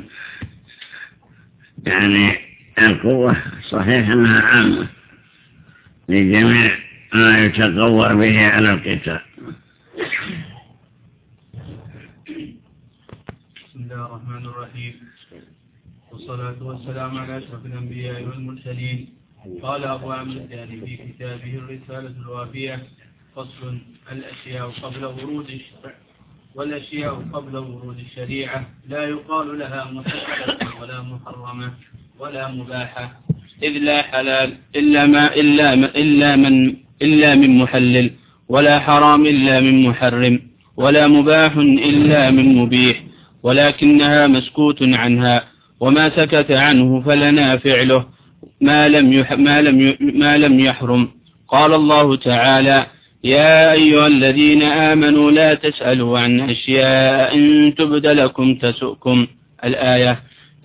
يعني القوة صحيح أنها عامة لجميع ما يتقوى به على القتال. بسم الله الرحمن الرحيم، والصلاة والسلام على أشرف الأنبياء والمرسلين. قال أبو عمرو الثاني في كتابه الرسالة الوافية: فصل: الأشياء قبل ورود الشرع والأشياء قبل ورود الشريعة لا يقال لها محللة ولا محرمة ولا مباحة، إذ لا حلال إلا ما إلا ما إلا من إلا من محلل، ولا حرام إلا من محرم، ولا مباح إلا من مبيح، ولكنها مسكوت عنها، وما سكت عنه فلنا فعله ما لم يح ما لم ما لم يحرم. قال الله تعالى: يا أيها الذين آمنوا لا تسألوا عن أشياء إن تبد لكم تسؤكم. الآية.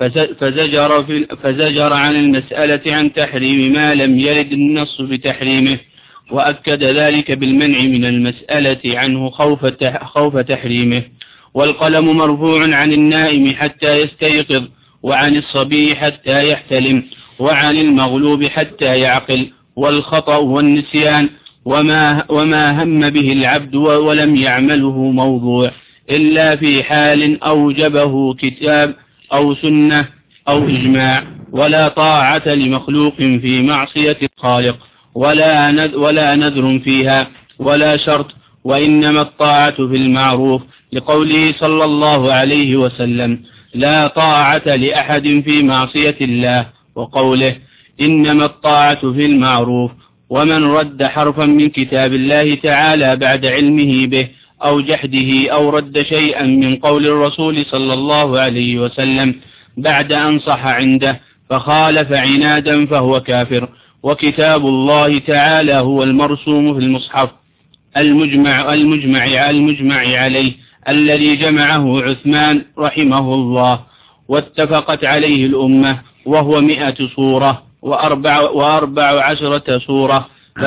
فزجر, في فزجر عن المسألة عن تحريم ما لم يرد النص بتحريمه، وأكد ذلك بالمنع من المسألة عنه خوف خوف تحريمه. والقلم مرفوع عن النائم حتى يستيقظ، وعن الصبي حتى يحتلم، وعن المغلوب حتى يعقل. والخطأ والنسيان وما, وما هم به العبد ولم يعمله موضوع إلا في حال أوجبه كتاب أو سنة أو إجماع. ولا طاعة لمخلوق في معصية الخالق، ولا ولا نذر فيها، ولا شرط، وإنما الطاعة في المعروف، لقوله صلى الله عليه وسلم: لا طاعة لأحد في معصية الله، وقوله: إنما الطاعة في المعروف. ومن رد حرفا من كتاب الله تعالى بعد علمه به أو جحده، أو رد شيئا من قول الرسول صلى الله عليه وسلم بعد أن صح عنده فخالف عنادا فهو كافر. وكتاب الله تعالى هو المرسوم في المصحف المجمع, المجمع, المجمع عليه، الذي جمعه عثمان رحمه الله واتفقت عليه الأمة، وهو مئة سورة وأربع, وأربع عشرة سورة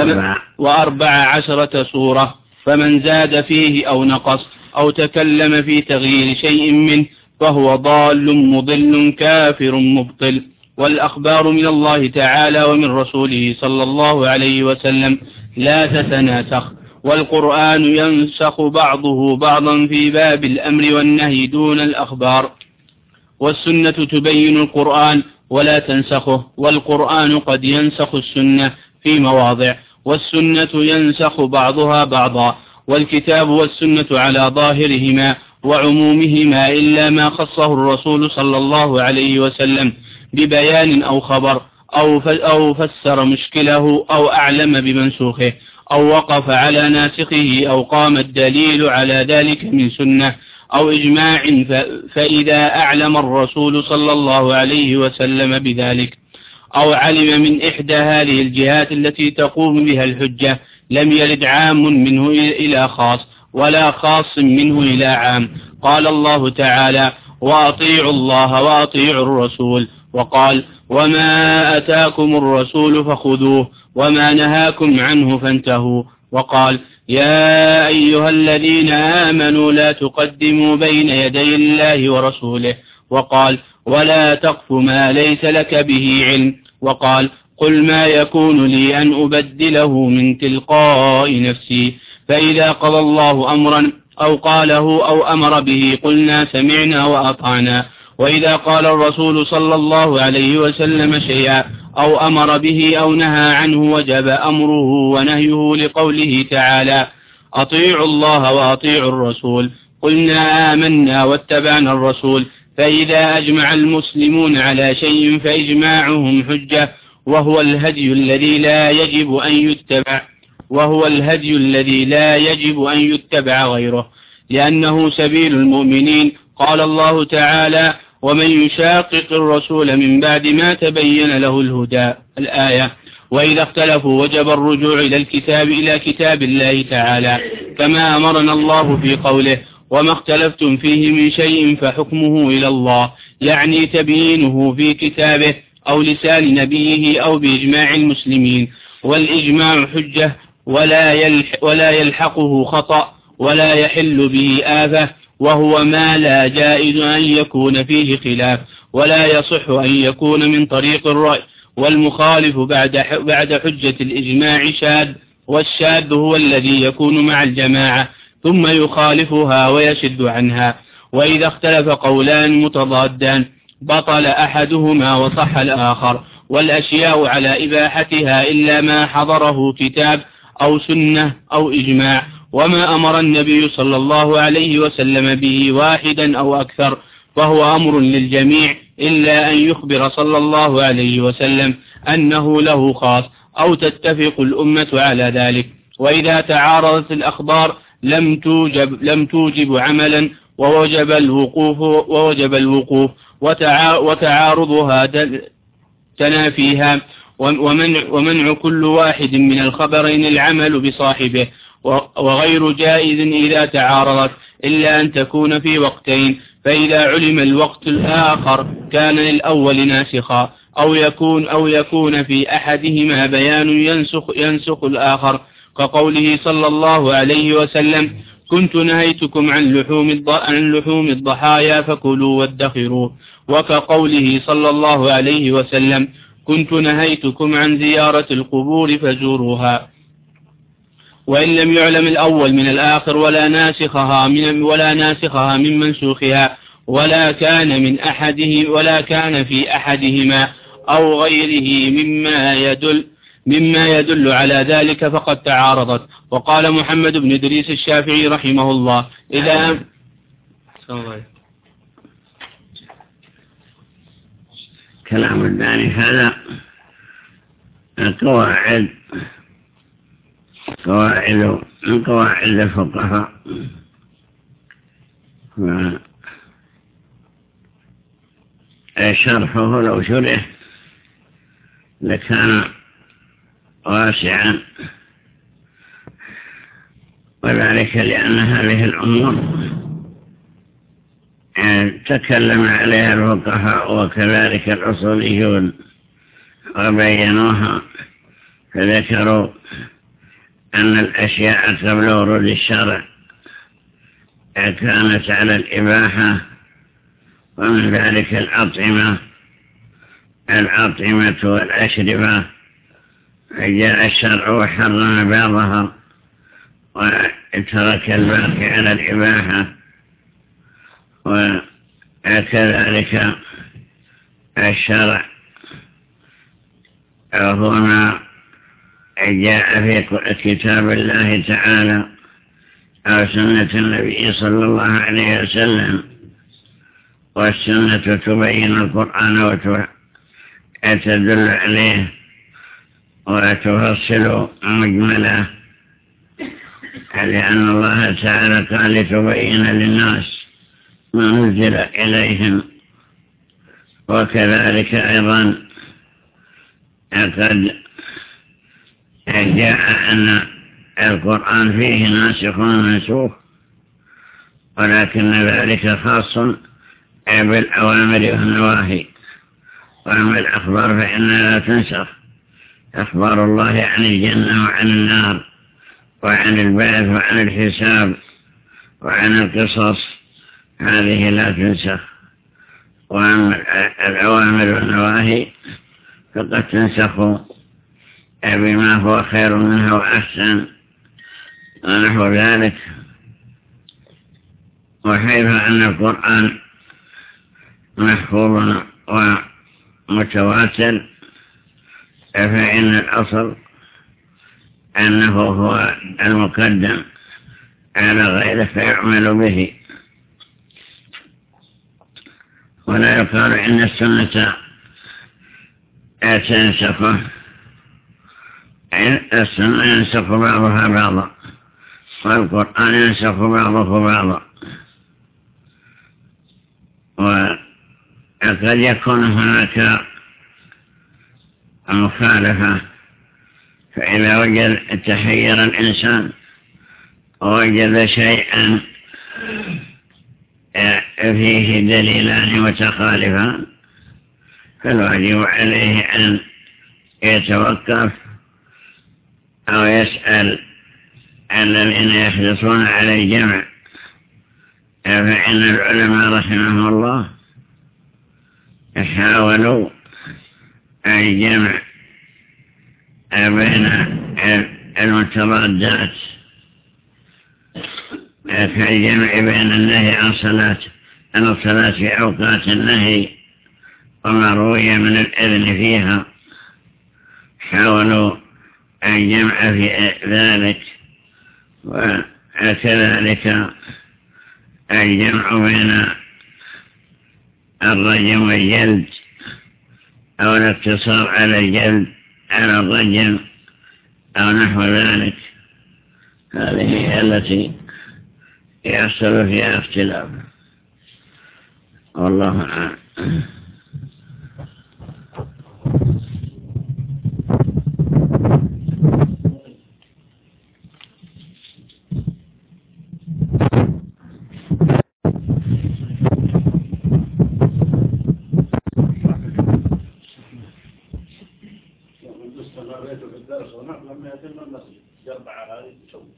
وأربع عشرة سورة فمن زاد فيه أو نقص أو تكلم في تغيير شيء منه فهو ضال مضل كافر مبطل. والأخبار من الله تعالى ومن رسوله صلى الله عليه وسلم لا تتناسخ، والقرآن ينسخ بعضه بعضا في باب الأمر والنهي دون الأخبار، والسنة تبين القرآن ولا تنسخه، والقرآن قد ينسخ السنة في مواضع، والسنة ينسخ بعضها بعضا، والكتاب والسنة على ظاهرهما وعمومهما إلا ما خصه الرسول صلى الله عليه وسلم ببيان أو خبر أو فسر مشكله أو أعلم بمنسوخه أو وقف على ناسخه أو قام الدليل على ذلك من سنة أو إجماع، فإذا أعلم الرسول صلى الله عليه وسلم بذلك أو علم من إحدى هذه الجهات التي تقوم بها الحجة لم يرد عام منه إلى خاص ولا خاص منه إلى عام. قال الله تعالى: وأطيعوا الله وأطيعوا الرسول، وقال: وما أتاكم الرسول فخذوه وما نهاكم عنه فانتهوا، وقال: يا أيها الذين آمنوا لا تقدموا بين يدي الله ورسوله، وقال: ولا تقف ما ليس لك به علم، وقال: قل ما يكون لي أن أبدله من تلقاء نفسي، فإذا قضى الله أمرا أو قاله أو أمر به قلنا سمعنا وأطعنا، وإذا قال الرسول صلى الله عليه وسلم شيئا أو أمر به أو نهى عنه وجب أمره ونهيه، لقوله تعالى: أطيعوا الله وأطيعوا الرسول، قلنا آمنا واتبعنا الرسول. فإذا أجمع المسلمون على شيء فإجماعهم حجة، وهو الهدي الذي لا يجب أن يتبع وهو الهدي الذي لا يجب أن يتبع غيره، لأنه سبيل المؤمنين. قال الله تعالى: ومن يشاقق الرسول من بعد ما تبين له الهدى. الآية. وإذا اختلفوا وجب الرجوع إلى الكتاب إلى كتاب الله تعالى، كما أمرنا الله في قوله: وما اختلفتم فيه من شيء فحكمه إلى الله، يعني تبيينه في كتابه أو لسان نبيه أو بإجماع المسلمين. والإجماع حجة ولا يلح ولا يلحقه خطأ ولا يحل به آفة، وهو ما لا جائز أن يكون فيه خلاف، ولا يصح أن يكون من طريق الرأي. والمخالف بعد بعد حجة الإجماع شاذ، والشاذ هو الذي يكون مع الجماعة ثم يخالفها ويشد عنها. وإذا اختلف قولان متضادان بطل أحدهما وصح الآخر. والأشياء على إباحتها إلا ما حضره كتاب أو سنة أو إجماع، وما أمر النبي صلى الله عليه وسلم به واحدا أو أكثر فهو أمر للجميع، إلا أن يخبر صلى الله عليه وسلم أنه له خاص أو تتفق الأمة على ذلك. وإذا تعارضت الأخبار لم توجب, لم توجب عملا ووجب الوقوف, ووجب الوقوف وتعارضها تنافيها، ومنع, ومنع كل واحد من الخبرين العمل بصاحبه، وغير جائز إذا تعارضت إلا أن تكون في وقتين، فإذا علم الوقت الآخر كان للأول ناسخا، أو يكون, أو يكون في أحدهما بيان ينسخ, ينسخ الآخر، كقوله صلى الله عليه وسلم كنت نهيتكم عن لحوم, عن لحوم الضحايا فكلوا وادخروا، وكقوله صلى الله عليه وسلم كنت نهيتكم عن زيارة القبور فزوروها. وإن لم يعلم الأول من الآخر ولا ناسخها من ولا ناسخها من منسوخها، ولا كان من أحده ولا كان في أحدهما أو غيره مما يدل مما يدل على ذلك فقد تعارضت. وقال محمد بن إدريس الشافعي رحمه الله إذا كلام الداني هذا القواعد قواعد من قواعد الفقهاء، شرحه لو شرح لكان واسعا، وذلك لأن هذه الأمور تكلم عليها الفقهاء وكذلك الأصوليون وبينوها، فذكروا أن الأشياء قبل ورود الشرع كانت على الإباحة، ومن ذلك الأطعمة الأطعمة والأشربة، فجاء الشرع وحرم بعضها وترك الباقي على الإباحة. وكذلك الشرع هنا جاء في كتاب الله تعالى أو سنة النبي صلى الله عليه وسلم، والسنة تبين القرآن وتدل عليه وتفصل مجمله، لأن الله تعالى قال لتبين للناس ما نزل إليهم. وكذلك أيضا قد جاء أن القرآن فيه ناسخ ومنسوخ، ولكن ذلك خاص بالأوامر والنواهي، وأما الأخبار فإنها لا تنسخ. أخبار الله عن الجنة وعن النار وعن البعث وعن الحساب وعن القصص هذه لا تنسخ، وأما الأوامر والنواهي فقد تنسخ بما هو خير منها وأحسن ونحو ذلك. وحيث أن القرآن محفوظ ومتواتر فإن الأصل أنه هو المقدم على غيره فيعمل به، ولا يقال إن السنة تنسخه. السنة ينسخ بعضها بعضا، والقرآن ينسخ بعضه بعضا، وقد يكون هناك مخالفة، فإذا وجد تحير الإنسان ووجد شيئا فيه دليلان متخالفان فالواجب عليه أن يتوقف أو يسأل الذين يحرصون على الجمع، فإن العلماء رحمهم الله حاولوا الجمع بين المتضادات كالجمع بين النهي عن صلاة أن الصلاة في أوقات النهي وما روي من الإذن فيها حاولوا الجمع في ذلك، وكذلك الجمع بين الرجم والجلد أو الاقتصار على الجلد على الرجم أو نحو ذلك. هذه هي التي يحصل فيها اختلاف، والله أعلم. لما يتم النصر يربع هذه تشوش.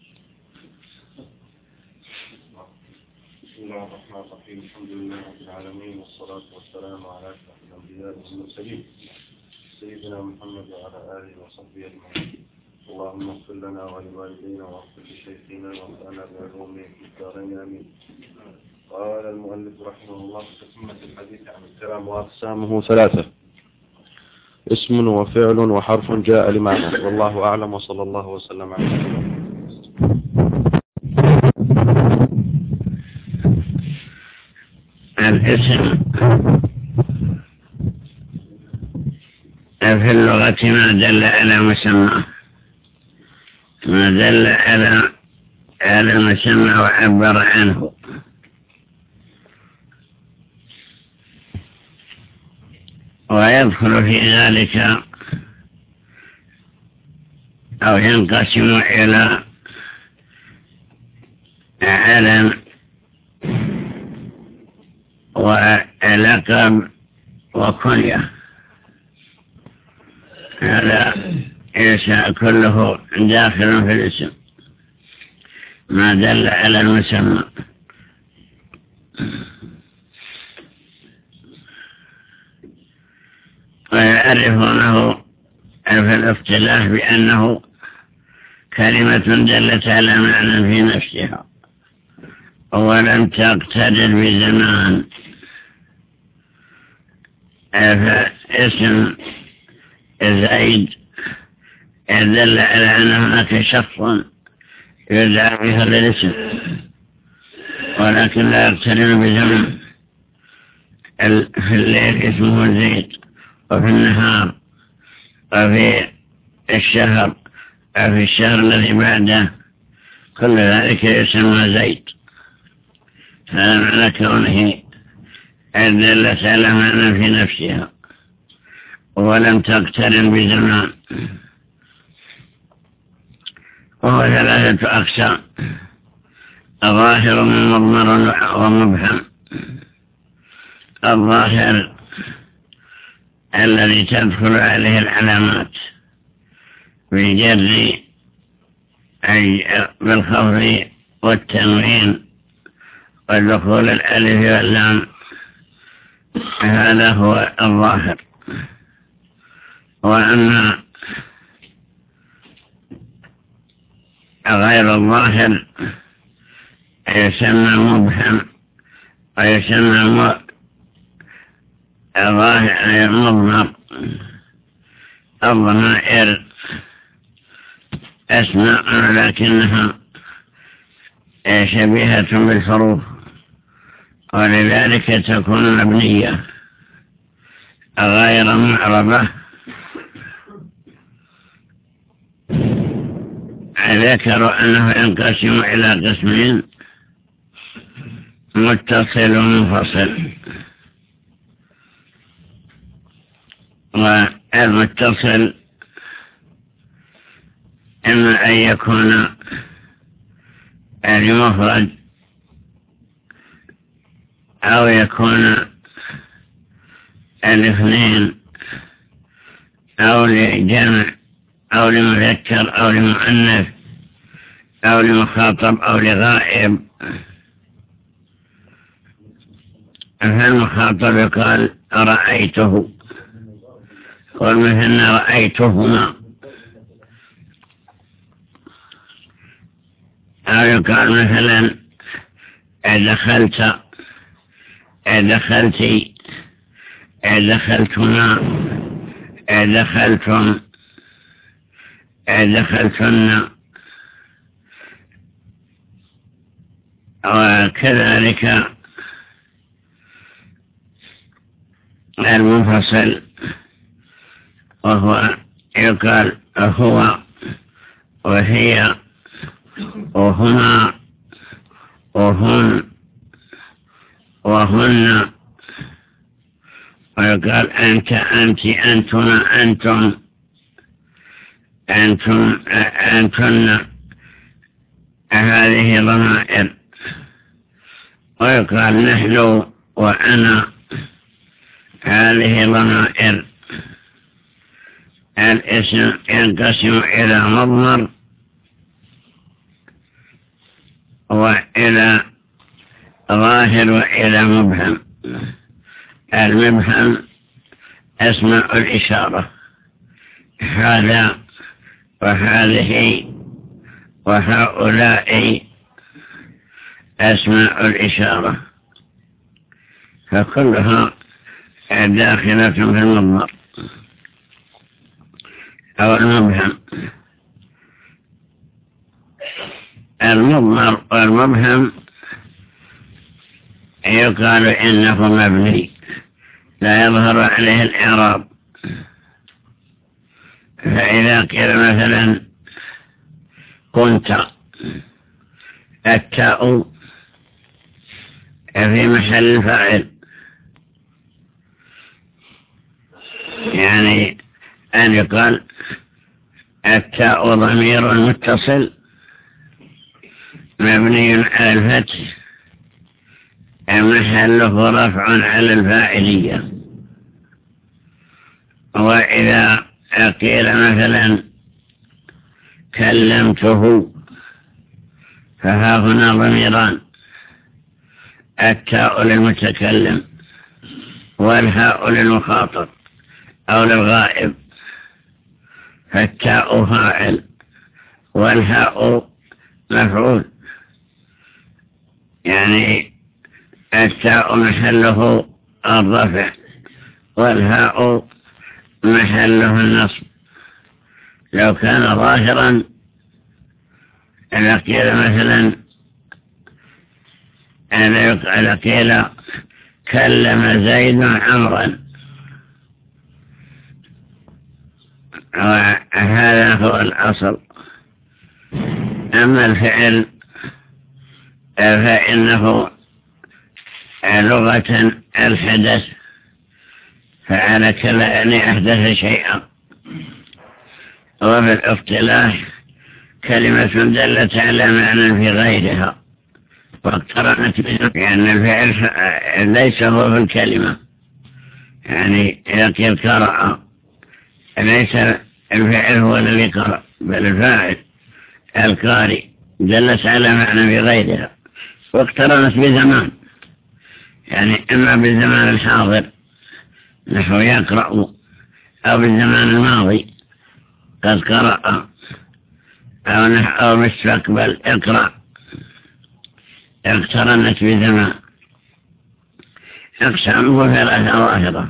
بسم الله الرحمن الرحيم. الحمد لله رب العالمين، والصلاة والسلام على أشرف الأنبياء والمرسلين سيدنا محمد وعلى آله وصحبه أجمعين. اللهم اغفر لنا ولوالدينا واغفر لشيخنا وانفعنا بعلومه في الدارين آمين. قال المؤلف رحمه الله في تتمة الحديث عن الكلام وأقسامه ثلاثة: اسم وفعل وحرف جاء لمعنى، والله أعلم، وصلى الله وسلم على سيدنا. الاسم في اللغة ما دل على مسمى، ما دل على على المسمى وعبر عنه. ويدخل في ذلك أو ينقسم إلى علم ولقب وكنية. هذا يسعى كله داخل في الاسم ما دل على المسمى. ويعرفونه في الاصطلاح بأنه كلمة دلت على معنى في نفسها ولم تقتدر بزمان. فاسم زيد دل على أن هناك شخص يدعى بهذا الاسم ولكن لا يقترن بزمان. في الليل اسمه زيد، وفي النهار، وفي الشهر، وفي الشهر الذي بعده، كل ذلك يسمى زيد. هذا معنى كونه دلت على معنى في نفسها ولم تقترن بزمان. وهو ثلاثة أقسام: الظاهر من مضمر ومبهم. الظاهر الذي تدخل عليه العلامات بالجر أي بالخفض والتنوين ودخول الألف واللام، هذا هو الظاهر. وأما غير الظاهر يسمى مبهم ويسمى مضمر. الضمائر أسماء لكنها شبيهة بالحروف ولذلك تكون مبنية غير معربة. ذكروا أنه ينقسم إلى قسمين: متصل ومنفصل. والمتصل إما أن يكون لمفرد أو يكون الاثنين أو لجمع أو لمذكر أو لمؤنث أو لمخاطب أو لغائب. فالمخاطب يقال رأيته، والمثنى رأيتهما، أو يقال مثلا دخلت دخلتي دخلتنا دخلتم دخلتن، وكذلك المنفصل وهو يقال هو وهي وهما وهن وهن، ويقال أنت أنت أنتما أنتم أنتم أنتن، هذه ضمائر. ويقال نحن وأنا، هذه ضمائر. الاسم ينقسم إلى مضمر وإلى ظاهر وإلى مبهم. المبهم أسماء الإشارة، هذا وهذه وهؤلاء أسماء الإشارة، فكلها داخلة في المضمر أو المبهم. المضمر والمبهم يقال إنه مبني لا يظهر عليه الإعراب. فإذا قيل مثلا كنت، التاء في محل الفاعل، يعني أن يقال التاء ضمير متصل مبني على الفتح محله رفع على الفاعلية. وإذا قيل مثلا كلمته، فها هنا ضميران، التاء للمتكلم والهاء للمخاطب أو للغائب، فالتاء فاعل والهاء مفعول، يعني التاء محله الرفع والهاء محله النصب. لو كان ظاهرا لقيل مثلا لقيل كلم زيد عمرا، وهذا هو الأصل. أما الفعل فإنه لغة الحدث، فعل كذا يعني أحدث شيئا. وفي الاصطلاح كلمة دلت على معنى في غيرها واقترنت بها، يعني الفعل ليس هو في الكلمة. يعني يقول قرأ، ليس الفعل هو الذي قرأ، بل الفاعل القارئ دلت على معنى في غيرها واقترنت بزمان، يعني إما بالزمان الحاضر نحو يقرأ، أو بالزمان الماضي قد قرأ، أو أو مستقبل اقرأ، اقترنت بزمان. أقسامه ثلاثة ظاهرة،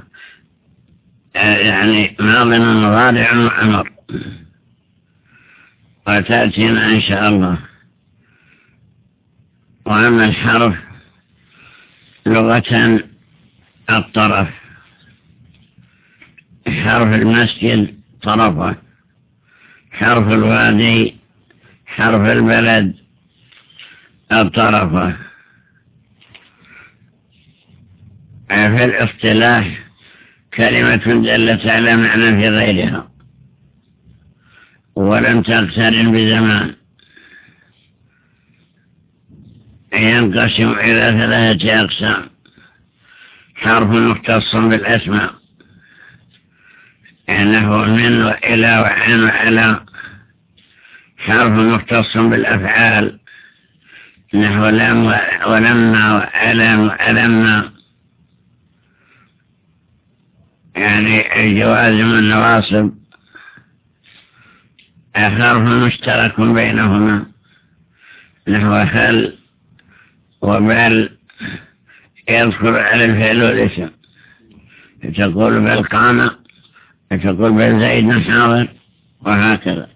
يعني ماض ومضارع وأمر، وتأتينا إن شاء الله. وأما الحرف لغة الطرف، حرف المسجد طرفه، حرف الوادي، حرف البلد الطرفه. في الاصطلاح كلمة دلت على معنى في غيرها ولم تقترن بزمان، ينقسم إلى ثلاثة أقسام: حرف مختص بالأسماء، أنه من وإلى وعن وعلى. حرف مختص بالأفعال، نحو لم ولما وألم وألما، يعني الجوازم والنواصب. حرف مشترك بينهما، نحو هل وبل يدخل على الفعل والاسم، تقول بالقامة، تقول بالزيد حاضر، وهكذا.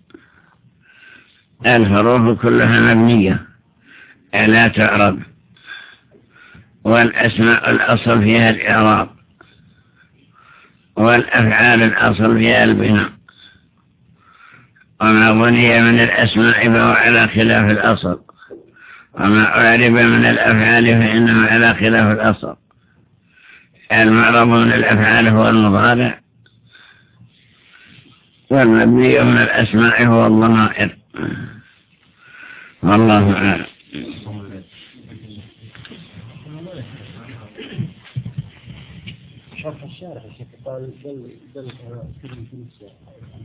الحروف كلها مبنية لا تعرب، والأسماء الأصل فيها الإعراب، والأفعال الأصل فيها البناء، وما بني من الأسماء فهو على خلاف الأصل، وما أعرب من الأفعال فإنه على خلاف الأصل. المعرب من الأفعال هو المضارع، والمبني من الأسماء هو الضمائر. والله أعلم. شرح الشارح قال بل بل كل كل